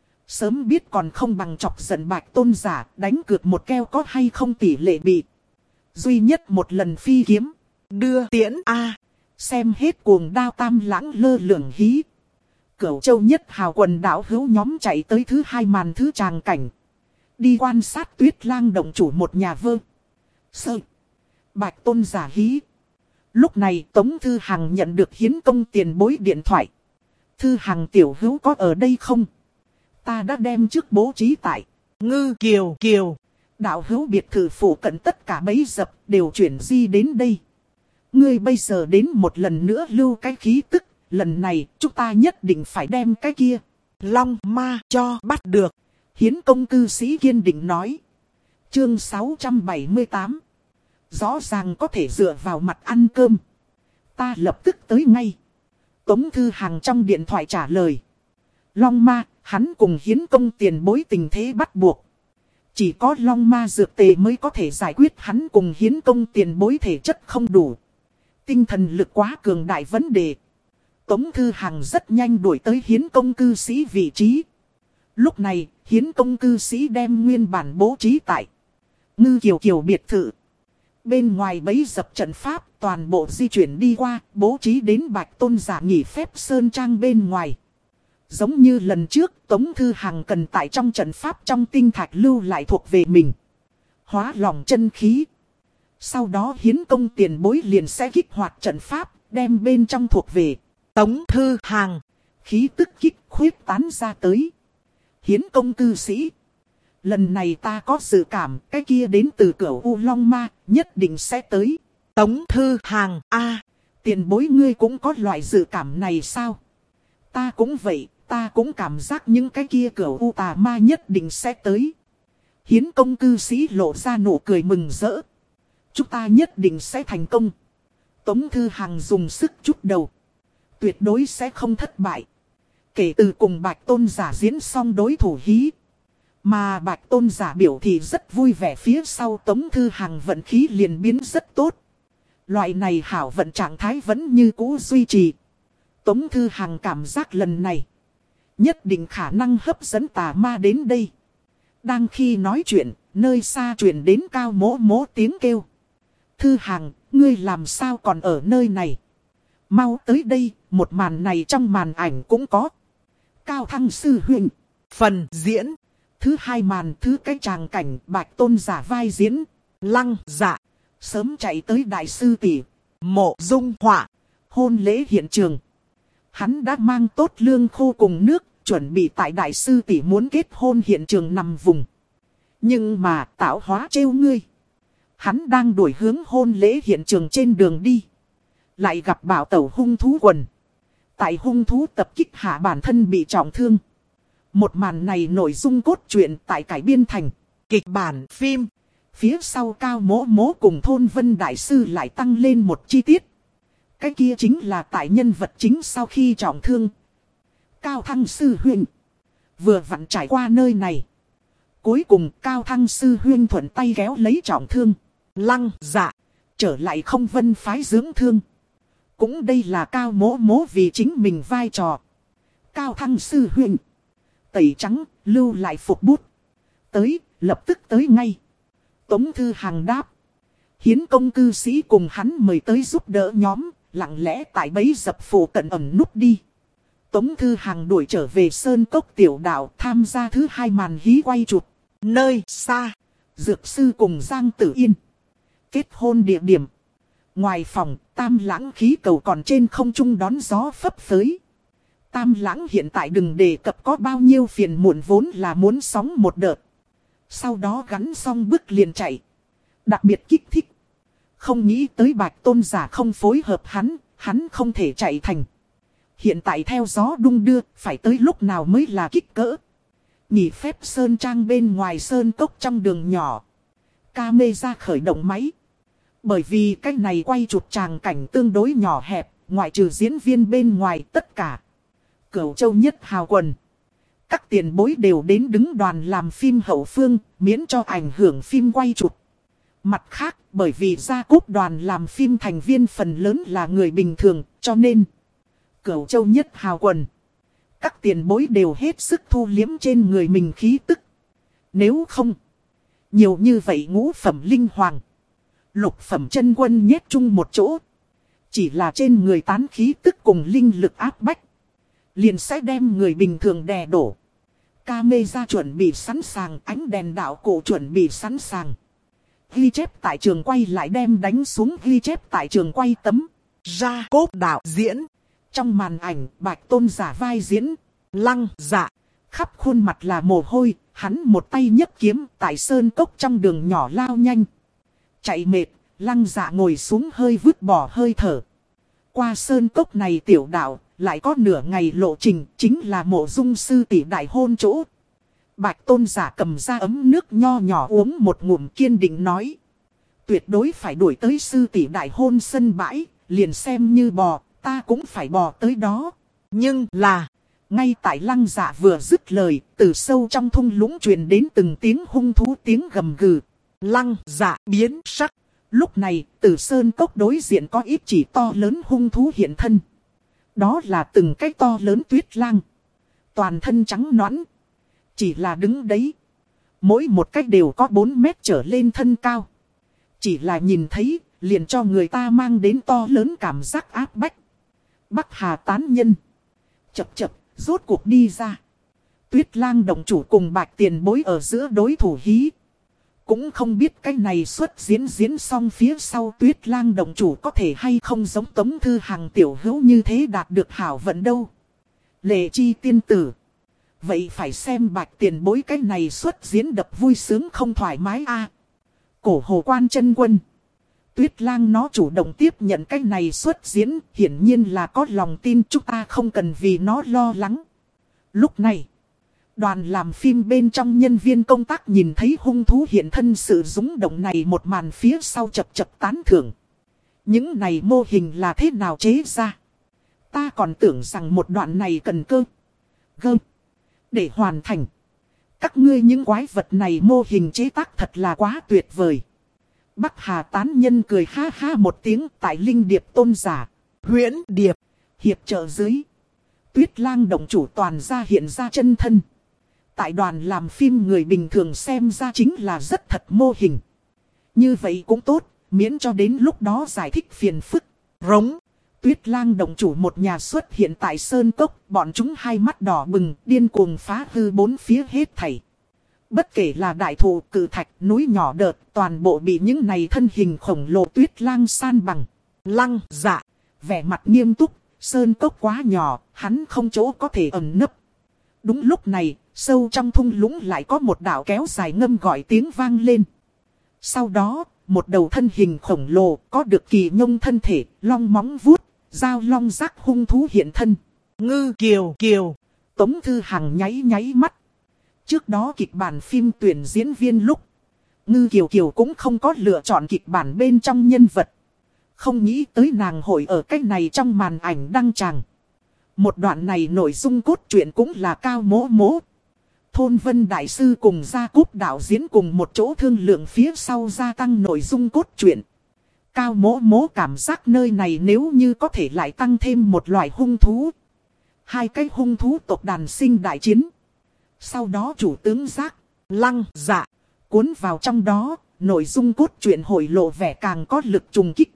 Sớm biết còn không bằng chọc giận Bạch Tôn giả, đánh cược một keo có hay không tỷ lệ bị. Duy nhất một lần phi kiếm. Đưa tiễn a. Xem hết Cuồng Đao Tam Lãng lơ lửng hí. Cửu Châu Nhất Hào quần đảo hữu nhóm chạy tới thứ hai màn thứ tràng cảnh. Đi quan sát Tuyết Lang động chủ một nhà vơ. Sơ. Bạch Tôn giả hí. Lúc này Tống Thư Hằng nhận được Hiến Công tiền bối điện thoại. Thư Hằng tiểu hữu có ở đây không? Ta đã đem trước bố trí tại Ngư Kiều Kiều. Đạo hữu biệt thự phủ cận tất cả bấy dập đều chuyển di đến đây. Ngươi bây giờ đến một lần nữa lưu cái khí tức. Lần này chúng ta nhất định phải đem cái kia Long Ma cho bắt được. Hiến Công cư sĩ kiên định nói. Chương sáu trăm bảy mươi tám. Rõ ràng có thể dựa vào mặt ăn cơm. Ta lập tức tới ngay. Tống Thư Hằng trong điện thoại trả lời. Long Ma, hắn cùng Hiến Công tiền bối tình thế bắt buộc. Chỉ có Long Ma dược tề mới có thể giải quyết hắn cùng Hiến Công tiền bối thể chất không đủ. Tinh thần lực quá cường đại vấn đề. Tống Thư Hằng rất nhanh đuổi tới Hiến Công cư sĩ vị trí. Lúc này, Hiến Công cư sĩ đem nguyên bản bố trí tại Ngư Kiều Kiều biệt thự. Bên ngoài bấy dập trận pháp, toàn bộ di chuyển đi qua, bố trí đến Bạch Tôn giả nghỉ phép sơn trang bên ngoài. Giống như lần trước, Tống Thư Hằng cần tại trong trận pháp trong tinh thạch lưu lại thuộc về mình. Hóa lỏng chân khí. Sau đó Hiến Công tiền bối liền sẽ kích hoạt trận pháp, đem bên trong thuộc về Tống Thư Hằng. Khí tức kích khuyết tán ra tới. Hiến Công cư sĩ. Lần này ta có dự cảm, cái kia đến từ Cửu U Long Ma, nhất định sẽ tới. Tống Thư Hàng A. Tiền bối ngươi cũng có loại dự cảm này sao? Ta cũng vậy, ta cũng cảm giác những cái kia Cửu U tà ma nhất định sẽ tới. Hiến công cư sĩ lộ ra nụ cười mừng rỡ. Chúng ta nhất định sẽ thành công. Tống Thư Hàng dùng sức chút đầu. Tuyệt đối sẽ không thất bại. Kể từ cùng Bạch Tôn giả diễn xong đối thủ hí. Mà Bạch Tôn giả biểu thì rất vui vẻ, phía sau Tống Thư Hàng vận khí liền biến rất tốt. Loại này hảo vận trạng thái vẫn như cũ duy trì. Tống Thư Hàng cảm giác lần này nhất định khả năng hấp dẫn tà ma đến đây. Đang khi nói chuyện, nơi xa truyền đến Cao Mỗ Mỗ tiếng kêu. Thư Hàng, ngươi làm sao còn ở nơi này? Mau tới đây, một màn này trong màn ảnh cũng có. Cao Thăng sư huynh. Phần diễn. Thứ hai màn, thứ cái tràng cảnh Bạch Tôn giả vai diễn. Lăng Dạ. Sớm chạy tới đại sư tỷ. Mộ Dung Họa. Hôn lễ hiện trường. Hắn đã mang tốt lương khô cùng nước, chuẩn bị tại đại sư tỷ muốn kết hôn hiện trường nằm vùng. Nhưng mà tạo hóa trêu ngươi. Hắn đang đuổi hướng hôn lễ hiện trường trên đường đi. Lại gặp bảo tẩu hung thú quần. Tại hung thú tập kích hạ bản thân bị trọng thương. Một màn này nội dung cốt truyện tại cải biên thành kịch bản phim. Phía sau Cao Mỗ Mỗ cùng Thôn Vân Đại Sư lại tăng lên một chi tiết. Cái kia chính là tại nhân vật chính sau khi trọng thương. Cao Thăng sư huynh vừa vặn trải qua nơi này. Cuối cùng Cao Thăng sư huynh thuận tay kéo lấy trọng thương Lăng Dạ trở lại Không Vân phái dưỡng thương. Cũng đây là Cao Mỗ Mỗ vì chính mình vai trò. Cao Thăng sư huynh tẩy trắng, lưu lại phục bút. Tới, lập tức tới ngay. Tống Thư Hàng đáp. Hiến công cư sĩ cùng hắn mời tới giúp đỡ nhóm, lặng lẽ tại bấy dập phủ cận ẩn núp đi. Tống Thư Hàng đuổi trở về Sơn Cốc Tiểu Đạo tham gia thứ hai màn hí quay chụp. Nơi xa, Dược sư cùng Giang Tử Yên. Kết hôn địa điểm. Ngoài phòng, Tam Lãng khí cầu còn trên không trung đón gió phấp phới. Tam Lãng hiện tại đừng đề cập có bao nhiêu phiền muộn, vốn là muốn sóng một đợt. Sau đó gắn xong bước liền chạy. Đặc biệt kích thích. Không nghĩ tới Bạch Tôn giả không phối hợp hắn, hắn không thể chạy thành. Hiện tại theo gió đung đưa, phải tới lúc nào mới là kích cỡ. Nghỉ phép sơn trang bên ngoài sơn cốc trong đường nhỏ. Camera khởi động máy. Bởi vì cái này quay chụp tràng cảnh tương đối nhỏ hẹp, ngoại trừ diễn viên bên ngoài tất cả. Cửu Châu nhất hào quần. Các tiền bối đều đến đứng đoàn làm phim hậu phương, miễn cho ảnh hưởng phim quay chụp. Mặt khác, bởi vì gia cúp đoàn làm phim thành viên phần lớn là người bình thường, cho nên Cửu Châu nhất hào quần. Các tiền bối đều hết sức thu liếm trên người mình khí tức. Nếu không, nhiều như vậy ngũ phẩm linh hoàng, lục phẩm chân quân nhét chung một chỗ. Chỉ là trên người tán khí tức cùng linh lực áp bách, liền sẽ đem người bình thường đè đổ. Camera chuẩn bị sẵn sàng, ánh đèn đạo cổ chuẩn bị sẵn sàng. Ghi chép tại trường quay lại đem đánh xuống ghi chép tại trường quay tấm. Ra cốp đạo diễn. Trong màn ảnh, Bạch Tôn giả vai diễn. Lăng Dạ. Khắp khuôn mặt là mồ hôi, hắn một tay nhấc kiếm tại sơn cốc trong đường nhỏ lao nhanh. Chạy mệt, Lăng Dạ ngồi xuống hơi vứt bỏ hơi thở. Qua sơn cốc này tiểu đạo, lại có nửa ngày lộ trình, chính là Mộ Dung sư tỷ đại hôn chỗ. Bạch Tôn giả cầm ra ấm nước nho nhỏ uống một ngụm, kiên định nói. Tuyệt đối phải đuổi tới sư tỷ đại hôn sân bãi, liền xem như bò, ta cũng phải bò tới đó. Nhưng là, ngay tại Lăng Dạ vừa dứt lời, từ sâu trong thung lũng truyền đến từng tiếng hung thú tiếng gầm gừ. Lăng Dạ biến sắc. Lúc này, từ sơn cốc đối diện có ít chỉ to lớn hung thú hiện thân. Đó là từng cái to lớn tuyết lang. Toàn thân trắng nõn. Chỉ là đứng đấy. Mỗi một cách đều có bốn mét trở lên thân cao. Chỉ là nhìn thấy, liền cho người ta mang đến to lớn cảm giác áp bách. Bắc Hà tán nhân. Chập chập, rốt cuộc đi ra. Tuyết lang động chủ cùng Bạch tiền bối ở giữa đối thủ hí. Cũng không biết cái này xuất diễn diễn xong phía sau Tuyết lang động chủ có thể hay không giống Tống Thư Hàng tiểu hữu như thế đạt được hảo vận đâu. Lệ Chi tiên tử. Vậy phải xem Bạch tiền bối cái này xuất diễn đập vui sướng không thoải mái a. Cổ hồ quan chân quân. Tuyết Lang nó chủ động tiếp nhận cái này xuất diễn, hiển nhiên là có lòng tin, chúng ta không cần vì nó lo lắng. Lúc này, đoàn làm phim bên trong nhân viên công tác nhìn thấy hung thú hiện thân sự rúng động này một màn phía sau chập chập tán thưởng. Những này mô hình là thế nào chế ra? Ta còn tưởng rằng một đoạn này cần cơ, gơ, để hoàn thành. Các ngươi những quái vật này mô hình chế tác thật là quá tuyệt vời. Bắc Hà tán nhân cười ha ha một tiếng tại Linh Điệp tôn giả, Huyễn Điệp, hiệp trợ dưới. Tuyết Lang động chủ toàn ra hiện ra chân thân. Tại đoàn làm phim người bình thường xem ra chính là rất thật mô hình. Như vậy cũng tốt, miễn cho đến lúc đó giải thích phiền phức. Rống. Tuyết Lang động chủ một nhà xuất hiện tại Sơn Cốc, bọn chúng hai mắt đỏ bừng, điên cuồng phá hư bốn phía hết thảy. Bất kể là đại thụ, cự thạch, núi nhỏ đợt, toàn bộ bị những này thân hình khổng lồ Tuyết Lang san bằng. Lăng Dạ, vẻ mặt nghiêm túc, Sơn Cốc quá nhỏ, hắn không chỗ có thể ẩn nấp. Đúng lúc này, sâu trong thung lũng lại có một đạo kéo dài ngâm gọi tiếng vang lên. Sau đó, một đầu thân hình khổng lồ, có được kỳ nhông thân thể, long móng vuốt, dao long rác hung thú hiện thân. Ngư Kiều Kiều, Tống Thư Hằng nháy nháy mắt. Trước đó kịch bản phim tuyển diễn viên lúc, Ngư Kiều Kiều cũng không có lựa chọn kịch bản bên trong nhân vật. Không nghĩ tới nàng hội ở cách này trong màn ảnh đăng tràng. Một đoạn này nội dung cốt truyện cũng là cao mỗ mỗ. Thôn Vân Đại Sư cùng Gia Cúp đạo diễn cùng một chỗ thương lượng phía sau gia tăng nội dung cốt truyện. Cao mỗ mỗ cảm giác nơi này nếu như có thể lại tăng thêm một loại hung thú. Hai cái hung thú tộc đàn sinh đại chiến. Sau đó chủ tướng Giác, Lăng Dạ, cuốn vào trong đó, nội dung cốt truyện hội lộ vẻ càng có lực trùng kích.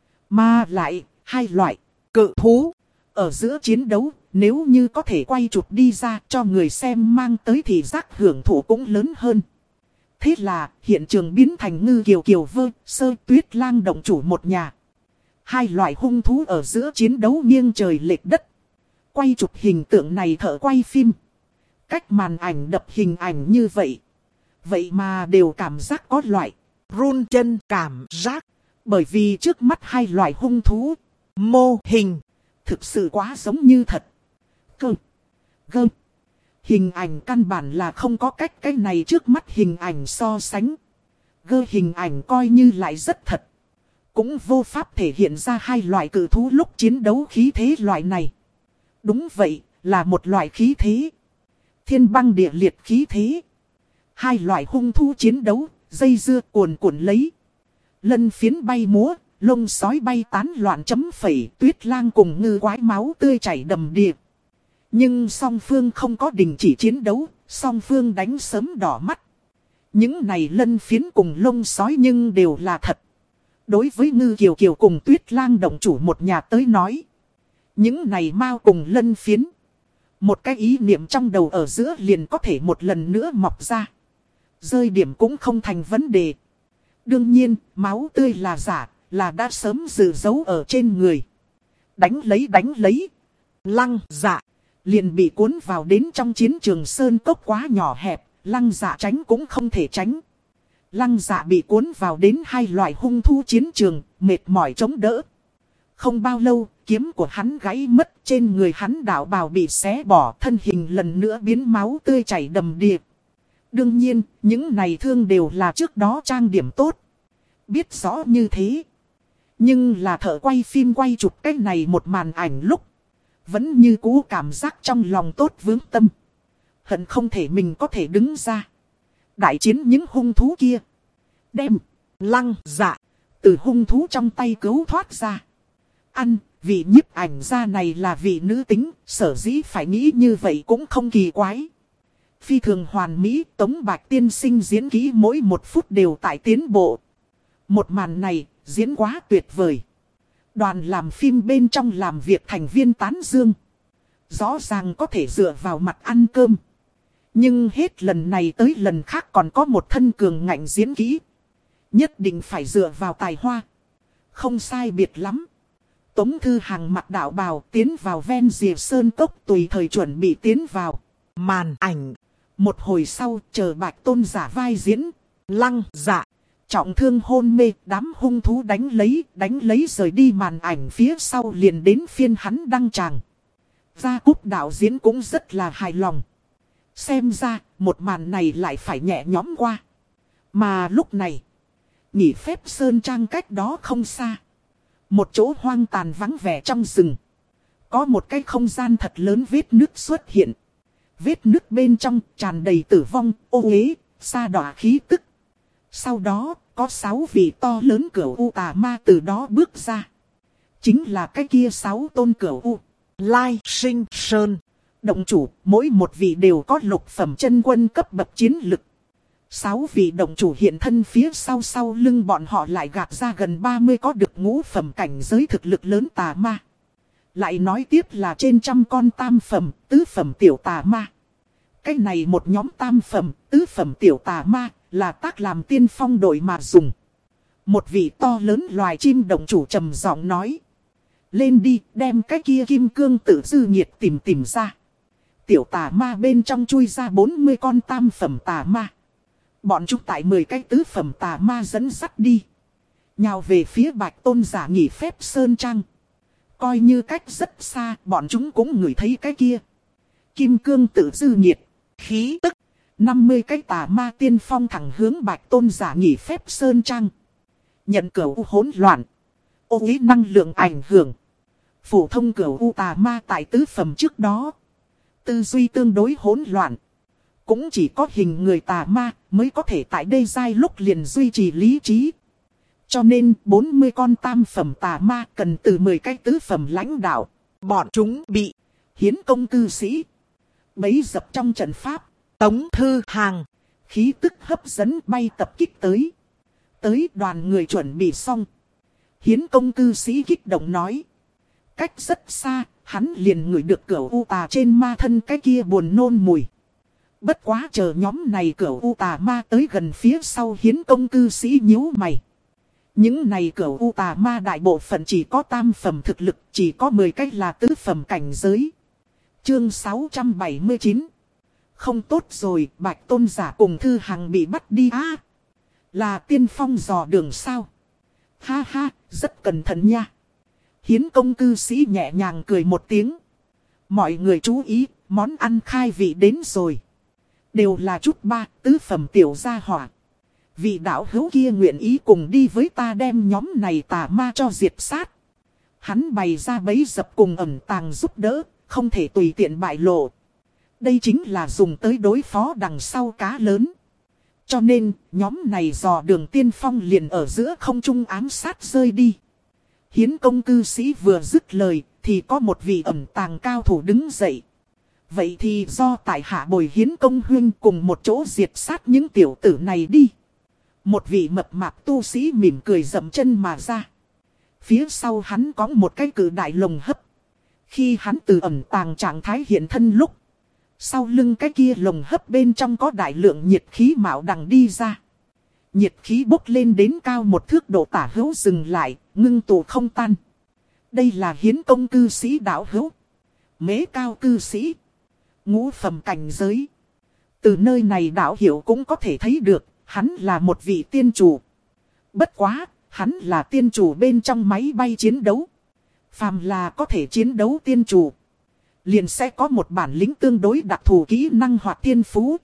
Mà lại, hai loại cự thú ở giữa chiến đấu, nếu như có thể quay chụp đi ra cho người xem mang tới thì giác hưởng thụ cũng lớn hơn. Thế là, hiện trường biến thành Ngư Kiều Kiều Vơ, Sơ Tuyết Lang động chủ một nhà. Hai loại hung thú ở giữa chiến đấu nghiêng trời lệch đất. Quay chụp hình tượng này thợ quay phim. Cách màn ảnh đập hình ảnh như vậy. Vậy mà đều cảm giác có loại run chân cảm giác. Bởi vì trước mắt hai loại hung thú, mô hình, thực sự quá giống như thật. Cơ, gơ, hình ảnh căn bản là không có cách cái này trước mắt hình ảnh so sánh. Gơ hình ảnh coi như lại rất thật. Cũng vô pháp thể hiện ra hai loại cự thú lúc chiến đấu khí thế loại này. Đúng vậy, là một loại khí thế. Thiên băng địa liệt khí thế. Hai loại hung thú chiến đấu, dây dưa cuồn cuộn lấy. Lân phiến bay múa, lông sói bay tán loạn chấm phẩy, Tuyết Lang cùng Ngư quái máu tươi chảy đầm đìa. Nhưng song phương không có đình chỉ chiến đấu, song phương đánh sớm đỏ mắt. Những này lân phiến cùng lông sói nhưng đều là thật. Đối với Ngư Kiều Kiều cùng Tuyết Lang động chủ một nhà tới nói. Những này mau cùng lân phiến. Một cái ý niệm trong đầu ở giữa liền có thể một lần nữa mọc ra. Rơi điểm cũng không thành vấn đề. Đương nhiên, máu tươi là giả, là đã sớm dự giấu ở trên người. Đánh lấy đánh lấy. Lăng Dạ liền bị cuốn vào đến trong chiến trường Sơn Cốc quá nhỏ hẹp, Lăng Dạ tránh cũng không thể tránh. Lăng Dạ bị cuốn vào đến hai loại hung thú chiến trường, mệt mỏi chống đỡ. Không bao lâu, kiếm của hắn gãy mất, trên người hắn đạo bào bị xé bỏ, thân hình lần nữa biến máu tươi chảy đầm đìa. Đương nhiên, những này thương đều là trước đó trang điểm tốt. Biết rõ như thế. Nhưng là thợ quay phim quay chụp cái này một màn ảnh lúc. Vẫn như cũ cảm giác trong lòng tốt vướng tâm. Hận không thể mình có thể đứng ra. Đại chiến những hung thú kia. Đem, Lăng Dạ, từ hung thú trong tay cứu thoát ra. Ăn, vị nhiếp ảnh gia này là vị nữ tính, sở dĩ phải nghĩ như vậy cũng không kỳ quái. Phi thường hoàn mỹ, Tống Bạch tiên sinh diễn kỹ mỗi một phút đều tại tiến bộ. Một màn này, diễn quá tuyệt vời. Đoàn làm phim bên trong làm việc thành viên tán dương. Rõ ràng có thể dựa vào mặt ăn cơm. Nhưng hết lần này tới lần khác còn có một thân cường ngạnh diễn kỹ. Nhất định phải dựa vào tài hoa. Không sai biệt lắm. Tống Thư Hằng mặc đạo bào tiến vào ven rìa Sơn Cốc tùy thời chuẩn bị tiến vào. Màn ảnh. Một hồi sau chờ Bạch Tôn giả vai diễn. Lăng Dạ. Trọng thương hôn mê, đám hung thú đánh lấy, đánh lấy rời đi màn ảnh phía sau liền đến phiên hắn đăng tràng. Gia Cúc đạo diễn cũng rất là hài lòng. Xem ra, một màn này lại phải nhẹ nhõm qua. Mà lúc này, nghỉ phép Sơn Trang cách đó không xa. Một chỗ hoang tàn vắng vẻ trong rừng. Có một cái không gian thật lớn vết nứt xuất hiện. Vết nứt bên trong tràn đầy tử vong, ô uế, sa đọa khí tức. Sau đó, có sáu vị to lớn cửu u tà ma từ đó bước ra. Chính là cái kia sáu tôn cửu u. Lai Sinh Sơn. Động chủ, mỗi một vị đều có lục phẩm chân quân cấp bậc chiến lực. Sáu vị động chủ hiện thân phía sau sau lưng bọn họ lại gạt ra gần ba mươi có được ngũ phẩm cảnh giới thực lực lớn tà ma. Lại nói tiếp là trên trăm con tam phẩm, tứ phẩm tiểu tà ma. Cái này một nhóm tam phẩm, tứ phẩm tiểu tà ma là tác làm tiên phong đội mà dùng. Một vị to lớn loài chim động chủ trầm giọng nói. Lên đi, đem cái kia kim cương tự dư nhiệt tìm tìm ra. Tiểu tà ma bên trong chui ra bốn mươi con tam phẩm tà ma. Bọn chúng tại mười cái tứ phẩm tà ma dẫn dắt đi. Nhào về phía Bạch Tôn giả nghỉ phép Sơn Trang. Coi như cách rất xa, bọn chúng cũng ngửi thấy cái kia. Kim cương tự dư nhiệt, khí tức. năm mươi cái tà ma tiên phong thẳng hướng Bạch Tôn giả nghỉ phép Sơn Trang. Nhận cửu hỗn loạn. Ô ý năng lượng ảnh hưởng. Phổ thông cửu u tà ma tại tứ phẩm trước đó. Tư duy tương đối hỗn loạn. Cũng chỉ có hình người tà ma mới có thể tại đây giai lúc liền duy trì lý trí. Cho nên bốn mươi con tam phẩm tà ma cần từ mười cái tứ phẩm lãnh đạo. Bọn chúng bị hiến công cư sĩ bấy dập trong trận pháp. Tống Thư Hàng khí tức hấp dẫn bay tập kích tới. Tới đoàn người chuẩn bị xong. Hiến công cư sĩ kích động nói. Cách rất xa, hắn liền ngửi được cửu u tà trên ma thân cái kia buồn nôn mùi. Bất quá chờ nhóm này cửu u tà ma tới gần phía sau hiến công cư sĩ nhíu mày. Những này cửu u tà ma đại bộ phận chỉ có tam phẩm thực lực, chỉ có mười cách là tứ phẩm cảnh giới. Chương sáu trăm bảy mươi chín. Không tốt rồi, Bạch Tôn giả cùng Thư Hằng bị bắt đi á. À, là tiên phong dò đường sao? Ha ha, rất cẩn thận nha. Hiến công cư sĩ nhẹ nhàng cười một tiếng. Mọi người chú ý, món ăn khai vị đến rồi. Đều là chút ba, tứ phẩm tiểu gia hỏa. Vị đạo hữu kia nguyện ý cùng đi với ta đem nhóm này tà ma cho diệt sát. Hắn bày ra bẫy dập cùng ẩn tàng giúp đỡ, không thể tùy tiện bại lộ. Đây chính là dùng tới đối phó đằng sau cá lớn. Cho nên, nhóm này dò đường tiên phong liền ở giữa không trung ám sát rơi đi. Hiến công cư sĩ vừa dứt lời, thì có một vị ẩn tàng cao thủ đứng dậy. Vậy thì do tại hạ bồi hiến công huynh cùng một chỗ diệt sát những tiểu tử này đi. Một vị mập mạp tu sĩ mỉm cười dậm chân mà ra. Phía sau hắn có một cái cử đại lồng hấp. Khi hắn từ ẩn tàng trạng thái hiện thân lúc. Sau lưng cái kia lồng hấp bên trong có đại lượng nhiệt khí mạo đằng đi ra. Nhiệt khí bốc lên đến cao một thước độ tả hữu dừng lại, ngưng tụ không tan. Đây là hiến công cư sĩ đạo hữu. Mế cao cư sĩ. Ngũ phẩm cảnh giới. Từ nơi này đạo hiểu cũng có thể thấy được, hắn là một vị tiên chủ. Bất quá, hắn là tiên chủ bên trong máy bay chiến đấu. Phàm là có thể chiến đấu tiên chủ. Liền sẽ có một bản lĩnh tương đối đặc thù kỹ năng hoặc thiên phú.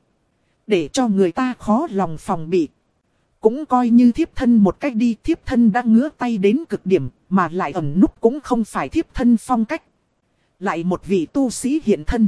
Để cho người ta khó lòng phòng bị. Cũng coi như thiếp thân một cách đi, thiếp thân đã ngứa tay đến cực điểm, mà lại ẩn núp cũng không phải thiếp thân phong cách. Lại một vị tu sĩ hiện thân.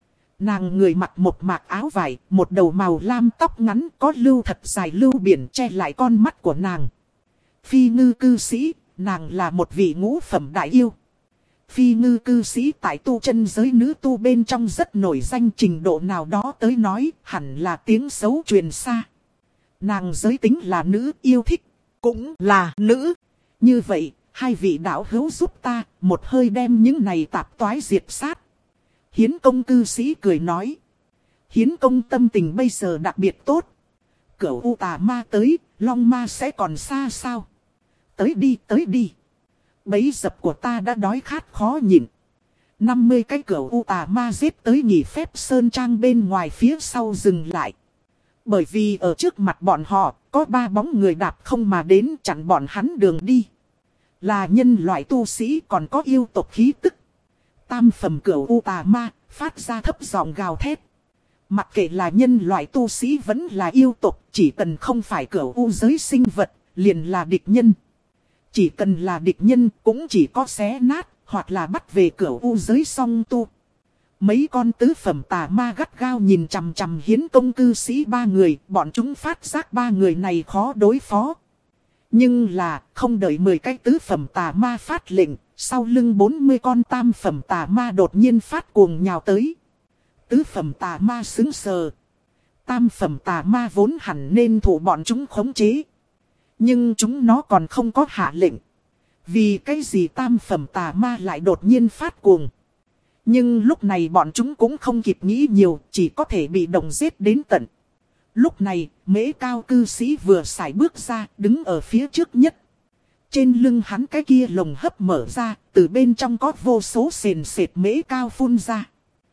Nàng người mặc một mạc áo vải, một đầu màu lam tóc ngắn có lưu thật dài lưu biển che lại con mắt của nàng. Phi ngư cư sĩ, nàng là một vị ngũ phẩm đại yêu. Phi ngư cư sĩ tại tu chân giới nữ tu bên trong rất nổi danh, trình độ nào đó tới nói hẳn là tiếng xấu truyền xa. Nàng giới tính là nữ, yêu thích cũng là nữ. Như vậy, hai vị đạo hữu giúp ta một hơi đem những này tạp toái diệt sát. Hiến công cư sĩ cười nói. Hiến công tâm tình bây giờ đặc biệt tốt. Cửu u tà ma tới, long ma sẽ còn xa sao? Tới đi, tới đi. Bấy dập của ta đã đói khát khó nhịn. năm mươi cái cửu u tà ma giết tới nghỉ phép sơn trang bên ngoài phía sau dừng lại. Bởi vì ở trước mặt bọn họ, có ba bóng người đạp không mà đến chặn bọn hắn đường đi. Là nhân loại tu sĩ còn có yêu tộc khí tức. Tam phẩm cửu u tà ma, phát ra thấp giọng gào thét. Mặc kệ là nhân loại tu sĩ vẫn là yêu tộc, chỉ cần không phải cửu u giới sinh vật, liền là địch nhân. Chỉ cần là địch nhân cũng chỉ có xé nát, hoặc là bắt về cửu u giới song tu. Mấy con tứ phẩm tà ma gắt gao nhìn chằm chằm Hiến Công cư sĩ ba người, bọn chúng phát giác ba người này khó đối phó. Nhưng là, không đợi mười cái tứ phẩm tà ma phát lệnh, sau lưng bốn mươi con tam phẩm tà ma đột nhiên phát cuồng nhào tới. Tứ phẩm tà ma sững sờ. Tam phẩm tà ma vốn hẳn nên thủ bọn chúng khống chế. Nhưng chúng nó còn không có hạ lệnh. Vì cái gì tam phẩm tà ma lại đột nhiên phát cuồng. Nhưng lúc này bọn chúng cũng không kịp nghĩ nhiều, chỉ có thể bị động giết đến tận. Lúc này, Mễ Cao cư sĩ vừa sải bước ra, đứng ở phía trước nhất. Trên lưng hắn cái kia lồng hấp mở ra, từ bên trong có vô số sền sệt Mễ Cao phun ra.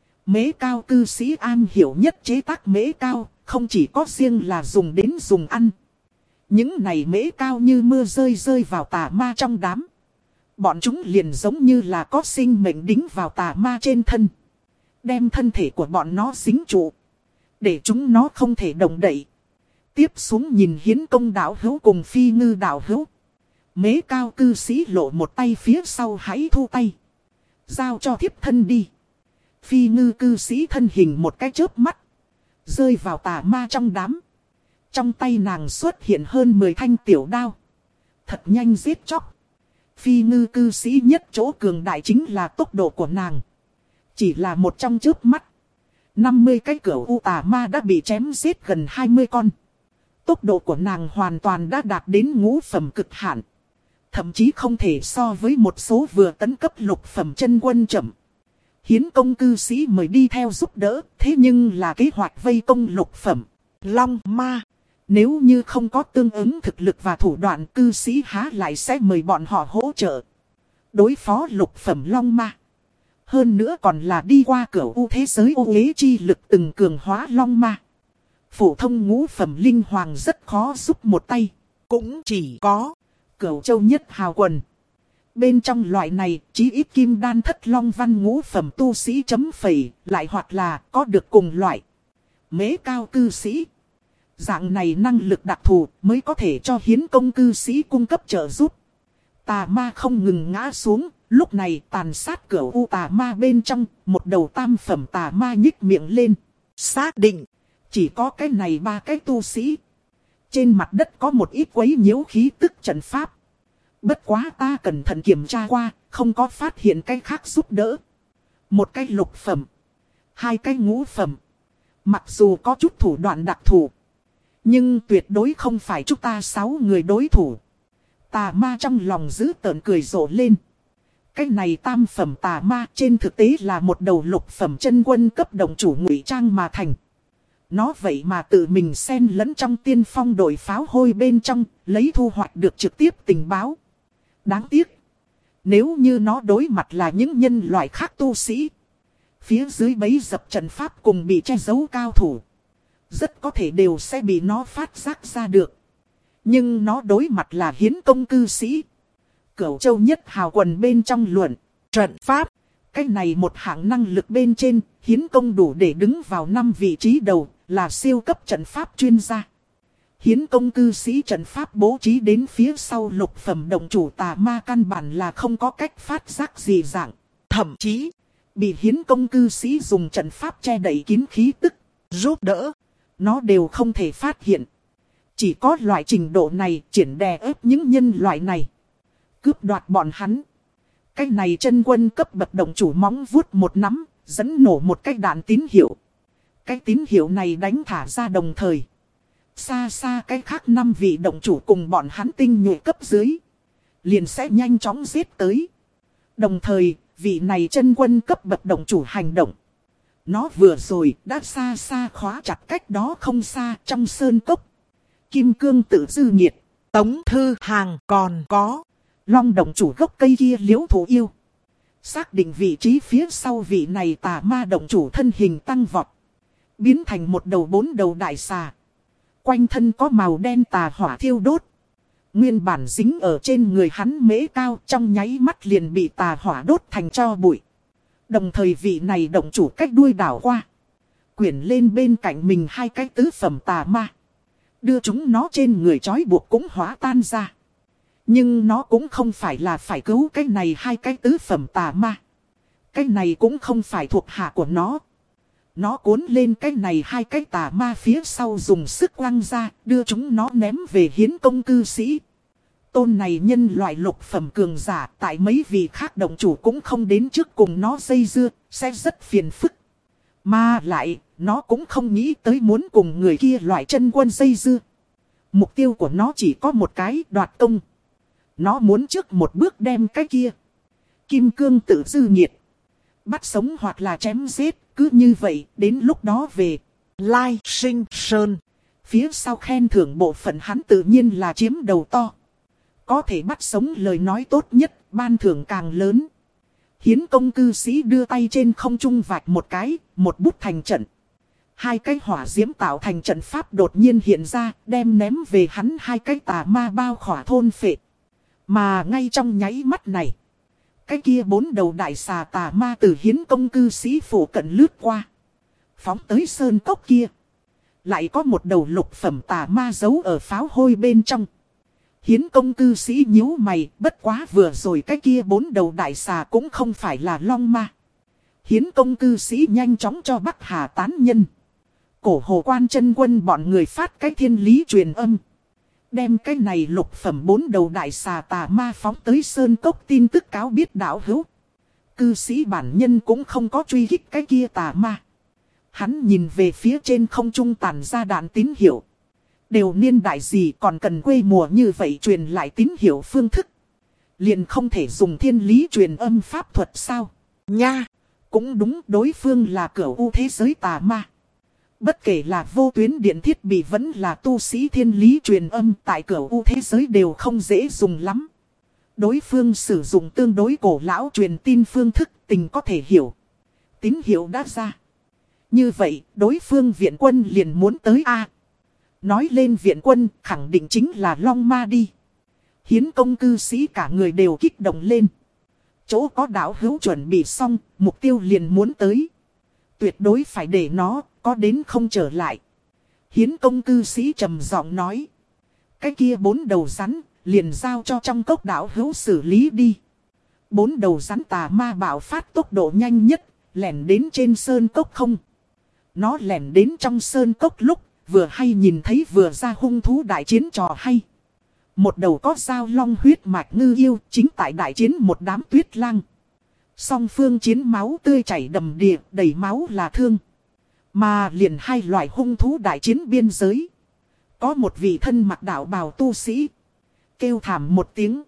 Mễ Cao cư sĩ am hiểu nhất chế tác Mễ Cao, không chỉ có riêng là dùng đến dùng ăn. Những này Mễ Cao như mưa rơi rơi vào tà ma trong đám. Bọn chúng liền giống như là có sinh mệnh đính vào tà ma trên thân. Đem thân thể của bọn nó dính trụ. Để chúng nó không thể động đậy. Tiếp xuống nhìn Hiến Công đạo hữu cùng Phi Ngư đạo hữu. Mễ Cao cư sĩ lộ một tay phía sau hãy thu tay. Giao cho thiếp thân đi. Phi Ngư cư sĩ thân hình một cái chớp mắt. Rơi vào tà ma trong đám. Trong tay nàng xuất hiện hơn mười thanh tiểu đao. Thật nhanh giết chóc. Phi Ngư cư sĩ nhất chỗ cường đại chính là tốc độ của nàng. Chỉ là một trong chớp mắt. năm mươi cái cửu u tà ma đã bị chém giết gần hai mươi con. Tốc độ của nàng hoàn toàn đã đạt đến ngũ phẩm cực hạn. Thậm chí không thể so với một số vừa tấn cấp lục phẩm chân quân chậm. Hiến Công cư sĩ mời đi theo giúp đỡ, thế nhưng là kế hoạch vây công lục phẩm Long Ma. Nếu như không có tương ứng thực lực và thủ đoạn, cư sĩ há lại sẽ mời bọn họ hỗ trợ đối phó lục phẩm Long Ma. Hơn nữa còn là đi qua cửa u thế giới ô uế chi lực từng cường hóa Long Ma. Phổ thông ngũ phẩm linh hoàng rất khó giúp một tay. Cũng chỉ có Cửu Châu Nhất Hào Quần. Bên trong loại này, chí ít kim đan thất long văn ngũ phẩm tu sĩ chấm phẩy, lại hoặc là có được cùng loại Mễ Cao cư sĩ. Dạng này năng lực đặc thù mới có thể cho Hiến Công cư sĩ cung cấp trợ giúp. Tà ma không ngừng ngã xuống, lúc này tàn sát cửu u tà ma bên trong, một đầu tam phẩm tà ma nhích miệng lên. Xác định, chỉ có cái này ba cái tu sĩ. Trên mặt đất có một ít quấy nhiễu khí tức trận pháp. Bất quá ta cẩn thận kiểm tra qua, không có phát hiện cái khác giúp đỡ. Một cái lục phẩm, hai cái ngũ phẩm. Mặc dù có chút thủ đoạn đặc thù, nhưng tuyệt đối không phải chúng ta sáu người đối thủ. Tà ma trong lòng giữ tợn cười rộ lên. Cái này tam phẩm tà ma trên thực tế là một đầu lục phẩm chân quân cấp động chủ ngụy trang mà thành. Nó vậy mà tự mình xen lẫn trong tiên phong đội pháo hôi bên trong, lấy thu hoạch được trực tiếp tình báo. Đáng tiếc, nếu như nó đối mặt là những nhân loại khác tu sĩ, phía dưới bấy dập trận pháp cùng bị che giấu cao thủ, rất có thể đều sẽ bị nó phát giác ra được. Nhưng nó đối mặt là Hiến Công cư sĩ. Cửu Châu Nhất Hào Quần bên trong luận trận pháp. Cái này một hạng năng lực bên trên, Hiến Công đủ để đứng vào năm vị trí đầu, là siêu cấp trận pháp chuyên gia. Hiến Công cư sĩ trận pháp bố trí đến phía sau lục phẩm động chủ tà ma căn bản là không có cách phát giác gì dạng. Thậm chí, bị Hiến Công cư sĩ dùng trận pháp che đậy kín khí tức, giúp đỡ, nó đều không thể phát hiện. Chỉ có loại trình độ này triển đè ép những nhân loại này, cướp đoạt bọn hắn. Cái này chân quân cấp bậc động chủ móng vuốt một nắm, dẫn nổ một cái đạn tín hiệu. Cái tín hiệu này đánh thả ra đồng thời. Xa xa cái khác năm vị động chủ cùng bọn hắn tinh nhuệ cấp dưới, liền sẽ nhanh chóng giết tới. Đồng thời, vị này chân quân cấp bậc động chủ hành động. Nó vừa rồi đã xa xa khóa chặt cách đó không xa trong sơn cốc. Kim cương tự dư nhiệt, Tống Thư Hàng còn có Long động chủ gốc cây kia liễu thủ yêu. Xác định vị trí phía sau vị này tà ma động chủ thân hình tăng vọt. Biến thành một đầu bốn đầu đại xà. Quanh thân có màu đen tà hỏa thiêu đốt. Nguyên bản dính ở trên người hắn mễ cao trong nháy mắt liền bị tà hỏa đốt thành tro bụi. Đồng thời vị này động chủ cách đuôi đảo qua. Quyển lên bên cạnh mình hai cái tứ phẩm tà ma. Đưa chúng nó trên người trói buộc cũng hóa tan ra. Nhưng nó cũng không phải là phải cứu cái này hai cái tứ phẩm tà ma. Cái này cũng không phải thuộc hạ của nó. Nó cuốn lên cái này hai cái tà ma phía sau dùng sức quăng ra, đưa chúng nó ném về hiến công cư sĩ. Tôn này nhân loại lục phẩm cường giả, tại mấy vị khác động chủ cũng không đến trước cùng nó dây dưa, sẽ rất phiền phức. Mà lại, nó cũng không nghĩ tới muốn cùng người kia loại chân quân dây dưa. Mục tiêu của nó chỉ có một cái, đoạt công. Nó muốn trước một bước đem cái kia kim cương tự dư nhiệt. Bắt sống hoặc là chém giết. Cứ như vậy, đến lúc đó về Lai Sinh Sơn. Phía sau khen thưởng bộ phận hắn tự nhiên là chiếm đầu to. Có thể bắt sống lời nói tốt nhất, ban thưởng càng lớn. Hiến công cư sĩ đưa tay trên không trung vạch một cái, một bút thành trận. Hai cái hỏa diễm tạo thành trận pháp đột nhiên hiện ra, đem ném về hắn hai cái tà ma bao khỏa thôn phệ. Mà ngay trong nháy mắt này, cái kia bốn đầu đại xà tà ma từ hiến công cư sĩ phủ cận lướt qua. Phóng tới sơn cốc kia. Lại có một đầu lục phẩm tà ma giấu ở pháo hôi bên trong. Hiến công cư sĩ nhíu mày, bất quá vừa rồi cái kia bốn đầu đại xà cũng không phải là long ma. Hiến công cư sĩ nhanh chóng cho Bắc Hà tán nhân. Cổ hồ quan chân quân bọn người phát cái thiên lý truyền âm. Đem cái này lục phẩm bốn đầu đại xà tà ma phóng tới sơn cốc tin tức cáo biết đạo hữu. Cư sĩ bản nhân cũng không có truy kích cái kia tà ma. Hắn nhìn về phía trên không trung tàn ra đạn tín hiệu. Đều niên đại gì còn cần quê mùa như vậy truyền lại tín hiệu phương thức. Liền không thể dùng thiên lý truyền âm pháp thuật sao? Nha! Cũng đúng, đối phương là cửu u thế giới tà ma. Bất kể là vô tuyến điện thiết bị vẫn là tu sĩ thiên lý truyền âm tại cửu u thế giới đều không dễ dùng lắm. Đối phương sử dụng tương đối cổ lão truyền tin phương thức tình có thể hiểu. Tín hiệu đã ra. Như vậy, đối phương viện quân liền muốn tới A. Nói lên viện quân, khẳng định chính là Long Ma đi. Hiến công cư sĩ cả người đều kích động lên. Chỗ có đạo hữu chuẩn bị xong, mục tiêu liền muốn tới. Tuyệt đối phải để nó, có đến không trở lại. Hiến công cư sĩ trầm giọng nói. Cái kia bốn đầu rắn, liền giao cho trong cốc đạo hữu xử lý đi. Bốn đầu rắn tà ma bạo phát tốc độ nhanh nhất, lẻn đến trên sơn cốc không. Nó lẻn đến trong sơn cốc lúc, vừa hay nhìn thấy vừa ra hung thú đại chiến trò hay. Một đầu có dao long huyết mạch ngư yêu, chính tại đại chiến một đám tuyết lang. Song phương chiến máu tươi chảy đầm đìa, đầy máu là thương. Mà liền hai loại hung thú đại chiến biên giới. Có một vị thân mặc đạo bào tu sĩ. Kêu thảm một tiếng.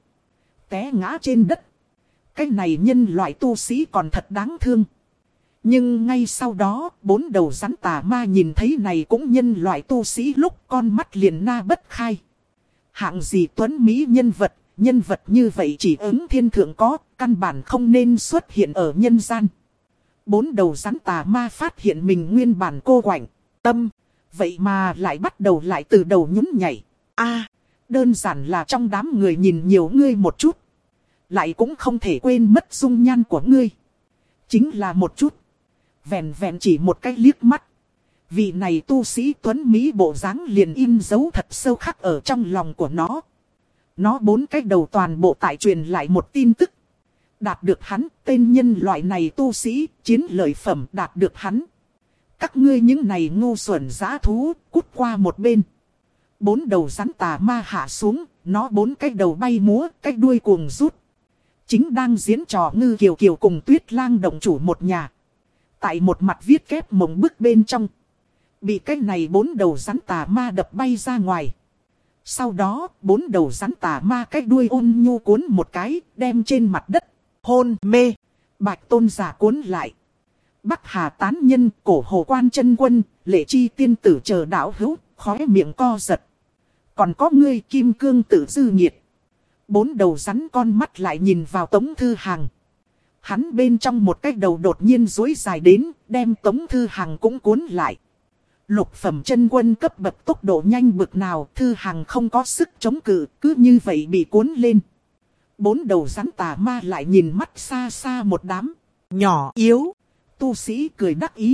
Té ngã trên đất. Cái này nhân loại tu sĩ còn thật đáng thương. Nhưng ngay sau đó, bốn đầu rắn tà ma nhìn thấy này cũng nhân loại tu sĩ lúc con mắt liền na bất khai. Hạng gì tuấn mỹ nhân vật, nhân vật như vậy chỉ ứng thiên thượng có, căn bản không nên xuất hiện ở nhân gian. Bốn đầu rắn tà ma phát hiện mình nguyên bản cô quạnh, tâm, vậy mà lại bắt đầu lại từ đầu nhún nhảy. A, đơn giản là trong đám người nhìn nhiều ngươi một chút. Lại cũng không thể quên mất dung nhan của ngươi. Chính là một chút. Vẹn vẹn chỉ một cái liếc mắt. Vị này tu sĩ tuấn Mỹ bộ dáng liền in dấu thật sâu khắc ở trong lòng của nó. Nó bốn cái đầu toàn bộ tại truyền lại một tin tức. Đạt được hắn, tên nhân loại này tu sĩ, chiến lợi phẩm đạt được hắn. Các ngươi những này ngu xuẩn dã thú, cút qua một bên. Bốn đầu rắn tà ma hạ xuống, nó bốn cái đầu bay múa, cái đuôi cuồng rút. Chính đang diễn trò ngư kiều kiều cùng tuyết lang động chủ một nhà. Tại một mặt viết kép mộng bức bên trong. Bị cái này bốn đầu rắn tà ma đập bay ra ngoài. Sau đó, bốn đầu rắn tà ma cái đuôi ôn nhu cuốn một cái, đem trên mặt đất, hôn mê. Bạch tôn giả cuốn lại. Bắc Hà tán nhân, cổ hồ quan chân quân, lệ chi tiên tử chờ đạo hữu, khóe miệng co giật. Còn có ngươi kim cương tử dư nhiệt. Bốn đầu rắn con mắt lại nhìn vào Tống Thư Hàng. Hắn bên trong một cái đầu đột nhiên duỗi dài đến, đem Tống Thư Hằng cũng cuốn lại. Lục phẩm chân quân cấp bậc tốc độ nhanh bực nào, Thư Hằng không có sức chống cự, cứ như vậy bị cuốn lên. Bốn đầu rắn tà ma lại nhìn mắt xa xa một đám nhỏ yếu tu sĩ cười đắc ý.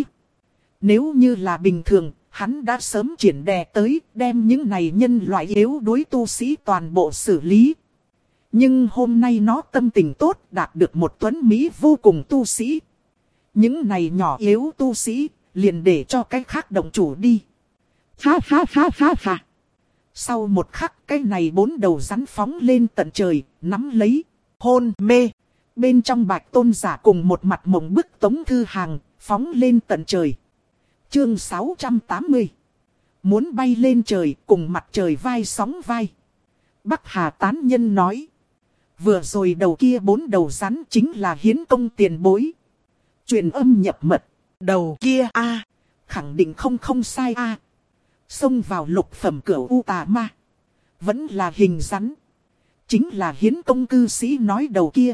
Nếu như là bình thường, hắn đã sớm triển đè tới, đem những này nhân loại yếu đối tu sĩ toàn bộ xử lý. Nhưng hôm nay nó tâm tình tốt, đạt được một tuấn mỹ vô cùng tu sĩ. Những này nhỏ yếu tu sĩ, liền để cho cái khác động chủ đi. Ha ha ha ha ha. Sau một khắc, cái này bốn đầu rắn phóng lên tận trời, nắm lấy, hôn mê. Bên trong Bạch Tôn giả cùng một mặt mộng bức Tống Thư Hằng, phóng lên tận trời. Chương sáu trăm tám mươi. Muốn bay lên trời, cùng mặt trời vai sóng vai. Bắc Hà tán nhân nói. Vừa rồi đầu kia bốn đầu rắn chính là hiến công tiền bối. Truyền âm nhập mật. Đầu kia a À, khẳng định không không sai a à. Xông vào lục phẩm cửu u tà ma. Vẫn là hình rắn. Chính là hiến công cư sĩ nói đầu kia.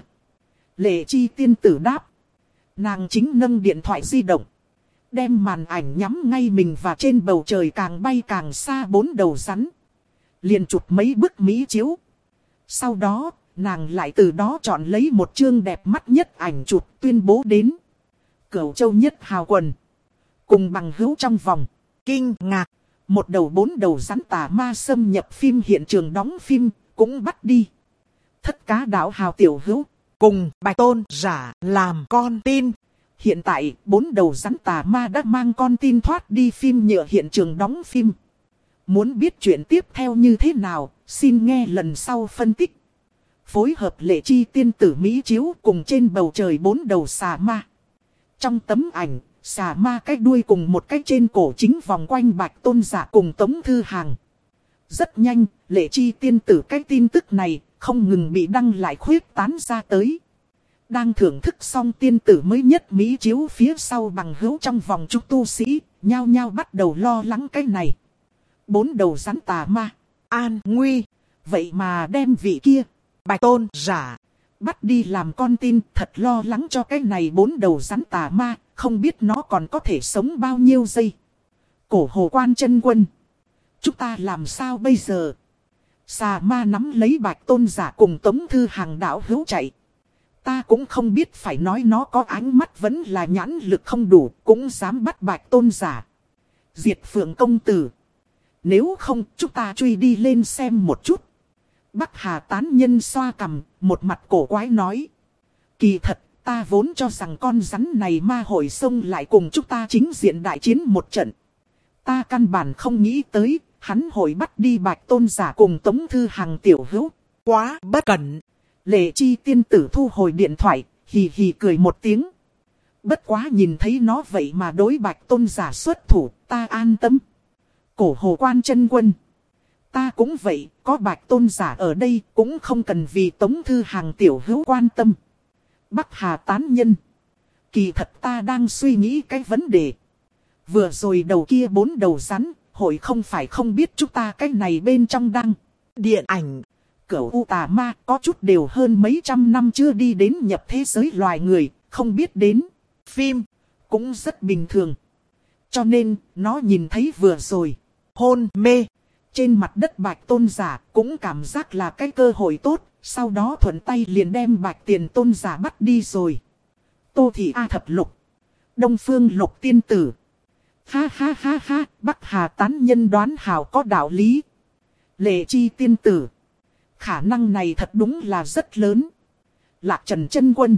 Lệ Chi tiên tử đáp. Nàng chính nâng điện thoại di động. Đem màn ảnh nhắm ngay mình và trên bầu trời càng bay càng xa bốn đầu rắn. Liền chụp mấy bức mỹ chiếu. Sau đó, nàng lại từ đó chọn lấy một chương đẹp mắt nhất ảnh chụp tuyên bố đến. Cửu châu nhất hào quần. Cùng bằng hữu trong vòng. Kinh ngạc. Một đầu bốn đầu rắn tà ma xâm nhập phim hiện trường đóng phim, cũng bắt đi. Thất cá đảo hào tiểu hữu. Cùng Bạch Tôn giả làm con tin. Hiện tại, bốn đầu rắn tà ma đã mang con tin thoát đi phim nhựa hiện trường đóng phim. Muốn biết chuyện tiếp theo như thế nào, xin nghe lần sau phân tích. Phối hợp Lệ Chi tiên tử Mỹ chiếu cùng trên bầu trời bốn đầu xà ma. Trong tấm ảnh, xà ma cái đuôi cùng một cái trên cổ chính vòng quanh Bạch Tôn giả cùng Tống Thư Hằng. Rất nhanh, Lệ Chi tiên tử cái tin tức này không ngừng bị đăng lại khuyết tán ra tới. Đang thưởng thức xong tiên tử mới nhất Mỹ chiếu phía sau bằng hữu trong vòng chúng tu sĩ, nhao nhao bắt đầu lo lắng cái này. Bốn đầu rắn tà ma, an nguy, vậy mà đem vị kia, Bạch Tôn giả, bắt đi làm con tin, thật lo lắng cho cái này bốn đầu rắn tà ma, không biết nó còn có thể sống bao nhiêu giây. Cổ Hồ Quan chân quân, chúng ta làm sao bây giờ? Xà ma nắm lấy Bạch Tôn giả cùng Tống Thư Hằng đảo hữu chạy. Ta cũng không biết phải nói nó có ánh mắt vẫn là nhãn lực không đủ, cũng dám bắt Bạch Tôn giả. Diệt Phượng công tử. Nếu không, chúng ta truy đi lên xem một chút. Bắc Hà tán nhân xoa cằm, một mặt cổ quái nói. Kỳ thật, ta vốn cho rằng con rắn này ma hội xông lại cùng chúng ta chính diện đại chiến một trận. Ta căn bản không nghĩ tới, hắn hội bắt đi Bạch Tôn giả cùng Tống Thư Hằng tiểu hữu. Quá bất cẩn. Lệ Chi tiên tử thu hồi điện thoại, hì hì cười một tiếng. Bất quá nhìn thấy nó vậy mà đối Bạch Tôn giả xuất thủ, ta an tâm. Cổ Hồ Quan chân quân. Ta cũng vậy, có Bạch Tôn giả ở đây cũng không cần vì Tống Thư Hằng tiểu hữu quan tâm. Bắc Hà tán nhân. Kỳ thật ta đang suy nghĩ cái vấn đề. Vừa rồi đầu kia bốn đầu rắn, hội không phải không biết chúng ta cái này bên trong đăng. Điện ảnh. Cửu U tà ma có chút đều hơn mấy trăm năm chưa đi đến nhập thế giới loài người, không biết đến. Phim, cũng rất bình thường. Cho nên, nó nhìn thấy vừa rồi. Hôn mê. Trên mặt đất Bạch Tôn giả cũng cảm giác là cái cơ hội tốt. Sau đó thuận tay liền đem Bạch Tiền Tôn giả bắt đi rồi. Tô Thị A Thập Lục. Đông Phương Lục Tiên Tử. Ha ha ha ha, Bắc Hà tán nhân đoán hảo có đạo lý. Lệ Chi Tiên Tử. Khả năng này thật đúng là rất lớn. Lạc Trần chân quân.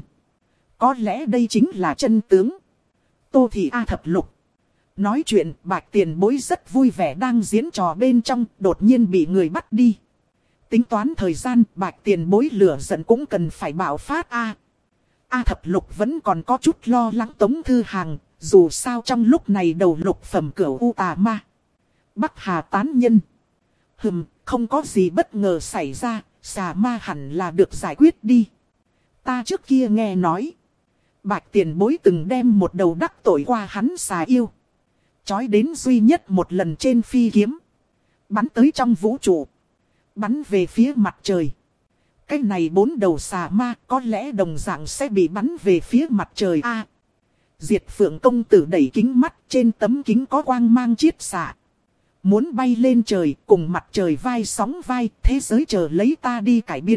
Có lẽ đây chính là chân tướng. Tô Thị A Thập Lục. Nói chuyện Bạch Tiền Bối rất vui vẻ đang diễn trò bên trong, đột nhiên bị người bắt đi. Tính toán thời gian Bạch Tiền Bối lửa giận cũng cần phải bạo phát A. A Thập Lục vẫn còn có chút lo lắng Tống Thư Hằng, dù sao trong lúc này đầu lục phẩm cửu u tà ma. Bắc Hà tán nhân. Hừm, không có gì bất ngờ xảy ra, xà ma hẳn là được giải quyết đi. Ta trước kia nghe nói. Bạch Tiền Bối từng đem một đầu đắc tội qua hắn xà yêu. Chói đến duy nhất một lần trên phi kiếm. Bắn tới trong vũ trụ. Bắn về phía mặt trời. Cái này bốn đầu xà ma có lẽ đồng dạng sẽ bị bắn về phía mặt trời a. Diệt Phượng công tử đẩy kính mắt, trên tấm kính có quang mang chiết xạ. Muốn bay lên trời, cùng mặt trời vai sóng vai, thế giới chờ lấy ta đi cải biến.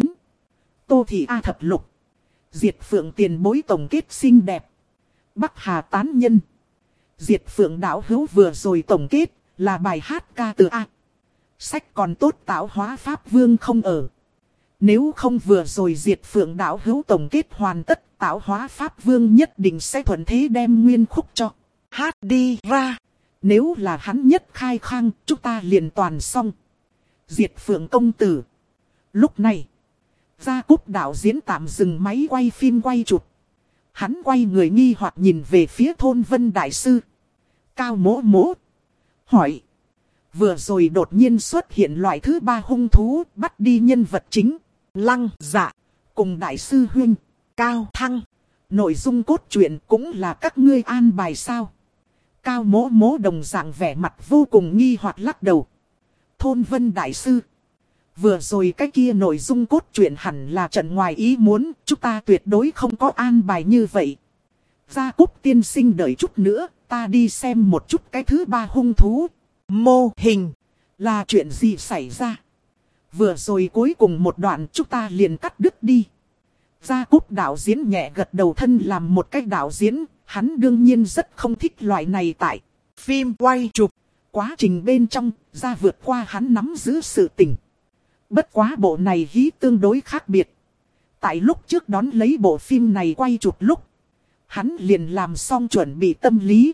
Tô Thị A thập lục. Diệt Phượng tiền bối tổng kết xinh đẹp. Bắc Hà tán nhân. Diệt Phượng đạo hữu vừa rồi tổng kết, là bài hát ca từ A. Sách còn tốt tạo hóa Pháp Vương không ở. Nếu không vừa rồi Diệt Phượng đạo hữu tổng kết hoàn tất, tạo hóa Pháp Vương nhất định sẽ thuận thế đem nguyên khúc cho. Hát đi ra. Nếu là hắn nhất khai khang, chúng ta liền toàn xong. Diệt Phượng công tử. Lúc này, Gia Cúp đạo diễn tạm dừng máy quay phim quay chụp. Hắn quay người nghi hoặc nhìn về phía Thôn Vân Đại Sư. Cao mỗ mỗ. Hỏi. Vừa rồi đột nhiên xuất hiện loại thứ ba hung thú bắt đi nhân vật chính. Lăng Dạ. Cùng Đại sư huynh. Cao Thăng. Nội dung cốt truyện cũng là các ngươi an bài sao. Cao mỗ mỗ đồng dạng vẻ mặt vô cùng nghi hoặc lắc đầu. Thôn Vân Đại Sư. Vừa rồi cái kia nội dung cốt truyện hẳn là trận ngoài ý muốn. Chúng ta tuyệt đối không có an bài như vậy. Gia Cúp tiên sinh đợi chút nữa. Ta đi xem một chút cái thứ ba hung thú. Mô hình. Là chuyện gì xảy ra? Vừa rồi cuối cùng một đoạn chúng ta liền cắt đứt đi. Gia Cúp đạo diễn nhẹ gật đầu, thân làm một cách đạo diễn. Hắn đương nhiên rất không thích loại này tại phim quay chụp. Quá trình bên trong, ra vượt qua hắn nắm giữ sự tình. Bất quá bộ này hí tương đối khác biệt. Tại lúc trước đón lấy bộ phim này quay chụp lúc, hắn liền làm xong chuẩn bị tâm lý.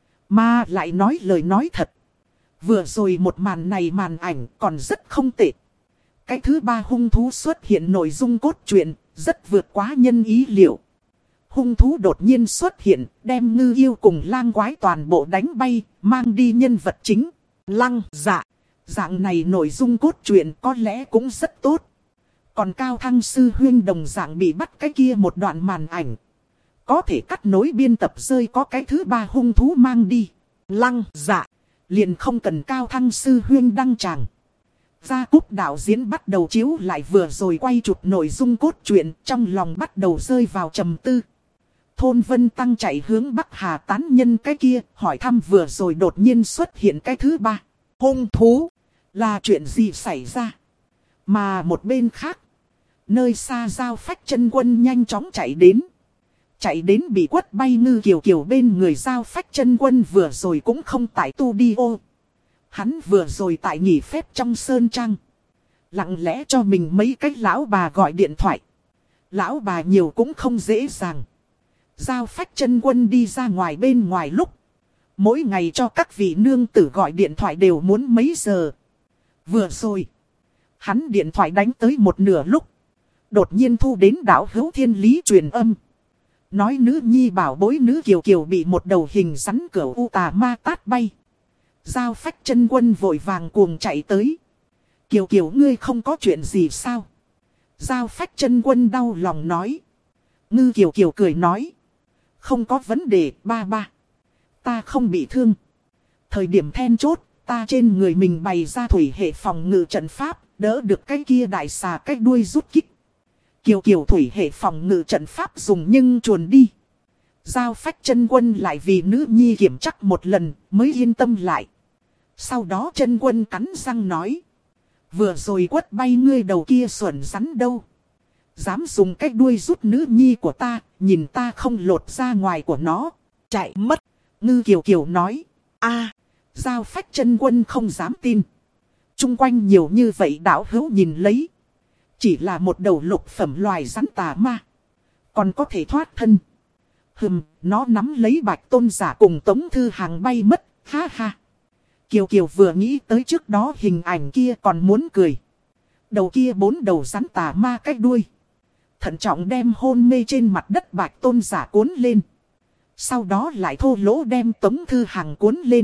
Mà lại nói lời nói thật. Vừa rồi một màn này màn ảnh còn rất không tệ. Cái thứ ba hung thú xuất hiện nội dung cốt truyện, rất vượt quá nhân ý liệu. Hung thú đột nhiên xuất hiện, đem Ngư Yêu cùng lang quái toàn bộ đánh bay, mang đi nhân vật chính. Lăng Dạ. Dạng này nội dung cốt truyện có lẽ cũng rất tốt. Còn Cao Thăng sư huynh đồng dạng bị bắt cái kia một đoạn màn ảnh. Có thể cắt nối biên tập rơi có cái thứ ba hung thú mang đi. Lăng Dạ. Liền không cần Cao Thăng sư huynh đăng tràng. Gia Cúp đạo diễn bắt đầu chiếu lại vừa rồi quay chụp nội dung cốt truyện, trong lòng bắt đầu rơi vào trầm tư. Thôn Vân Tăng chạy hướng Bắc Hà tán nhân cái kia, hỏi thăm vừa rồi đột nhiên xuất hiện cái thứ ba. Hung thú, là chuyện gì xảy ra? Mà một bên khác, nơi xa Giao Phách Chân Quân nhanh chóng chạy đến. Chạy đến bị quất bay Ngư Kiều Kiều bên người Giao Phách Chân Quân vừa rồi cũng không tại tu đi ô. Hắn vừa rồi tại nghỉ phép trong sơn trang. Lặng lẽ cho mình mấy cách lão bà gọi điện thoại. Lão bà nhiều cũng không dễ dàng. Giao Phách Chân Quân đi ra ngoài bên ngoài lúc. Mỗi ngày cho các vị nương tử gọi điện thoại đều muốn mấy giờ. Vừa rồi. Hắn điện thoại đánh tới một nửa lúc. Đột nhiên thu đến đạo hữu thiên lý truyền âm. Nói nữ nhi bảo bối nữ Kiều Kiều bị một đầu hình rắn cẩu u tà ma tát bay. Giao Phách Chân Quân vội vàng cuồng chạy tới. Kiều Kiều ngươi không có chuyện gì sao? Giao Phách Chân Quân đau lòng nói. Ngư Kiều Kiều cười nói. Không có vấn đề ba ba. Ta không bị thương. Thời điểm then chốt, ta trên người mình bày ra thủy hệ phòng ngự trận pháp, đỡ được cái kia đại xà cái đuôi rút kích. Kiều Kiều thủy hệ phòng ngự trận pháp dùng nhưng chuồn đi. Giao Phách Chân Quân lại vì nữ nhi kiểm chắc một lần mới yên tâm lại. Sau đó Chân Quân cắn răng nói. Vừa rồi quất bay ngươi đầu kia xuẩn rắn đâu. Dám dùng cái đuôi rút nữ nhi của ta, nhìn ta không lột ra ngoài của nó. Chạy mất. Ngư Kiều Kiều nói. a Giao Phách Chân Quân không dám tin. Trung quanh nhiều như vậy đạo hữu nhìn lấy. Chỉ là một đầu lục phẩm loài rắn tà ma. Còn có thể thoát thân. Hừm, nó nắm lấy Bạch Tôn giả cùng Tống Thư Hàng bay mất, ha ha. Kiều Kiều vừa nghĩ tới trước đó hình ảnh kia còn muốn cười. Đầu kia bốn đầu rắn tà ma cách đuôi. Thận trọng đem hôn mê trên mặt đất Bạch Tôn giả cuốn lên. Sau đó lại thô lỗ đem Tống Thư Hàng cuốn lên.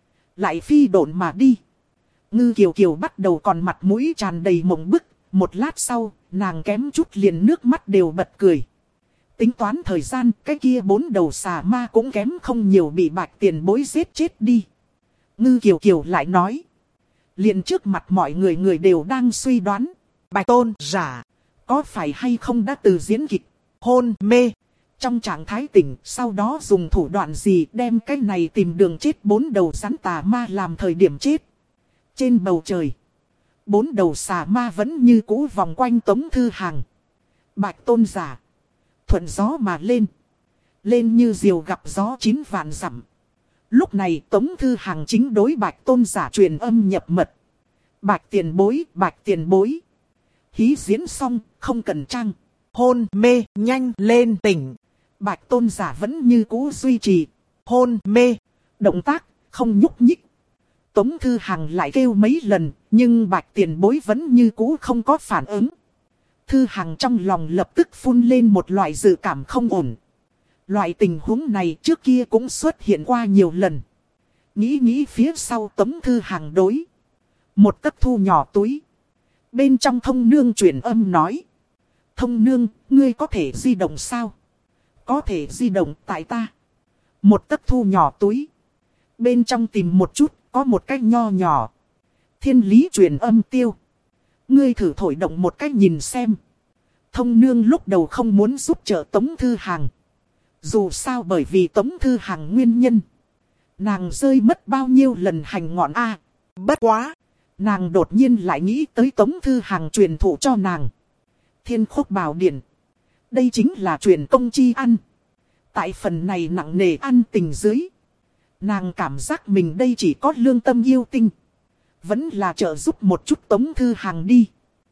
Lại phi độn mà đi. Ngư Kiều Kiều bắt đầu còn mặt mũi tràn đầy mộng bức. Một lát sau, nàng kém chút liền nước mắt đều bật cười. Tính toán thời gian, cái kia bốn đầu xà ma cũng kém không nhiều bị Bạch tiền bối giết chết đi. Ngư Kiều Kiều lại nói. Liền trước mặt mọi người người đều đang suy đoán. Bạch Tôn giả có phải hay không đã từ diễn kịch, hôn mê. trong trạng thái tỉnh, sau đó dùng thủ đoạn gì đem cái này tìm đường chết bốn đầu rắn tà ma làm thời điểm chết. Trên bầu trời, bốn đầu xà ma vẫn như cũ vòng quanh Tống Thư Hàng. Bạch Tôn giả thuận gió mà lên, lên như diều gặp gió chín vạn dặm. Lúc này Tống Thư Hàng chính đối Bạch Tôn giả truyền âm nhập mật. Bạch tiền bối, bạch tiền bối. Hí diễn xong, không cần trang. Hôn mê, nhanh lên tỉnh. Bạch Tôn giả vẫn như cũ duy trì. Hôn mê, động tác, không nhúc nhích. Tống Thư Hàng lại kêu mấy lần, nhưng bạch tiền bối vẫn như cũ không có phản ứng. Thư Hàng trong lòng lập tức phun lên một loại dự cảm không ổn. Loại tình huống này trước kia cũng xuất hiện qua nhiều lần. Nghĩ nghĩ phía sau Tống Thư Hàng đối. Một tấc thu nhỏ túi. Bên trong thông nương truyền âm nói. Thông nương, ngươi có thể di động sao? Có thể di động tại ta. Một tấc thu nhỏ túi. Bên trong tìm một chút, có một cái nho nhỏ. Thiên lý truyền âm tiêu. Ngươi thử thổi động một cách nhìn xem. Thông nương lúc đầu không muốn giúp trợ Tống Thư Hàng. Dù sao bởi vì Tống Thư Hàng nguyên nhân. Nàng rơi mất bao nhiêu lần hành ngọn A. Bất quá. Nàng đột nhiên lại nghĩ tới Tống Thư Hàng truyền thụ cho nàng. Thiên Khúc Bảo Điển. Đây chính là truyền công chi ăn. Tại phần này nặng nề ăn tình dưới. Nàng cảm giác mình đây chỉ có lương tâm yêu tinh. Vẫn là trợ giúp một chút Tống Thư Hàng đi.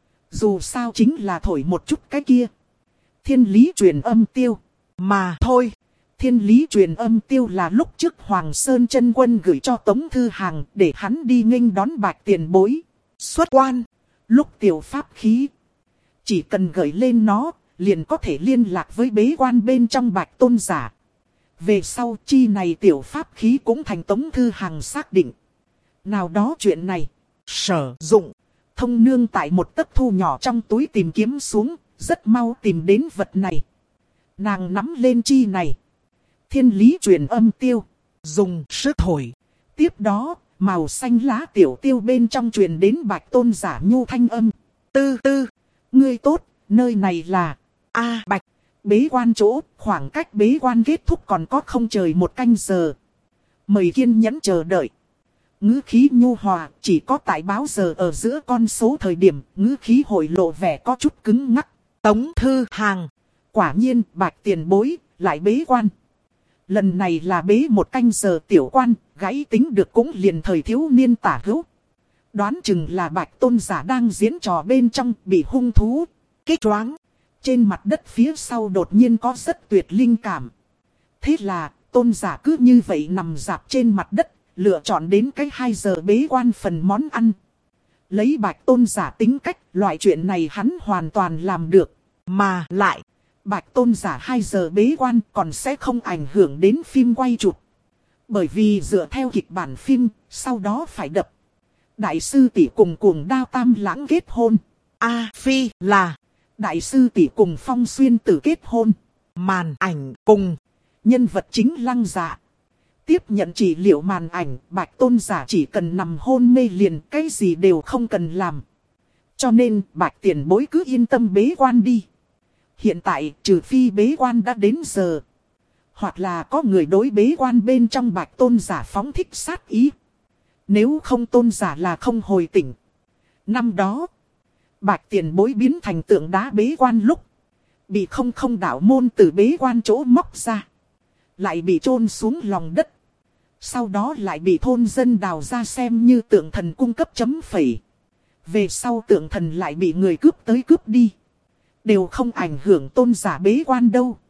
Dù sao chính là thổi một chút cái kia. Thiên lý truyền âm tiêu. Mà thôi. Thiên lý truyền âm tiêu là lúc trước Hoàng Sơn Chân Quân gửi cho Tống Thư Hàng để hắn đi nghênh đón bạch tiền bối. Xuất quan. Lúc tiểu pháp khí. Chỉ cần gửi lên nó, liền có thể liên lạc với bế quan bên trong Bạch Tôn giả. Về sau chi này tiểu pháp khí cũng thành Tống Thư Hàng xác định. Nào đó chuyện này. Sử dụng. Thông nương tại một tấc thu nhỏ trong túi tìm kiếm xuống, rất mau tìm đến vật này. Nàng nắm lên chi này. Thiên lý truyền âm tiêu. Dùng sức thổi. Tiếp đó, màu xanh lá tiểu tiêu bên trong truyền đến Bạch Tôn giả nhu thanh âm. Tư tư. Ngươi tốt, nơi này là... A Bạch. Bế quan chỗ, khoảng cách bế quan kết thúc còn có không trời một canh giờ. Mời kiên nhẫn chờ đợi. Ngữ khí nhu hòa, chỉ có tại báo giờ ở giữa con số thời điểm, ngữ khí hội lộ vẻ có chút cứng ngắc. Tống Thư Hàng. Quả nhiên, Bạch tiền bối, lại bế quan. Lần này là bế một canh giờ tiểu quan, gãy tính được cũng liền thời thiếu niên tả hữu. Đoán chừng là Bạch Tôn giả đang diễn trò bên trong, bị hung thú kích choáng. Trên mặt đất phía sau đột nhiên có rất tuyệt linh cảm. Thế là, Tôn giả cứ như vậy nằm dạp trên mặt đất, lựa chọn đến cái hai giờ bế quan phần món ăn. Lấy Bạch Tôn giả tính cách, loại chuyện này hắn hoàn toàn làm được. Mà lại, Bạch Tôn giả hai giờ bế quan còn sẽ không ảnh hưởng đến phim quay chụp. Bởi vì dựa theo kịch bản phim, sau đó phải đập. Đại sư tỷ cùng cuồng đao tam lãng kết hôn. A Phi là đại sư tỷ cùng Phong Xuyên Tử kết hôn. Màn ảnh cùng nhân vật chính Lăng Dạ. Tiếp nhận trị liệu màn ảnh, Bạch Tôn giả chỉ cần nằm hôn mê liền, cái gì đều không cần làm. Cho nên, Bạch tiền bối cứ yên tâm bế quan đi. Hiện tại, trừ phi bế quan đã đến giờ. Hoặc là có người đối bế quan bên trong Bạch Tôn giả phóng thích sát ý. Nếu không Tôn giả là không hồi tỉnh. Năm đó, Bạch tiền bối biến thành tượng đá bế quan lúc. Bị không không đạo môn từ bế quan chỗ móc ra. Lại bị chôn xuống lòng đất. Sau đó lại bị thôn dân đào ra xem như tượng thần cung cấp chấm phẩy. Về sau tượng thần lại bị người cướp tới cướp đi. Đều không ảnh hưởng Tôn giả bế quan đâu.